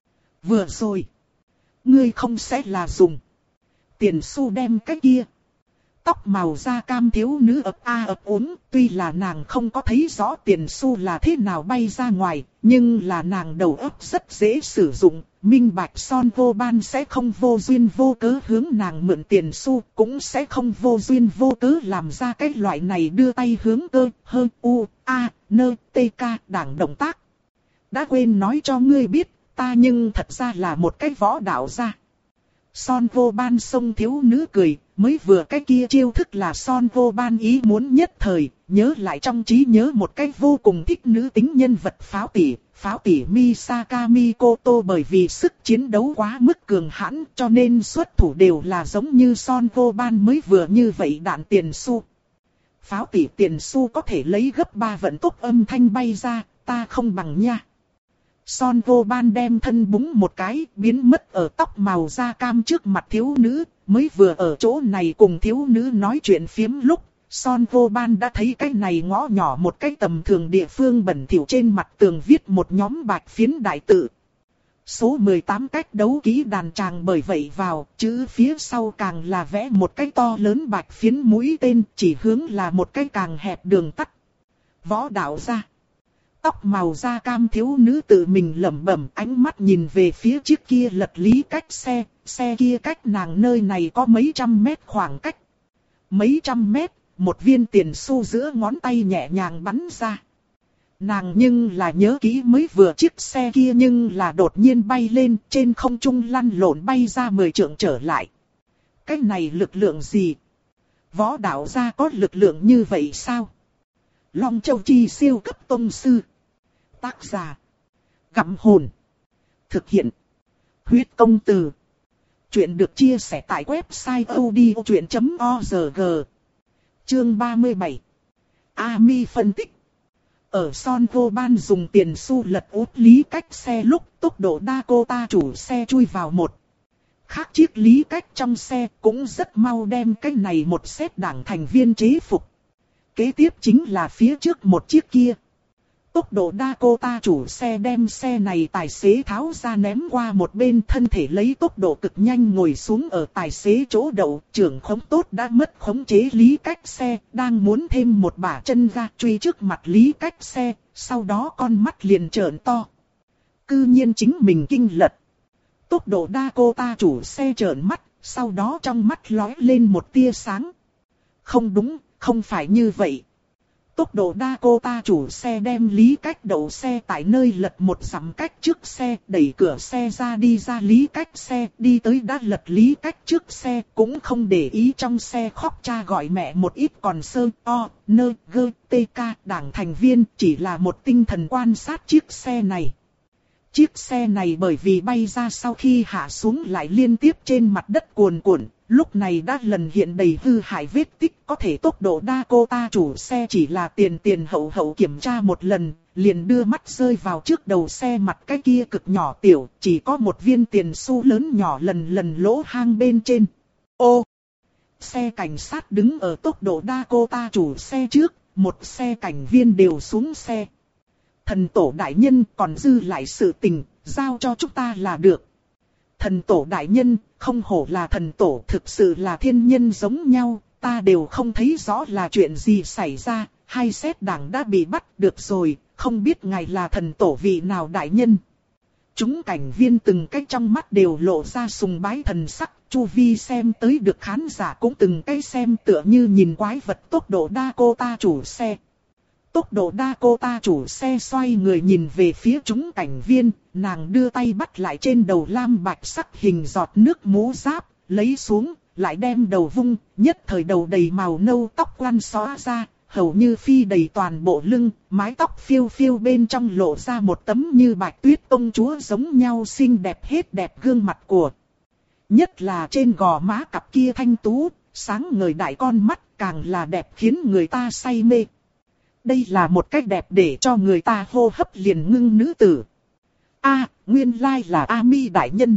Vừa rồi. Ngươi không sẽ là dùng tiền xu đem cái kia. Tóc màu da cam thiếu nữ ấp a ấp úng, tuy là nàng không có thấy rõ tiền xu là thế nào bay ra ngoài, nhưng là nàng đầu óc rất dễ sử dụng, minh bạch Son Vô Ban sẽ không vô duyên vô cớ hướng nàng mượn tiền xu, cũng sẽ không vô duyên vô cớ làm ra cái loại này đưa tay hướng cơ, hơn u, a, nơ, tê ca đảng động tác. Đã quên nói cho ngươi biết, ta nhưng thật ra là một cái võ đạo gia. Son Vô Ban xông thiếu nữ cười, mới vừa cái kia chiêu thức là Son Vô Ban ý muốn nhất thời, nhớ lại trong trí nhớ một cái vô cùng thích nữ tính nhân vật pháo tỷ, pháo tỷ Misaka Mikoto bởi vì sức chiến đấu quá mức cường hãn cho nên xuất thủ đều là giống như Son Vô Ban mới vừa như vậy đạn tiền xu. Pháo tỷ tiền xu có thể lấy gấp ba vận tốc âm thanh bay ra, ta không bằng nha. Son Vô Ban đem thân búng một cái, biến mất ở tóc màu da cam trước mặt thiếu nữ, mới vừa ở chỗ này cùng thiếu nữ nói chuyện phiếm lúc, Son Vô Ban đã thấy cái này ngõ nhỏ một cái tầm thường địa phương bẩn thỉu trên mặt tường viết một nhóm bạch phiến đại tự. Số mười tám cách đấu kỹ đàn tràng bởi vậy vào, chữ phía sau càng là vẽ một cái to lớn bạch phiến mũi tên, chỉ hướng là một cái càng hẹp đường tắt. Võ đạo gia. Tóc màu da cam thiếu nữ tự mình lẩm bẩm, ánh mắt nhìn về phía chiếc kia lật lý cách xe, xe kia cách nàng nơi này có mấy trăm mét khoảng cách. Mấy trăm mét, một viên tiền xu giữa ngón tay nhẹ nhàng bắn ra. Nàng nhưng là nhớ kỹ mới vừa chiếc xe kia nhưng là đột nhiên bay lên, trên không trung lăn lộn bay ra mười trượng trở lại. Cái này lực lượng gì? Võ đạo gia có lực lượng như vậy sao? Long Châu Chi siêu cấp tông sư. Tác giả. Gặm hồn. Thực hiện. Huyết công từ. Chuyện được chia sẻ tại website odchuyện chấm org. Chương ba mươi bảy. Ami phân tích. Ở Son Vô Ban dùng tiền xu lật út lý cách xe lúc tốc độ Dakota chủ xe chui vào một khác chiếc lý cách trong xe cũng rất mau đem cái này một set đảng thành viên chế phục. Kế tiếp chính là phía trước một chiếc kia. Tốc độ Dakota chủ xe đem xe này tài xế tháo ra ném qua một bên, thân thể lấy tốc độ cực nhanh ngồi xuống ở tài xế chỗ đậu, trưởng khống tốt đã mất khống chế lý cách xe, đang muốn thêm một bả chân ga truy trước mặt lý cách xe, sau đó con mắt liền trợn to. Cư nhiên chính mình kinh lật. Tốc độ Dakota chủ xe trợn mắt, sau đó trong mắt lóe lên một tia sáng. Không đúng, không phải như vậy. Tốc độ Dakota chủ xe đem lý cách đậu xe tại nơi lật một dặm cách trước xe, đẩy cửa xe ra đi ra lý cách xe, đi tới đã lật lý cách trước xe, cũng không để ý trong xe khóc cha gọi mẹ một ít còn sơ, o, nơ, gơ, tê ca, đảng thành viên, chỉ là một tinh thần quan sát chiếc xe này. Chiếc xe này bởi vì bay ra sau khi hạ xuống lại liên tiếp trên mặt đất cuồn cuộn, lúc này đã lần hiện đầy hư hại vết tích, có thể tốc độ Dakota chủ xe chỉ là tiền tiền hậu hậu kiểm tra một lần, liền đưa mắt rơi vào trước đầu xe mặt cái kia cực nhỏ tiểu, chỉ có một viên tiền xu lớn nhỏ lần lần lỗ hang bên trên. Ô! Xe cảnh sát đứng ở tốc độ Dakota chủ xe trước, một xe cảnh viên đều xuống xe. Thần tổ đại nhân còn dư lại sự tình, giao cho chúng ta là được. Thần tổ đại nhân, không hổ là thần tổ, thực sự là thiên nhân giống nhau, ta đều không thấy rõ là chuyện gì xảy ra, hai xét đảng đã bị bắt được rồi, không biết ngài là thần tổ vị nào đại nhân. Chúng cảnh viên từng cái trong mắt đều lộ ra sùng bái thần sắc, chu vi xem tới được khán giả cũng từng cái xem tựa như nhìn quái vật. Tốc độ Dakota chủ xe. Tốc độ Dakota chủ xe xoay người nhìn về phía chúng cảnh viên, nàng đưa tay bắt lại trên đầu lam bạch sắc hình giọt nước mũ giáp, lấy xuống, lại đem đầu vung, nhất thời đầu đầy màu nâu tóc quăn xóa ra, hầu như phi đầy toàn bộ lưng, mái tóc phiêu phiêu bên trong lộ ra một tấm như bạch tuyết công chúa giống nhau xinh đẹp hết đẹp gương mặt của. Nhất là trên gò má cặp kia thanh tú, sáng ngời đại con mắt càng là đẹp khiến người ta say mê. Đây là một cách đẹp để cho người ta hô hấp liền ngưng nữ tử. A, nguyên lai là Ami đại nhân.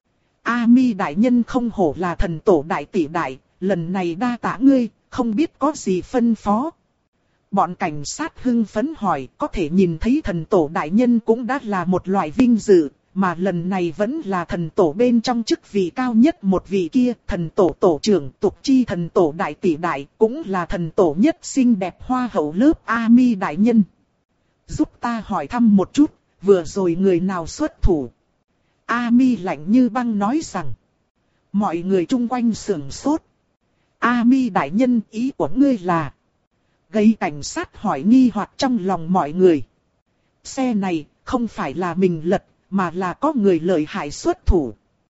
Ami đại nhân không hổ là thần tổ đại tỷ đại, lần này đa tạ ngươi, không biết có gì phân phó. Bọn cảnh sát hưng phấn hỏi, có thể nhìn thấy thần tổ đại nhân cũng đã là một loại vinh dự, mà lần này vẫn là thần tổ bên trong chức vị cao nhất một vị kia, thần tổ tổ trưởng tục chi thần tổ đại tỷ đại, cũng là thần tổ nhất xinh đẹp hoa hậu lớp Ami đại nhân. Giúp ta hỏi thăm một chút, vừa rồi người nào xuất thủ? Ami lạnh như băng nói rằng. Mọi người chung quanh sửng sốt. Ami đại nhân, ý của ngươi là? Gây cảnh sát hỏi nghi hoặc trong lòng mọi người. Xe này không phải là mình lật, mà là có người lợi hại xuất thủ.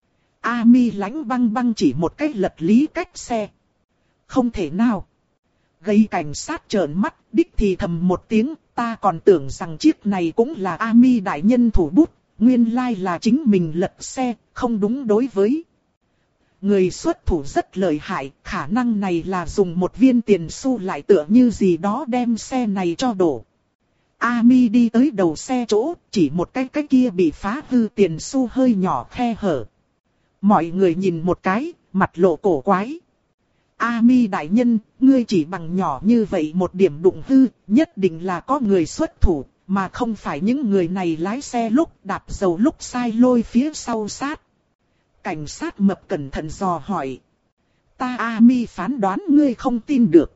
Ami lãnh băng băng chỉ một cách lật lý cách xe. Không thể nào. Gây cảnh sát trợn mắt, đích thì thầm một tiếng, ta còn tưởng rằng chiếc này cũng là Ami đại nhân thủ bút, nguyên lai là chính mình lật xe, không đúng đối với. Người xuất thủ rất lợi hại, khả năng này là dùng một viên tiền xu lại tựa như gì đó đem xe này cho đổ. Ami đi tới đầu xe chỗ, chỉ một cái cái kia bị phá hư tiền xu hơi nhỏ khe hở. Mọi người nhìn một cái, mặt lộ cổ quái. Ami đại nhân, ngươi chỉ bằng nhỏ như vậy một điểm đụng hư, nhất định là có người xuất thủ, mà không phải những người này lái xe lúc đạp dầu lúc sai lôi phía sau sát. Cảnh sát mập cẩn thận dò hỏi. Ta Ami phán đoán ngươi không tin được.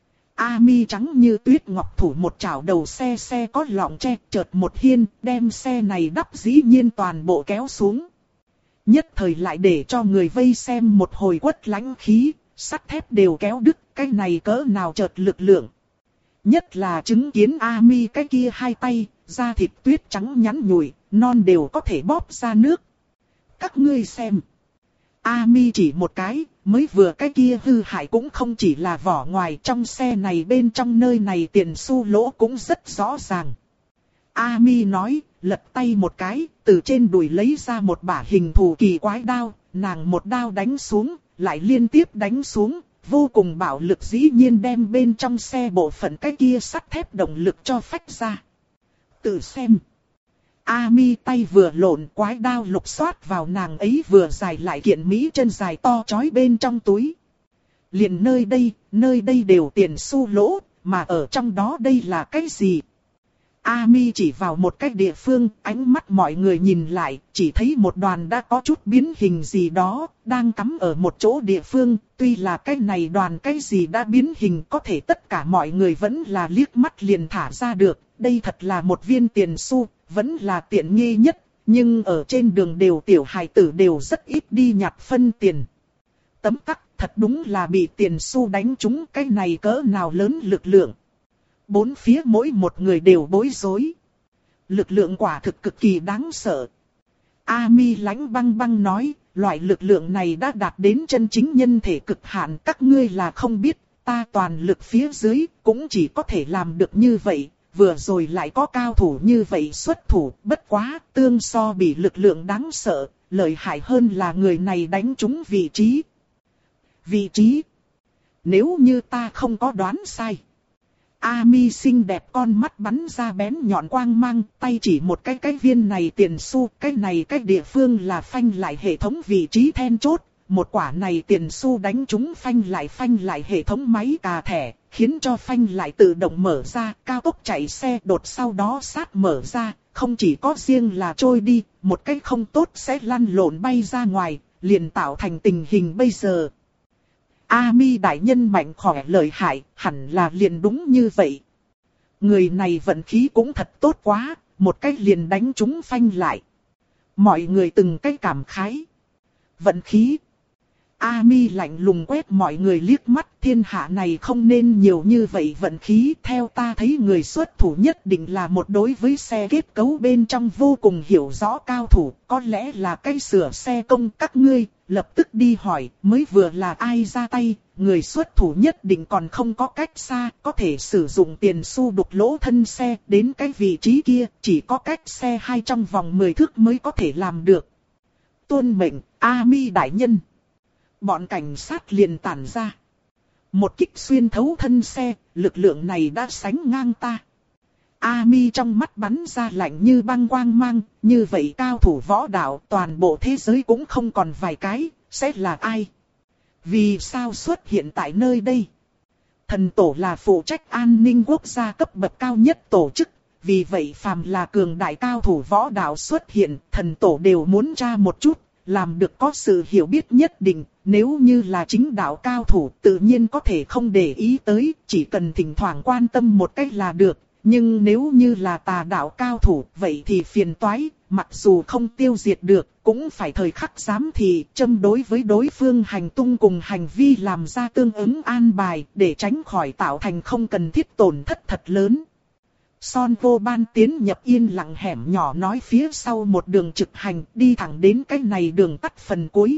Ami trắng như tuyết ngọc thủ một chảo đầu xe, xe có lọng tre, chợt một hiên, đem xe này đắp dĩ nhiên toàn bộ kéo xuống. Nhất thời lại để cho người vây xem một hồi quất lãnh khí, sắt thép đều kéo đứt, cái này cỡ nào chợt lực lượng. Nhất là chứng kiến Ami cái kia hai tay, da thịt tuyết trắng nhắn nhủi, non đều có thể bóp ra nước. Các ngươi xem. Ami chỉ một cái, mới vừa cái kia hư hại cũng không chỉ là vỏ ngoài, trong xe này bên trong nơi này tiền xu lỗ cũng rất rõ ràng. Ami nói, lật tay một cái, từ trên đùi lấy ra một bả hình thù kỳ quái đao, nàng một đao đánh xuống, lại liên tiếp đánh xuống, vô cùng bạo lực dĩ nhiên đem bên trong xe bộ phận cái kia sắt thép động lực cho phách ra. Tự xem. Ami tay vừa lộn, quái đao lục xoát vào nàng ấy vừa dài lại kiện mỹ chân dài to chói bên trong túi. Liền nơi đây, nơi đây đều tiền xu lỗ, mà ở trong đó đây là cái gì? Ami chỉ vào một cái địa phương, ánh mắt mọi người nhìn lại, chỉ thấy một đoàn đã có chút biến hình gì đó, đang cắm ở một chỗ địa phương, tuy là cái này đoàn cái gì đã biến hình có thể tất cả mọi người vẫn là liếc mắt liền thả ra được, đây thật là một viên tiền xu, vẫn là tiện nghi nhất, nhưng ở trên đường đều tiểu hài tử đều rất ít đi nhặt phân tiền. Tấm tắc, thật đúng là bị tiền xu đánh trúng, cái này cỡ nào lớn lực lượng. Bốn phía mỗi một người đều bối rối. Lực lượng quả thực cực kỳ đáng sợ. Ami lãnh băng băng nói, loại lực lượng này đã đạt đến chân chính nhân thể cực hạn, các ngươi là không biết, ta toàn lực phía dưới cũng chỉ có thể làm được như vậy. Vừa rồi lại có cao thủ như vậy xuất thủ, bất quá, tương so bị lực lượng đáng sợ, lợi hại hơn là người này đánh trúng vị trí. Vị trí? Nếu như ta không có đoán sai. Ami xinh đẹp con mắt bắn ra bén nhọn quang mang, tay chỉ một cái cái viên này tiền xu, cái này cái địa phương là phanh lại hệ thống vị trí then chốt, một quả này tiền xu đánh trúng phanh lại phanh lại hệ thống máy cà thẻ, khiến cho phanh lại tự động mở ra, cao tốc chạy xe đột sau đó sát mở ra, không chỉ có riêng là trôi đi, một cái không tốt sẽ lăn lộn bay ra ngoài, liền tạo thành tình hình bây giờ. A Mi đại nhân mạnh khỏe lợi hại, hẳn là liền đúng như vậy. Người này vận khí cũng thật tốt quá, một cách liền đánh chúng phanh lại. Mọi người từng cách cảm khái. Vận khí. A Mi lạnh lùng quét mọi người liếc mắt, thiên hạ này không nên nhiều như vậy vận khí. Theo ta thấy người xuất thủ nhất định là một đối với xe kết cấu bên trong vô cùng hiểu rõ cao thủ. Có lẽ là cái sửa xe công các ngươi, lập tức đi hỏi mới vừa là ai ra tay. Người xuất thủ nhất định còn không có cách xa, có thể sử dụng tiền xu đục lỗ thân xe đến cái vị trí kia, chỉ có cách xe hai trong vòng mười thước mới có thể làm được. Tuân mệnh, A Mi đại nhân. Bọn cảnh sát liền tản ra. Một kích xuyên thấu thân xe, lực lượng này đã sánh ngang ta. A Mi trong mắt bắn ra lạnh như băng quang mang, như vậy cao thủ võ đạo toàn bộ thế giới cũng không còn vài cái, sẽ là ai? Vì sao xuất hiện tại nơi đây? Thần tổ là phụ trách an ninh quốc gia cấp bậc cao nhất tổ chức, vì vậy phàm là cường đại cao thủ võ đạo xuất hiện, thần tổ đều muốn tra một chút, làm được có sự hiểu biết nhất định. Nếu như là chính đạo cao thủ tự nhiên có thể không để ý tới, chỉ cần thỉnh thoảng quan tâm một cách là được. Nhưng nếu như là tà đạo cao thủ, vậy thì phiền toái, mặc dù không tiêu diệt được, cũng phải thời khắc giám thị, châm đối với đối phương hành tung cùng hành vi làm ra tương ứng an bài, để tránh khỏi tạo thành không cần thiết tổn thất thật lớn. Son Vô Ban tiến nhập yên lặng hẻm nhỏ nói phía sau một đường trực hành, đi thẳng đến cái này đường tắt phần cuối.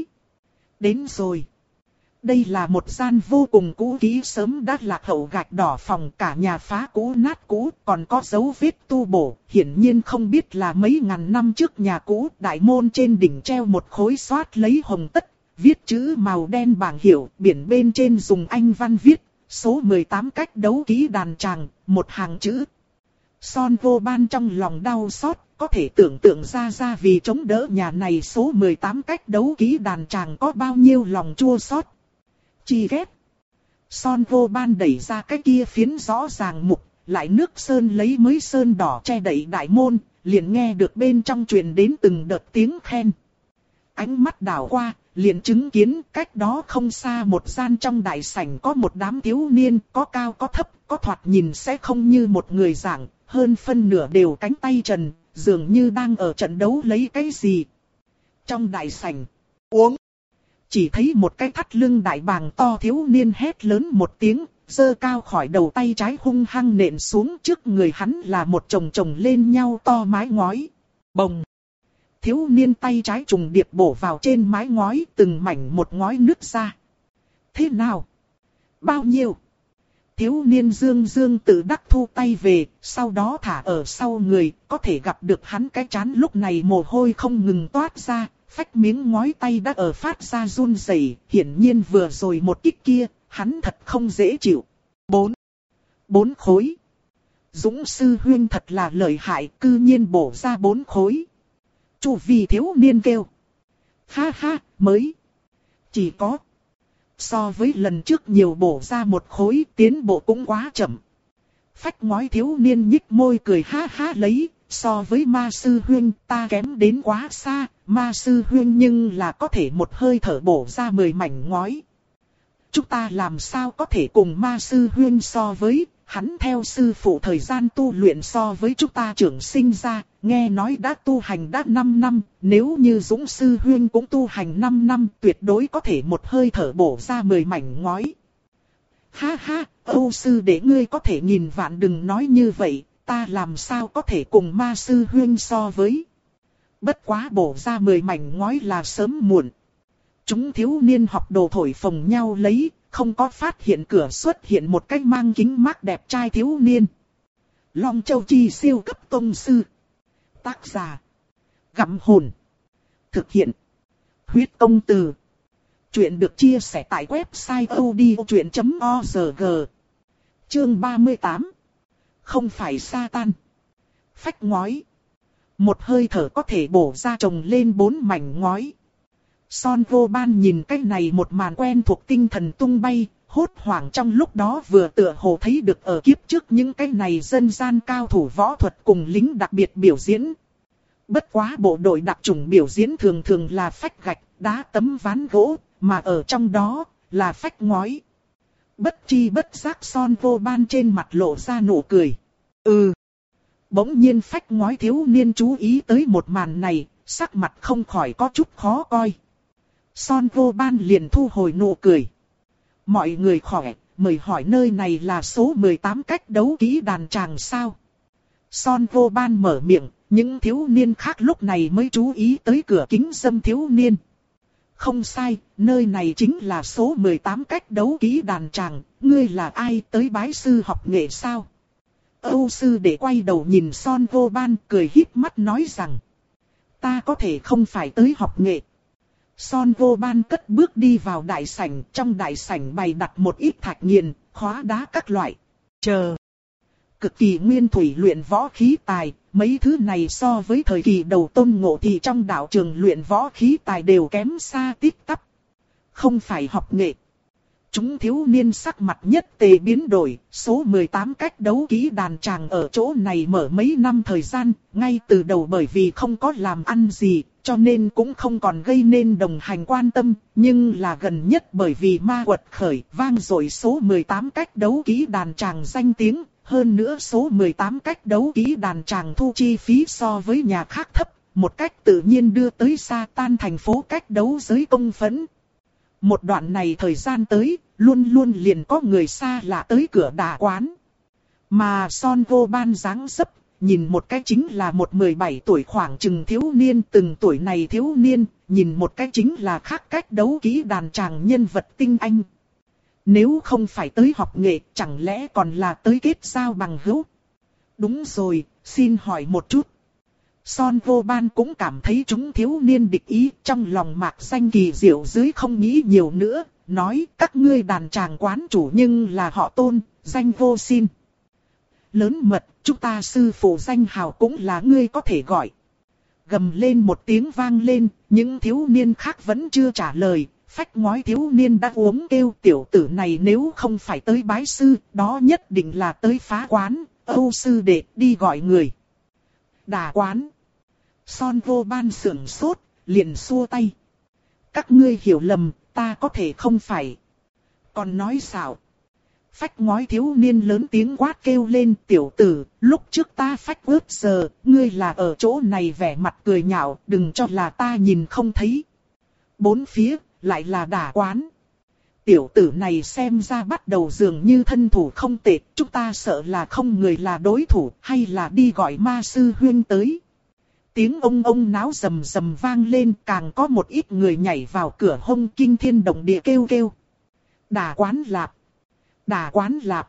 Đến rồi. Đây là một gian vô cùng cũ kỹ sớm đã lạc hậu gạch đỏ phòng, cả nhà phá cũ nát cũ, còn có dấu vết tu bổ, hiển nhiên không biết là mấy ngàn năm trước nhà cũ. Đại môn trên đỉnh treo một khối xoát lấy hồng tất, viết chữ màu đen bảng hiệu, biển bên trên dùng Anh văn viết, số mười tám cách đấu kỹ đàn tràng, một hàng chữ. Son Vô Ban trong lòng đau xót, có thể tưởng tượng ra ra vì chống đỡ nhà này số mười tám cách đấu kỹ đàn tràng có bao nhiêu lòng chua xót. Chi ghét. Son Vô Ban đẩy ra cái kia phiến rõ ràng mục, lại nước sơn lấy mới sơn đỏ che đậy đại môn, liền nghe được bên trong truyền đến từng đợt tiếng khen. Ánh mắt đảo qua, liền chứng kiến cách đó không xa một gian trong đại sảnh có một đám thiếu niên, có cao có thấp, có thoạt nhìn sẽ không như một người giảng, hơn phân nửa đều cánh tay trần, dường như đang ở trận đấu lấy cái gì. Trong đại sảnh, uống. Chỉ thấy một cái thắt lưng đại bàng to thiếu niên hét lớn một tiếng, giơ cao khỏi đầu tay trái hung hăng nện xuống, trước người hắn là một chồng chồng lên nhau to mái ngói. Bồng! Thiếu niên tay trái trùng điệp bổ vào trên mái ngói, từng mảnh một ngói nứt ra. Thế nào? Bao nhiêu? Thiếu niên dương dương tự đắc thu tay về, sau đó thả ở sau người, có thể gặp được hắn cái trán lúc này mồ hôi không ngừng toát ra. Phách miếng ngói tay đã ở phát ra run rẩy, hiển nhiên vừa rồi một kích kia, hắn thật không dễ chịu. Bốn. Bốn khối. Dũng sư huynh thật là lợi hại, cư nhiên bổ ra bốn khối. Chu vi thiếu niên kêu. Ha ha, mới. Chỉ có. So với lần trước nhiều bổ ra một khối, tiến bộ cũng quá chậm. Phách ngói thiếu niên nhích môi cười ha ha lấy. So với ma sư huynh ta kém đến quá xa, ma sư huynh nhưng là có thể một hơi thở bổ ra mười mảnh ngói. Chúng ta làm sao có thể cùng ma sư huynh so với, hắn theo sư phụ thời gian tu luyện so với chúng ta trưởng sinh ra, nghe nói đã tu hành đã năm năm, nếu như Dũng sư huynh cũng tu hành năm năm, tuyệt đối có thể một hơi thở bổ ra mười mảnh ngói. Ha ha, Âu sư để ngươi có thể nghìn vạn đừng nói như vậy. Ta làm sao có thể cùng ma sư huynh so với. Bất quá bổ ra mười mảnh ngói là sớm muộn. Chúng thiếu niên học đồ thổi phồng nhau lấy, không có phát hiện cửa xuất hiện một cái mang kính mát đẹp trai thiếu niên. Long Châu Chi siêu cấp tông sư. Tác giả. Gặm hồn. Thực hiện. Huyết công từ. Chuyện được chia sẻ tại website odchuyện chấm org. Chương ba mươi tám. Không phải sa tan. Phách ngói. Một hơi thở có thể bổ ra chồng lên bốn mảnh ngói. Son Vô Ban nhìn cái này một màn quen thuộc tinh thần tung bay, hốt hoảng trong lúc đó vừa tựa hồ thấy được ở kiếp trước những cái này dân gian cao thủ võ thuật cùng lính đặc biệt biểu diễn. Bất quá bộ đội đặc chủng biểu diễn thường thường là phách gạch, đá tấm ván gỗ, mà ở trong đó là phách ngói. Bất chi bất giác Son Vô Ban trên mặt lộ ra nụ cười. Ừ. Bỗng nhiên phách ngói thiếu niên chú ý tới một màn này, sắc mặt không khỏi có chút khó coi. Son Vô Ban liền thu hồi nụ cười. Mọi người khỏe, mời hỏi nơi này là số mười tám cách đấu kỹ đàn tràng sao? Son Vô Ban mở miệng, những thiếu niên khác lúc này mới chú ý tới cửa kính dâm thiếu niên. Không sai, nơi này chính là số mười tám cách đấu kỹ đàn tràng, ngươi là ai tới bái sư học nghệ sao? Âu sư để quay đầu nhìn Son Vô Ban cười híp mắt nói rằng, ta có thể không phải tới học nghệ. Son Vô Ban cất bước đi vào đại sảnh, trong đại sảnh bày đặt một ít thạch nghiền, khóa đá các loại. Chờ. Cực kỳ nguyên thủy luyện võ khí tài, mấy thứ này so với thời kỳ đầu Tôn Ngộ thì trong đạo trường luyện võ khí tài đều kém xa tít tắp. Không phải học nghệ. Chúng thiếu niên sắc mặt nhất tề biến đổi, số mười tám cách đấu kỹ đàn tràng ở chỗ này mở mấy năm thời gian, ngay từ đầu bởi vì không có làm ăn gì, cho nên cũng không còn gây nên đồng hành quan tâm, nhưng là gần nhất bởi vì ma quật khởi vang dội số mười tám cách đấu kỹ đàn tràng danh tiếng, hơn nữa số mười tám cách đấu kỹ đàn tràng thu chi phí so với nhà khác thấp, một cách tự nhiên đưa tới Sa Tan thành phố cách đấu giới công phẫn. Một đoạn này thời gian tới, luôn luôn liền có người xa lạ tới cửa đà quán. Mà Son Vô Ban dáng dấp, nhìn một cái chính là một mười bảy tuổi khoảng chừng thiếu niên, từng tuổi này thiếu niên, nhìn một cái chính là khác cách đấu kỹ đàn tràng nhân vật tinh anh. Nếu không phải tới học nghệ, chẳng lẽ còn là tới kết giao bằng hữu? Đúng rồi, xin hỏi một chút. Son Vô Ban cũng cảm thấy chúng thiếu niên địch ý, trong lòng mạc danh kỳ diệu dưới không nghĩ nhiều nữa, nói các ngươi đàn tràng quán chủ nhưng là họ Tôn, danh vô xin. Lớn mật, chúng ta sư phụ danh hào cũng là ngươi có thể gọi. Gầm lên một tiếng vang lên, những thiếu niên khác vẫn chưa trả lời, phách ngói thiếu niên đã uống kêu tiểu tử này nếu không phải tới bái sư, đó nhất định là tới phá quán, Âu sư đệ đi gọi người. Đà quán. Son Vô Ban sưởng sốt, liền xua tay. Các ngươi hiểu lầm, ta có thể không phải. Còn nói xạo. Phách ngói thiếu niên lớn tiếng quát kêu lên tiểu tử, lúc trước ta phách ướt giờ, ngươi là ở chỗ này vẻ mặt cười nhạo, đừng cho là ta nhìn không thấy. Bốn phía, lại là đà quán. Tiểu tử này xem ra bắt đầu dường như thân thủ không tệ, chúng ta sợ là không người là đối thủ, hay là đi gọi ma sư huyên tới. Tiếng ông ông náo rầm rầm vang lên, càng có một ít người nhảy vào cửa hông kinh thiên động địa kêu kêu. Đà quán lạp, đà quán lạp.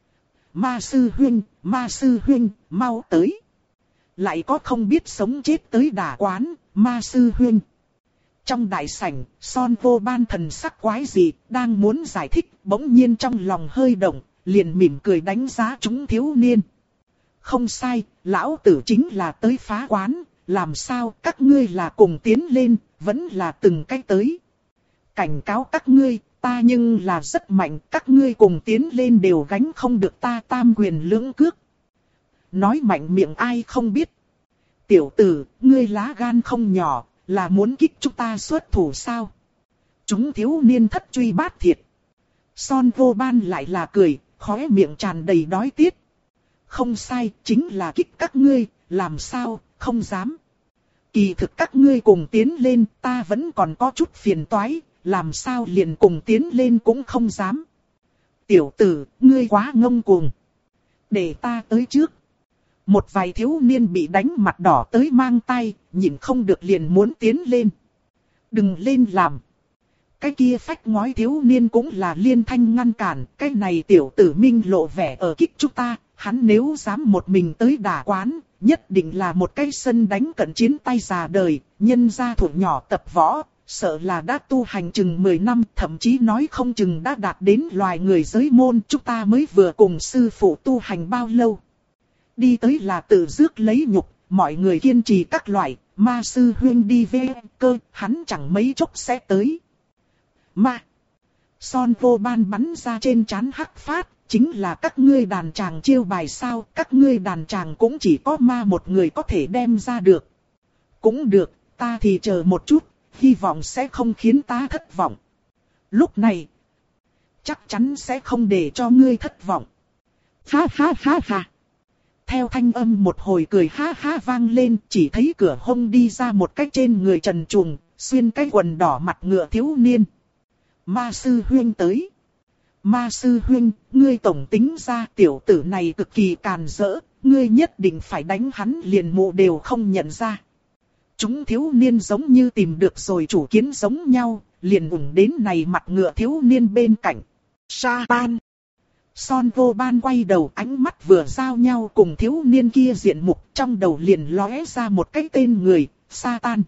Ma sư huyên, ma sư huyên, mau tới. Lại có không biết sống chết tới đà quán, ma sư huyên. Trong đại sảnh, Son Vô Ban thần sắc quái dị, đang muốn giải thích, bỗng nhiên trong lòng hơi động, liền mỉm cười đánh giá chúng thiếu niên. Không sai, lão tử chính là tới phá quán, làm sao các ngươi là cùng tiến lên, vẫn là từng cách tới. Cảnh cáo các ngươi, ta nhưng là rất mạnh, các ngươi cùng tiến lên đều gánh không được ta tam quyền lưỡng cước. Nói mạnh miệng ai không biết. Tiểu tử, ngươi lá gan không nhỏ, là muốn kích chúng ta xuất thủ sao? Chúng thiếu niên thất truy bát thiệt. Son Vô Ban lại là cười, khóe miệng tràn đầy đói tiết. Không sai, chính là kích các ngươi, làm sao, không dám. Kỳ thực các ngươi cùng tiến lên, ta vẫn còn có chút phiền toái, làm sao liền cùng tiến lên cũng không dám. Tiểu tử, ngươi quá ngông cuồng. Để ta tới trước. Một vài thiếu niên bị đánh mặt đỏ tới mang tay, nhìn không được liền muốn tiến lên. Đừng lên làm. Cái kia phách ngói thiếu niên cũng là liên thanh ngăn cản, cái này tiểu tử minh lộ vẻ ở kích chúng ta, hắn nếu dám một mình tới đả quán, nhất định là một cái sân đánh cận chiến tay già đời, nhân gia thủ nhỏ tập võ, sợ là đã tu hành chừng mười năm, thậm chí nói không chừng đã đạt đến loài người giới môn, chúng ta mới vừa cùng sư phụ tu hành bao lâu. Đi tới là tự rước lấy nhục, mọi người kiên trì các loại, ma sư huyên đi về cơ, hắn chẳng mấy chốc sẽ tới. Ma. Son Vô Ban bắn ra trên trán hắc phát, chính là các ngươi đàn tràng chiêu bài sao, các ngươi đàn tràng cũng chỉ có ma một người có thể đem ra được. Cũng được, ta thì chờ một chút, hy vọng sẽ không khiến ta thất vọng. Lúc này, chắc chắn sẽ không để cho ngươi thất vọng. Ha ha ha ha. Theo thanh âm một hồi cười ha ha vang lên, chỉ thấy cửa hông đi ra một cái trên người trần truồng, xuyên cái quần đỏ mặt ngựa thiếu niên. Ma sư huynh tới. Ma sư huynh, ngươi tổng tính ra tiểu tử này cực kỳ càn rỡ, ngươi nhất định phải đánh hắn liền mụ đều không nhận ra. Chúng thiếu niên giống như tìm được rồi chủ kiến giống nhau, liền ủng đến này mặt ngựa thiếu niên bên cạnh. Satan. Son vô ban quay đầu, ánh mắt vừa giao nhau cùng thiếu niên kia diện mục, trong đầu liền lóe ra một cái tên người, Satan.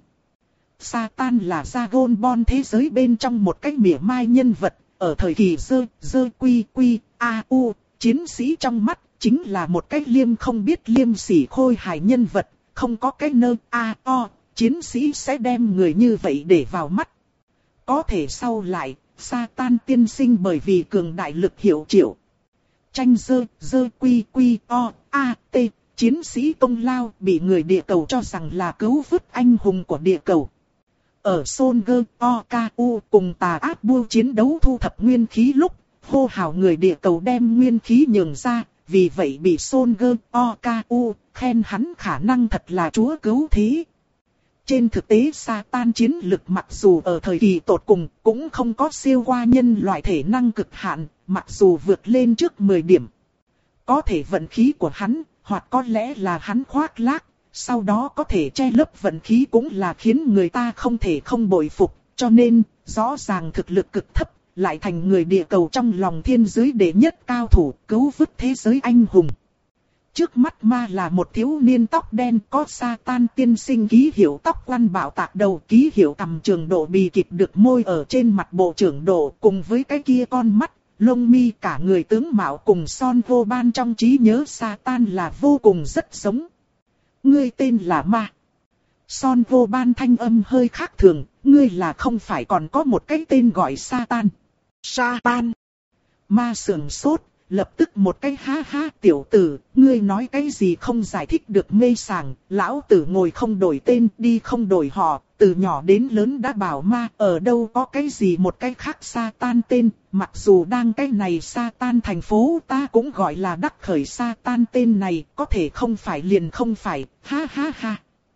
Satan là Dragon Ball thế giới bên trong một cái mỉa mai nhân vật, ở thời kỳ dơ, dơ quy quy, a u, chiến sĩ trong mắt, chính là một cái liêm không biết liêm sỉ khôi hài nhân vật, không có cái nơ, a, o, chiến sĩ sẽ đem người như vậy để vào mắt. Có thể sau lại, Satan tiên sinh bởi vì cường đại lực hiệu triệu. Tranh dơ, dơ quy quy, o, a, t, chiến sĩ công lao bị người địa cầu cho rằng là cứu vớt anh hùng của địa cầu. Ở Soldier o ca u cùng tà ác bua chiến đấu thu thập nguyên khí lúc, hô hào người địa cầu đem nguyên khí nhường ra, vì vậy bị Soldier o ca u khen hắn khả năng thật là chúa cứu thế. Trên thực tế Satan chiến lực mặc dù ở thời kỳ tột cùng cũng không có siêu qua nhân loại thể năng cực hạn, mặc dù vượt lên trước mười điểm. Có thể vận khí của hắn, hoặc có lẽ là hắn khoác lác, sau đó có thể che lấp vận khí cũng là khiến người ta không thể không bội phục, cho nên rõ ràng thực lực cực thấp, lại thành người địa cầu trong lòng thiên giới đệ nhất cao thủ, cứu vớt thế giới anh hùng. Trước mắt ma là một thiếu niên tóc đen có Satan tiên sinh ký hiệu tóc quăn bạo tạc đầu, ký hiệu tầm trường độ bì kịp được môi ở trên mặt bộ trưởng độ, cùng với cái kia con mắt, lông mi cả người tướng mạo cùng Son vô ban trong trí nhớ Satan là vô cùng rất giống. Ngươi tên là ma. Son vô ban thanh âm hơi khác thường, ngươi là không phải còn có một cái tên gọi Satan. Satan. Ma sườn sốt, lập tức một cái ha ha tiểu tử, ngươi nói cái gì không giải thích được mê sảng, lão tử ngồi không đổi tên, đi không đổi họ, từ nhỏ đến lớn đã bảo ma, ở đâu có cái gì một cái khác Satan tên, mặc dù đang cái này Satan thành phố ta cũng gọi là đắc khởi Satan tên này, có thể không phải liền không phải, ha ha ha.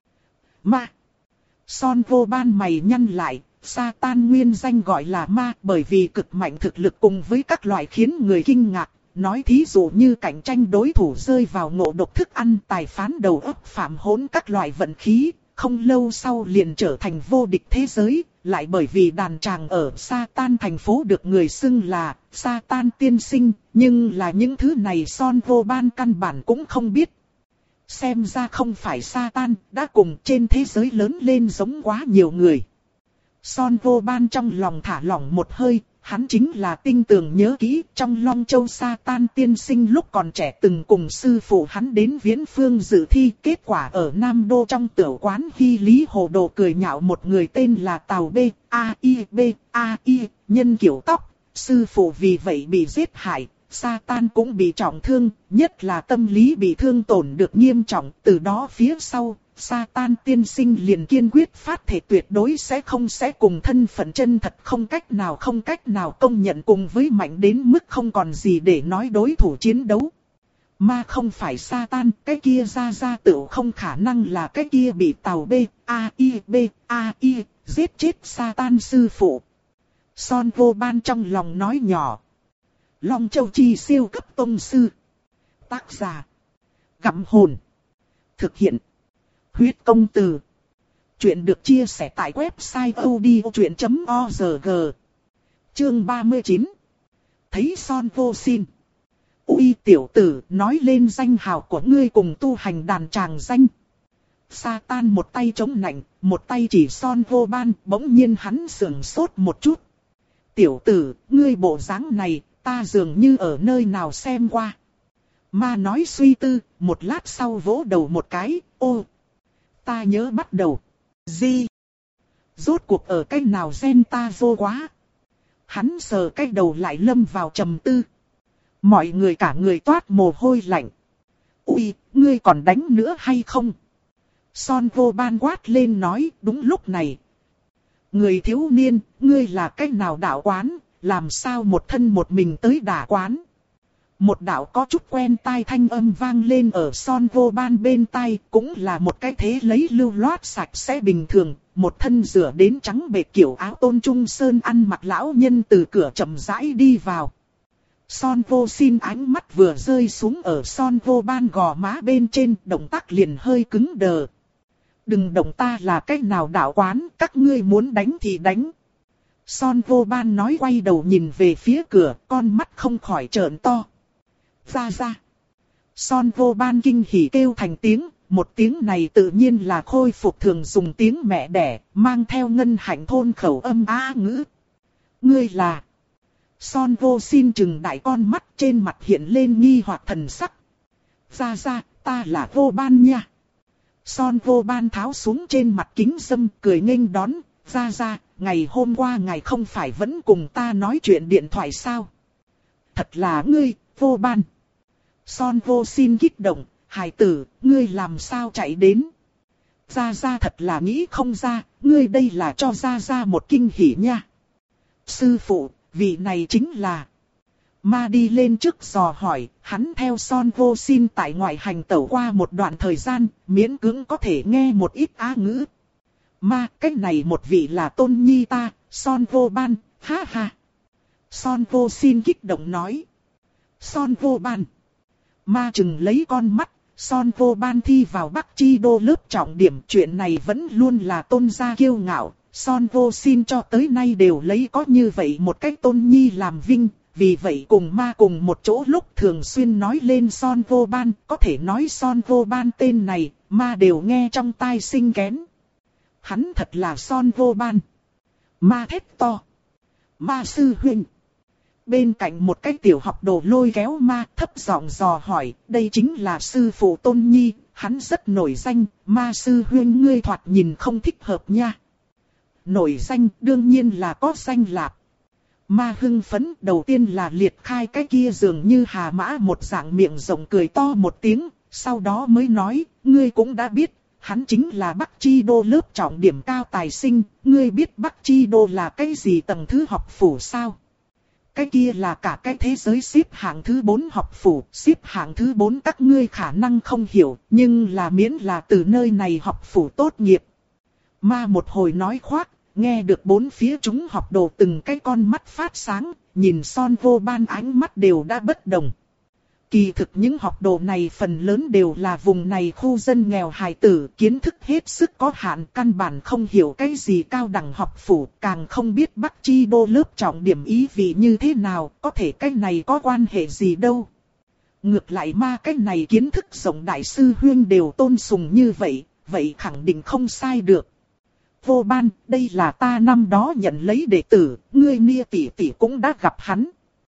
Ma. Son vô ban mày nhăn lại, Satan nguyên danh gọi là ma bởi vì cực mạnh thực lực cùng với các loại khiến người kinh ngạc. Nói thí dụ như cạnh tranh đối thủ rơi vào ngộ độc thức ăn, tài phán đầu óc phạm hỗn các loại vận khí, không lâu sau liền trở thành vô địch thế giới, lại bởi vì đàn tràng ở Satan thành phố được người xưng là Satan tiên sinh, nhưng là những thứ này Son vô ban căn bản cũng không biết. Xem ra không phải Satan, đã cùng trên thế giới lớn lên giống quá nhiều người. Son vô ban trong lòng thả lỏng một hơi. Hắn chính là tinh tường nhớ kỹ trong Long Châu Satan tiên sinh lúc còn trẻ từng cùng sư phụ hắn đến Viễn Phương dự thi, kết quả ở Nam Đô trong tiểu quán Hy Lý Hồ Đồ cười nhạo một người tên là Tào B, A I B, A I, nhân kiểu tóc, sư phụ vì vậy bị giết hại, Satan cũng bị trọng thương, nhất là tâm lý bị thương tổn được nghiêm trọng, từ đó phía sau. Satan tiên sinh liền kiên quyết phát thể tuyệt đối sẽ không sẽ cùng thân phận chân thật không cách nào không cách nào công nhận cùng với mạnh đến mức không còn gì để nói đối thủ chiến đấu. Mà không phải Satan, cái kia ra ra tựu không khả năng là cái kia bị Tào B, A I B, A I, giết chết Satan sư phụ. Son vô ban trong lòng nói nhỏ. Long Châu Chi siêu cấp tông sư. Tác giả. Gặm hồn. Thực hiện. Huyết công từ. Chuyện được chia sẻ tại website odchuyện chấm org. Chương ba mươi chín. Thấy Son vô xin. Ui tiểu tử, nói lên danh hào của ngươi cùng tu hành đàn tràng danh. Satan một tay chống nạnh, một tay chỉ Son vô ban, bỗng nhiên hắn sườn sốt một chút. Tiểu tử, ngươi bộ dáng này, ta dường như ở nơi nào xem qua. Ma nói suy tư, một lát sau vỗ đầu một cái, ô. Ta nhớ bắt đầu. Gì? Rốt cuộc ở cái nào gen ta vô quá. Hắn sờ cái đầu lại lâm vào trầm tư. Mọi người cả người toát mồ hôi lạnh. Ui, ngươi còn đánh nữa hay không? Son vô ban quát lên nói, đúng lúc này. Người thiếu niên, ngươi là cách nào đạo quán, làm sao một thân một mình tới đả quán? Một đạo có chút quen tai thanh âm vang lên ở Son Vô Ban bên tai, cũng là một cái thế lấy lưu loát sạch sẽ bình thường, một thân rửa đến trắng bệ kiểu áo Tôn Trung Sơn ăn mặc lão nhân từ cửa chậm rãi đi vào. Son Vô Xin ánh mắt vừa rơi xuống ở Son Vô Ban gò má bên trên, động tác liền hơi cứng đờ. Đừng động, ta là cách nào đạo quán, các ngươi muốn đánh thì đánh. Son Vô Ban nói, quay đầu nhìn về phía cửa, con mắt không khỏi trợn to. Ra ra. Son Vô Ban kinh hỉ kêu thành tiếng, một tiếng này tự nhiên là khôi phục thường dùng tiếng mẹ đẻ, mang theo ngân hạnh thôn khẩu âm á ngữ. Ngươi là... Son Vô Xin chừng đại con mắt, trên mặt hiện lên nghi hoặc thần sắc. Ra ra, ta là Vô Ban nha. Son Vô Ban tháo xuống trên mặt kính dâm, cười nghênh đón. Ra ra, ngày hôm qua ngài không phải vẫn cùng ta nói chuyện điện thoại sao? Thật là ngươi, Vô Ban. Son Vô Xin kích động, hài tử, ngươi làm sao chạy đến? Ra ra thật là nghĩ không ra, ngươi đây là cho ra ra một kinh hỉ nha. Sư phụ, vị này chính là... Ma đi lên trước dò hỏi, hắn theo Son Vô Xin tại ngoại hành tẩu qua một đoạn thời gian, miễn cưỡng có thể nghe một ít á ngữ. Ma, cách này một vị là tôn nhi ta, Son Vô Ban, ha ha. Son Vô Xin kích động nói. Son Vô Ban. Ma chừng lấy con mắt, Son Vô Ban thi vào Bắc Chi Đô lớp trọng điểm, chuyện này vẫn luôn là tôn gia kiêu ngạo. Son Vô Xin cho tới nay đều lấy có như vậy một cách tôn nhi làm vinh, vì vậy cùng ma cùng một chỗ lúc thường xuyên nói lên Son Vô Ban, có thể nói Son Vô Ban tên này, ma đều nghe trong tai sinh kén. Hắn thật là Son Vô Ban. Ma thét to. Ma sư huynh. Bên cạnh một cái tiểu học đồ lôi kéo ma, thấp giọng dò hỏi, đây chính là sư phụ Tôn Nhi, hắn rất nổi danh, ma sư huynh ngươi thoạt nhìn không thích hợp nha. Nổi danh đương nhiên là có danh lạc. Ma hưng phấn đầu tiên là liệt khai cái kia dường như hà mã một dạng miệng rộng cười to một tiếng, sau đó mới nói, ngươi cũng đã biết, hắn chính là Bắc Chi Đô lớp trọng điểm cao tài sinh, ngươi biết Bắc Chi Đô là cái gì tầng thứ học phủ sao? Cái kia là cả cái thế giới xếp hạng thứ bốn học phủ, xếp hạng thứ bốn các ngươi khả năng không hiểu, nhưng là miễn là từ nơi này học phủ tốt nghiệp. Ma một hồi nói khoác, nghe được bốn phía chúng học đồ từng cái con mắt phát sáng, nhìn Son Vô Ban ánh mắt đều đã bất đồng. Kỳ thực những học đồ này phần lớn đều là vùng này khu dân nghèo hài tử, kiến thức hết sức có hạn, căn bản không hiểu cái gì cao đẳng học phủ, càng không biết Bắc Chi Đô lớp trọng điểm ý vị như thế nào, có thể cái này có quan hệ gì đâu. Ngược lại ma cái này kiến thức rộng đại sư huyên đều tôn sùng như vậy, vậy khẳng định không sai được. Vô Ban, đây là ta năm đó nhận lấy đệ tử, ngươi Nia tỷ tỷ cũng đã gặp hắn.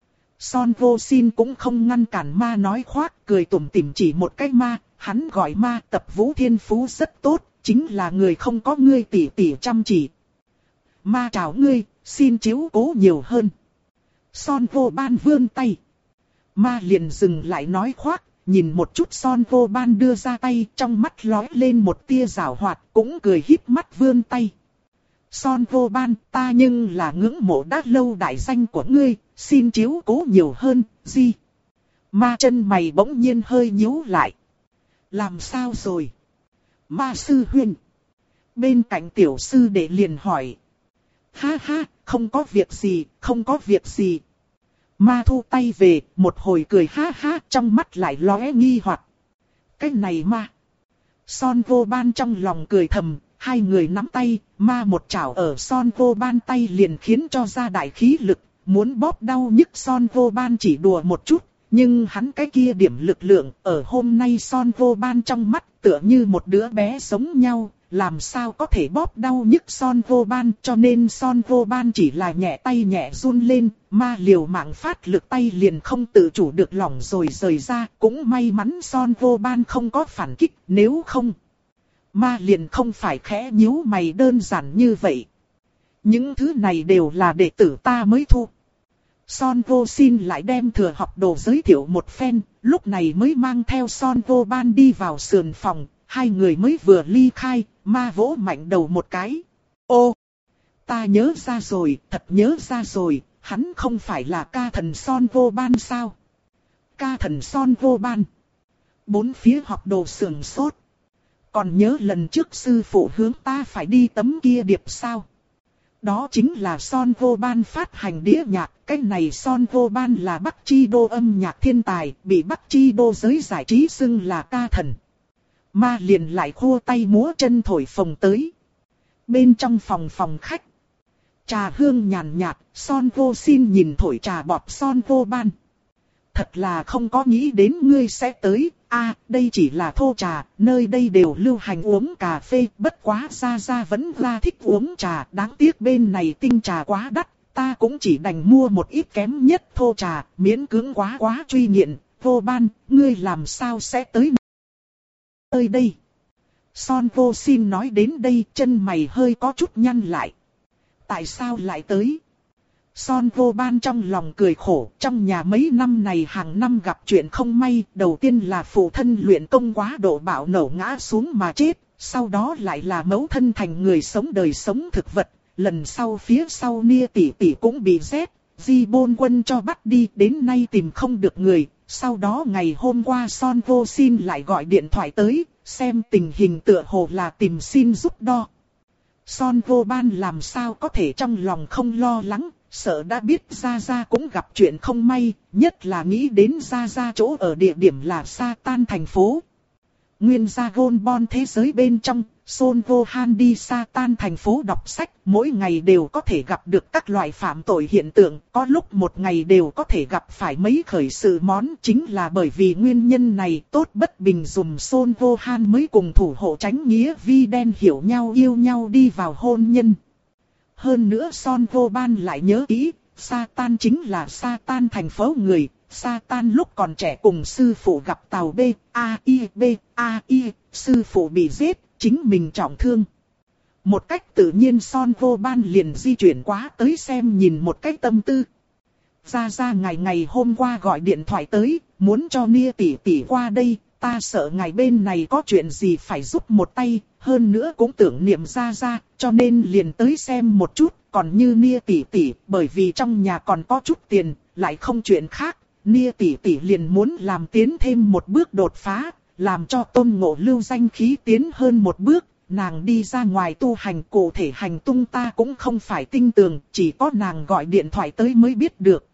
Son Vô Xin cũng không ngăn cản ma nói khoác, cười tủm tỉm chỉ một cái ma, hắn gọi ma tập vũ thiên phú rất tốt, chính là người không có ngươi tỷ tỷ chăm chỉ. Ma chào ngươi, xin chiếu cố nhiều hơn. Son Vô Ban vươn tay. Ma liền dừng lại nói khoác, nhìn một chút Son Vô Ban đưa ra tay, trong mắt lóe lên một tia giảo hoạt, cũng cười híp mắt vươn tay. Son Vô Ban, ta nhưng là ngưỡng mộ đã lâu đại danh của ngươi, xin chiếu cố nhiều hơn, gì? Ma chân mày bỗng nhiên hơi nhíu lại. Làm sao rồi? Ma sư huynh. Bên cạnh tiểu sư đệ liền hỏi. Ha ha, không có việc gì, không có việc gì. Ma thu tay về, một hồi cười ha ha, trong mắt lại lóe nghi hoặc. Cái này ma. Son Vô Ban trong lòng cười thầm, hai người nắm tay, ma một chảo ở Son Vô Ban tay liền khiến cho ra đại khí lực, muốn bóp đau nhức Son Vô Ban chỉ đùa một chút, nhưng hắn cái kia điểm lực lượng ở hôm nay Son Vô Ban trong mắt tựa như một đứa bé giống nhau, làm sao có thể bóp đau nhức Son Vô Ban, cho nên Son Vô Ban chỉ là nhẹ tay nhẹ run lên, ma liều mạng phát lực tay liền không tự chủ được lỏng rồi rời ra, cũng may mắn Son Vô Ban không có phản kích, nếu không, ma liền không phải khẽ nhíu mày đơn giản như vậy. Những thứ này đều là đệ tử ta mới thu. Son Vô Xin lại đem thừa học đồ giới thiệu một phen, lúc này mới mang theo Son Vô Ban đi vào sườn phòng, hai người mới vừa ly khai, ma vỗ mạnh đầu một cái. Ô! Ta nhớ ra rồi, thật nhớ ra rồi, hắn không phải là ca thần Son Vô Ban sao? Ca thần Son Vô Ban. Bốn phía học đồ sườn sốt. Còn nhớ lần trước sư phụ hướng ta phải đi tấm kia điệp sao? Đó chính là Son Vô Ban phát hành đĩa nhạc. Cái này Son Vô Ban là Bắc Chi Đô âm nhạc thiên tài, bị Bắc Chi Đô giới giải trí xưng là ca thần. Ma liền lại khua tay múa chân thổi phồng tới. Bên trong phòng phòng khách, trà hương nhàn nhạt, Son Vô Xin nhìn thổi trà bọt Son Vô Ban. Thật là không có nghĩ đến ngươi sẽ tới, a à, đây chỉ là thô trà, nơi đây đều lưu hành uống cà phê, bất quá Gia Gia vẫn ra thích uống trà, đáng tiếc bên này tinh trà quá đắt, ta cũng chỉ đành mua một ít kém nhất thô trà, miễn cưỡng quá quá truy nghiện, Vô Ban, ngươi làm sao sẽ tới nơi đây? Son Vô Xin nói đến đây, chân mày hơi có chút nhăn lại. Tại sao lại tới? Son Vô Ban trong lòng cười khổ, trong nhà mấy năm này hàng năm gặp chuyện không may, đầu tiên là phụ thân luyện công quá độ bạo nổ ngã xuống mà chết, sau đó lại là mẫu thân thành người sống đời sống thực vật, lần sau phía sau Nia tỷ tỷ cũng bị rét, Di Bôn Quân cho bắt đi, đến nay tìm không được người, sau đó ngày hôm qua Son Vô Xin lại gọi điện thoại tới, xem tình hình tựa hồ là tìm xin giúp đo. Son Vô Ban làm sao có thể trong lòng không lo lắng, sợ đã biết Gia Gia cũng gặp chuyện không may, nhất là nghĩ đến Gia Gia chỗ ở địa điểm là Sa Tan thành phố. Nguyên gia Gôn Bon thế giới bên trong, Son Vô Han đi Sa Tan thành phố đọc sách, mỗi ngày đều có thể gặp được các loại phạm tội hiện tượng, có lúc một ngày đều có thể gặp phải mấy khởi sự món, chính là bởi vì nguyên nhân này tốt bất bình dùm Son Vô Han mới cùng thủ hộ Chánh Nghĩa Vi Đen hiểu nhau yêu nhau đi vào hôn nhân. Hơn nữa Son Vô Ban lại nhớ kỹ, Sa Tan chính là Sa Tan thành phố người. Sa Tan lúc còn trẻ cùng sư phụ gặp tàu B, A I B, A I, sư phụ bị giết, chính mình trọng thương. Một cách tự nhiên Son Vô Ban liền di chuyển quá tới xem nhìn một cách tâm tư. Gia Gia ngày ngày hôm qua gọi điện thoại tới, muốn cho Nia tỷ tỷ qua đây, ta sợ ngày bên này có chuyện gì phải giúp một tay, hơn nữa cũng tưởng niệm Gia Gia, cho nên liền tới xem một chút, còn như Nia tỷ tỷ, bởi vì trong nhà còn có chút tiền, lại không chuyện khác. Nia tỷ tỷ liền muốn làm tiến thêm một bước đột phá, làm cho Tôn Ngộ lưu danh khí tiến hơn một bước, nàng đi ra ngoài tu hành cụ thể hành tung ta cũng không phải tinh tường, chỉ có nàng gọi điện thoại tới mới biết được.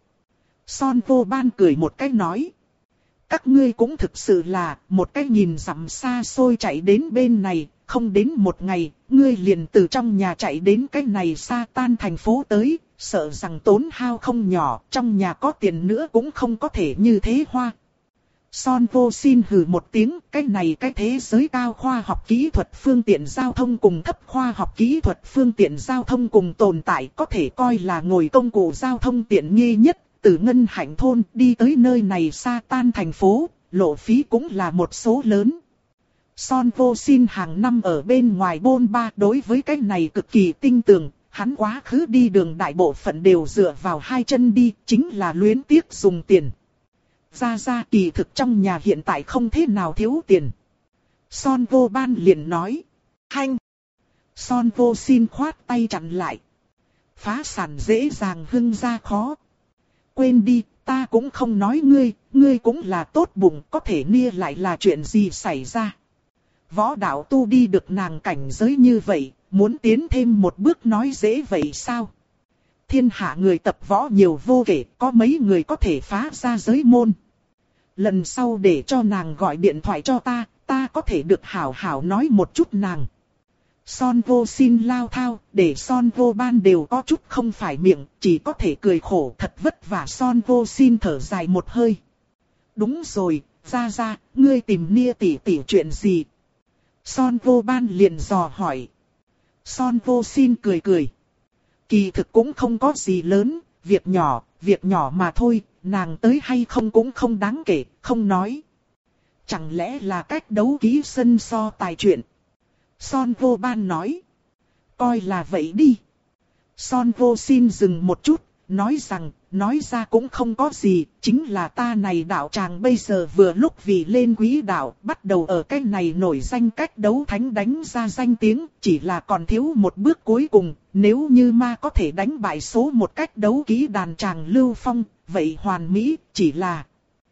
Son Vô Ban cười một cái nói. Các ngươi cũng thực sự là một cái nhìn dặm xa xôi chạy đến bên này, không đến một ngày, ngươi liền từ trong nhà chạy đến cái này Sa Tan thành phố tới. Sợ rằng tốn hao không nhỏ, trong nhà có tiền nữa cũng không có thể như thế hoa. Son Vô Xin hừ một tiếng, cái này cái thế giới cao khoa học kỹ thuật phương tiện giao thông cùng thấp khoa học kỹ thuật phương tiện giao thông cùng tồn tại có thể coi là ngồi công cụ giao thông tiện nghi nhất, từ Ngân Hạnh thôn đi tới nơi này Sa Tan thành phố, lộ phí cũng là một số lớn. Son Vô Xin hàng năm ở bên ngoài bôn ba đối với cái này cực kỳ tinh tường. Hắn quá khứ đi đường đại bộ phận đều dựa vào hai chân đi, chính là luyến tiếc dùng tiền. Gia Gia kỳ thực trong nhà hiện tại không thế nào thiếu tiền. Son Vô Ban liền nói. Hanh! Son Vô Xin khoát tay chặn lại. Phá sản dễ dàng hưng ra khó. Quên đi, ta cũng không nói ngươi, ngươi cũng là tốt bụng, có thể Nia lại là chuyện gì xảy ra. Võ đạo tu đi được nàng cảnh giới như vậy. Muốn tiến thêm một bước nói dễ vậy sao? Thiên hạ người tập võ nhiều vô kể, có mấy người có thể phá ra giới môn. Lần sau để cho nàng gọi điện thoại cho ta, ta có thể được hảo hảo nói một chút nàng. Son Vô Xin lao thao, để Son Vô Ban đều có chút không phải miệng, chỉ có thể cười khổ thật vất vả. Son Vô Xin thở dài một hơi. Đúng rồi, Gia Gia, ngươi tìm Nia tỷ tỷ chuyện gì? Son Vô Ban liền dò hỏi. Son Vô Xin cười cười. Kỳ thực cũng không có gì lớn, việc nhỏ, việc nhỏ mà thôi, nàng tới hay không cũng không đáng kể, không nói. Chẳng lẽ là cách đấu ký sân so tài chuyện? Son Vô Ban nói. Coi là vậy đi. Son Vô Xin dừng một chút, nói rằng, nói ra cũng không có gì, chính là ta này đạo tràng bây giờ vừa lúc vì lên quý đạo, bắt đầu ở cái này nổi danh cách đấu thánh đánh ra danh tiếng, chỉ là còn thiếu một bước cuối cùng, nếu như ma có thể đánh bại số một cách đấu kỹ đàn tràng Lưu Phong, vậy hoàn mỹ, chỉ là...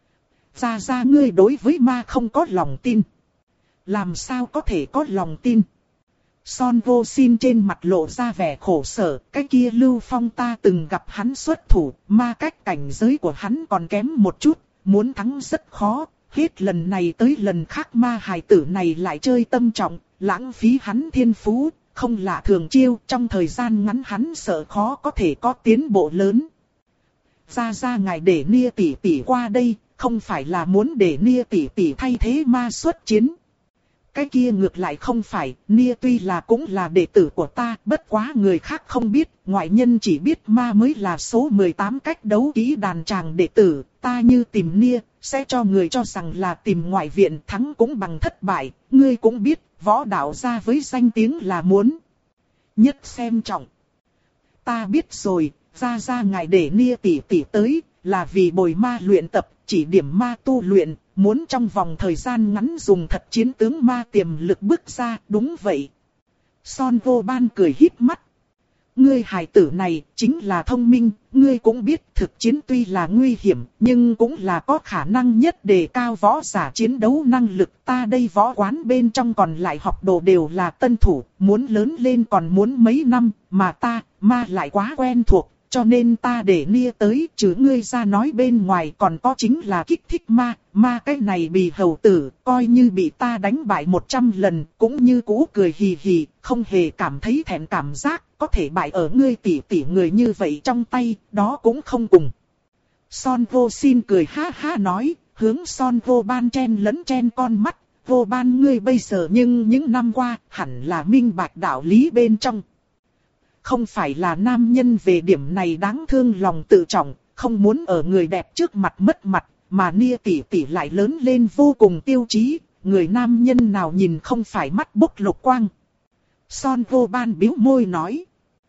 Ra ra ngươi đối với ma không có lòng tin. Làm sao có thể có lòng tin? Son Vô Sin trên mặt lộ ra vẻ khổ sở, cái kia Lưu Phong ta từng gặp hắn xuất thủ, ma cách cảnh giới của hắn còn kém một chút, muốn thắng rất khó, hết lần này tới lần khác ma hài tử này lại chơi tâm trọng, lãng phí hắn thiên phú, không lạ thường chiêu, trong thời gian ngắn hắn sợ khó có thể có tiến bộ lớn. Ra ra ngài để Nia tỷ tỷ qua đây, không phải là muốn để Nia tỷ tỷ thay thế ma xuất chiến. Cái kia ngược lại không phải, Nia tuy là cũng là đệ tử của ta, bất quá người khác không biết, ngoại nhân chỉ biết ma mới là số mười tám cách đấu kỹ đàn tràng đệ tử, ta như tìm Nia, sẽ cho người cho rằng là tìm ngoại viện, thắng cũng bằng thất bại, ngươi cũng biết, võ đạo gia với danh tiếng là muốn nhất xem trọng. Ta biết rồi, ra ra ngài để Nia tỷ tỷ tới, là vì bồi ma luyện tập, chỉ điểm ma tu luyện, muốn trong vòng thời gian ngắn dùng thật chiến tướng ma tiềm lực bước ra, đúng vậy. Son Vô Ban cười híp mắt. Ngươi hài tử này chính là thông minh, ngươi cũng biết thực chiến tuy là nguy hiểm, nhưng cũng là có khả năng nhất đề cao võ giả chiến đấu năng lực. Ta đây võ quán bên trong còn lại học đồ đều là tân thủ, muốn lớn lên còn muốn mấy năm, mà ta, ma lại quá quen thuộc. Cho nên ta để Nia tới, chứ ngươi ra nói bên ngoài còn có chính là kích thích ma, ma cái này bị hầu tử, coi như bị ta đánh bại một trăm lần, cũng như cũ cười hì hì, không hề cảm thấy thẹn cảm giác, có thể bại ở ngươi tỷ tỷ người như vậy trong tay, đó cũng không cùng. Son Vô Sin cười ha ha nói, hướng Son Vô Ban chen lấn chen con mắt, Vô Ban ngươi bây giờ nhưng những năm qua, hẳn là minh bạch đạo lý bên trong. Không phải là nam nhân về điểm này đáng thương lòng tự trọng, không muốn ở người đẹp trước mặt mất mặt, mà Nia tỷ tỷ lại lớn lên vô cùng tiêu chí, người nam nhân nào nhìn không phải mắt bốc lục quang. Son Vô Ban bĩu môi nói,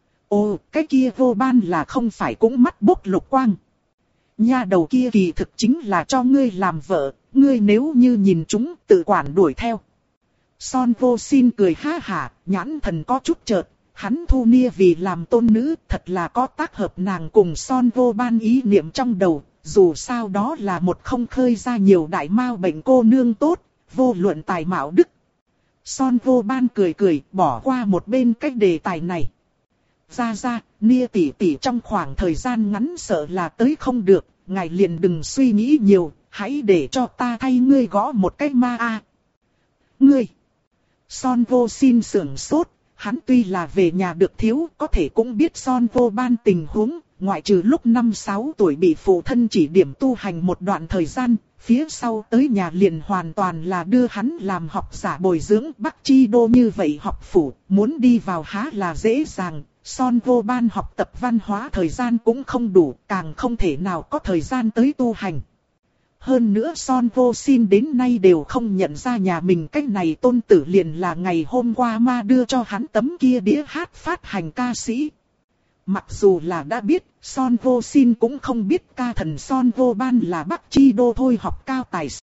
ồ, cái kia Vô Ban là không phải cũng mắt bốc lục quang. Nha đầu kia kỳ thực chính là cho ngươi làm vợ, ngươi nếu như nhìn chúng tự quản đuổi theo. Son Vô Sin cười ha hả, nhãn thần có chút chợt. Hắn thu Nia vì làm tôn nữ, thật là có tác hợp nàng cùng Son Vô Ban ý niệm trong đầu, dù sao đó là một không khơi ra nhiều đại mao bệnh cô nương tốt, vô luận tài mạo đức. Son Vô Ban cười cười, bỏ qua một bên cách đề tài này. Ra ra, Nia tỷ tỷ trong khoảng thời gian ngắn sợ là tới không được, ngài liền đừng suy nghĩ nhiều, hãy để cho ta thay ngươi gõ một cái ma a. Ngươi! Son Vô Sin sưởng sốt. Hắn tuy là về nhà được thiếu, có thể cũng biết Son Vô Ban tình huống, ngoại trừ lúc năm sáu tuổi bị phụ thân chỉ điểm tu hành một đoạn thời gian, phía sau tới nhà liền hoàn toàn là đưa hắn làm học giả bồi dưỡng. Bắc Chi Đô như vậy học phủ, muốn đi vào há là dễ dàng, Son Vô Ban học tập văn hóa thời gian cũng không đủ, càng không thể nào có thời gian tới tu hành. Hơn nữa Son Vô Sin đến nay đều không nhận ra nhà mình cái này tôn tử liền là ngày hôm qua ma đưa cho hắn tấm kia đĩa hát phát hành ca sĩ. Mặc dù là đã biết, Son Vô Sin cũng không biết ca thần Son Vô Ban là Bắc Chi Đô thôi học cao tài.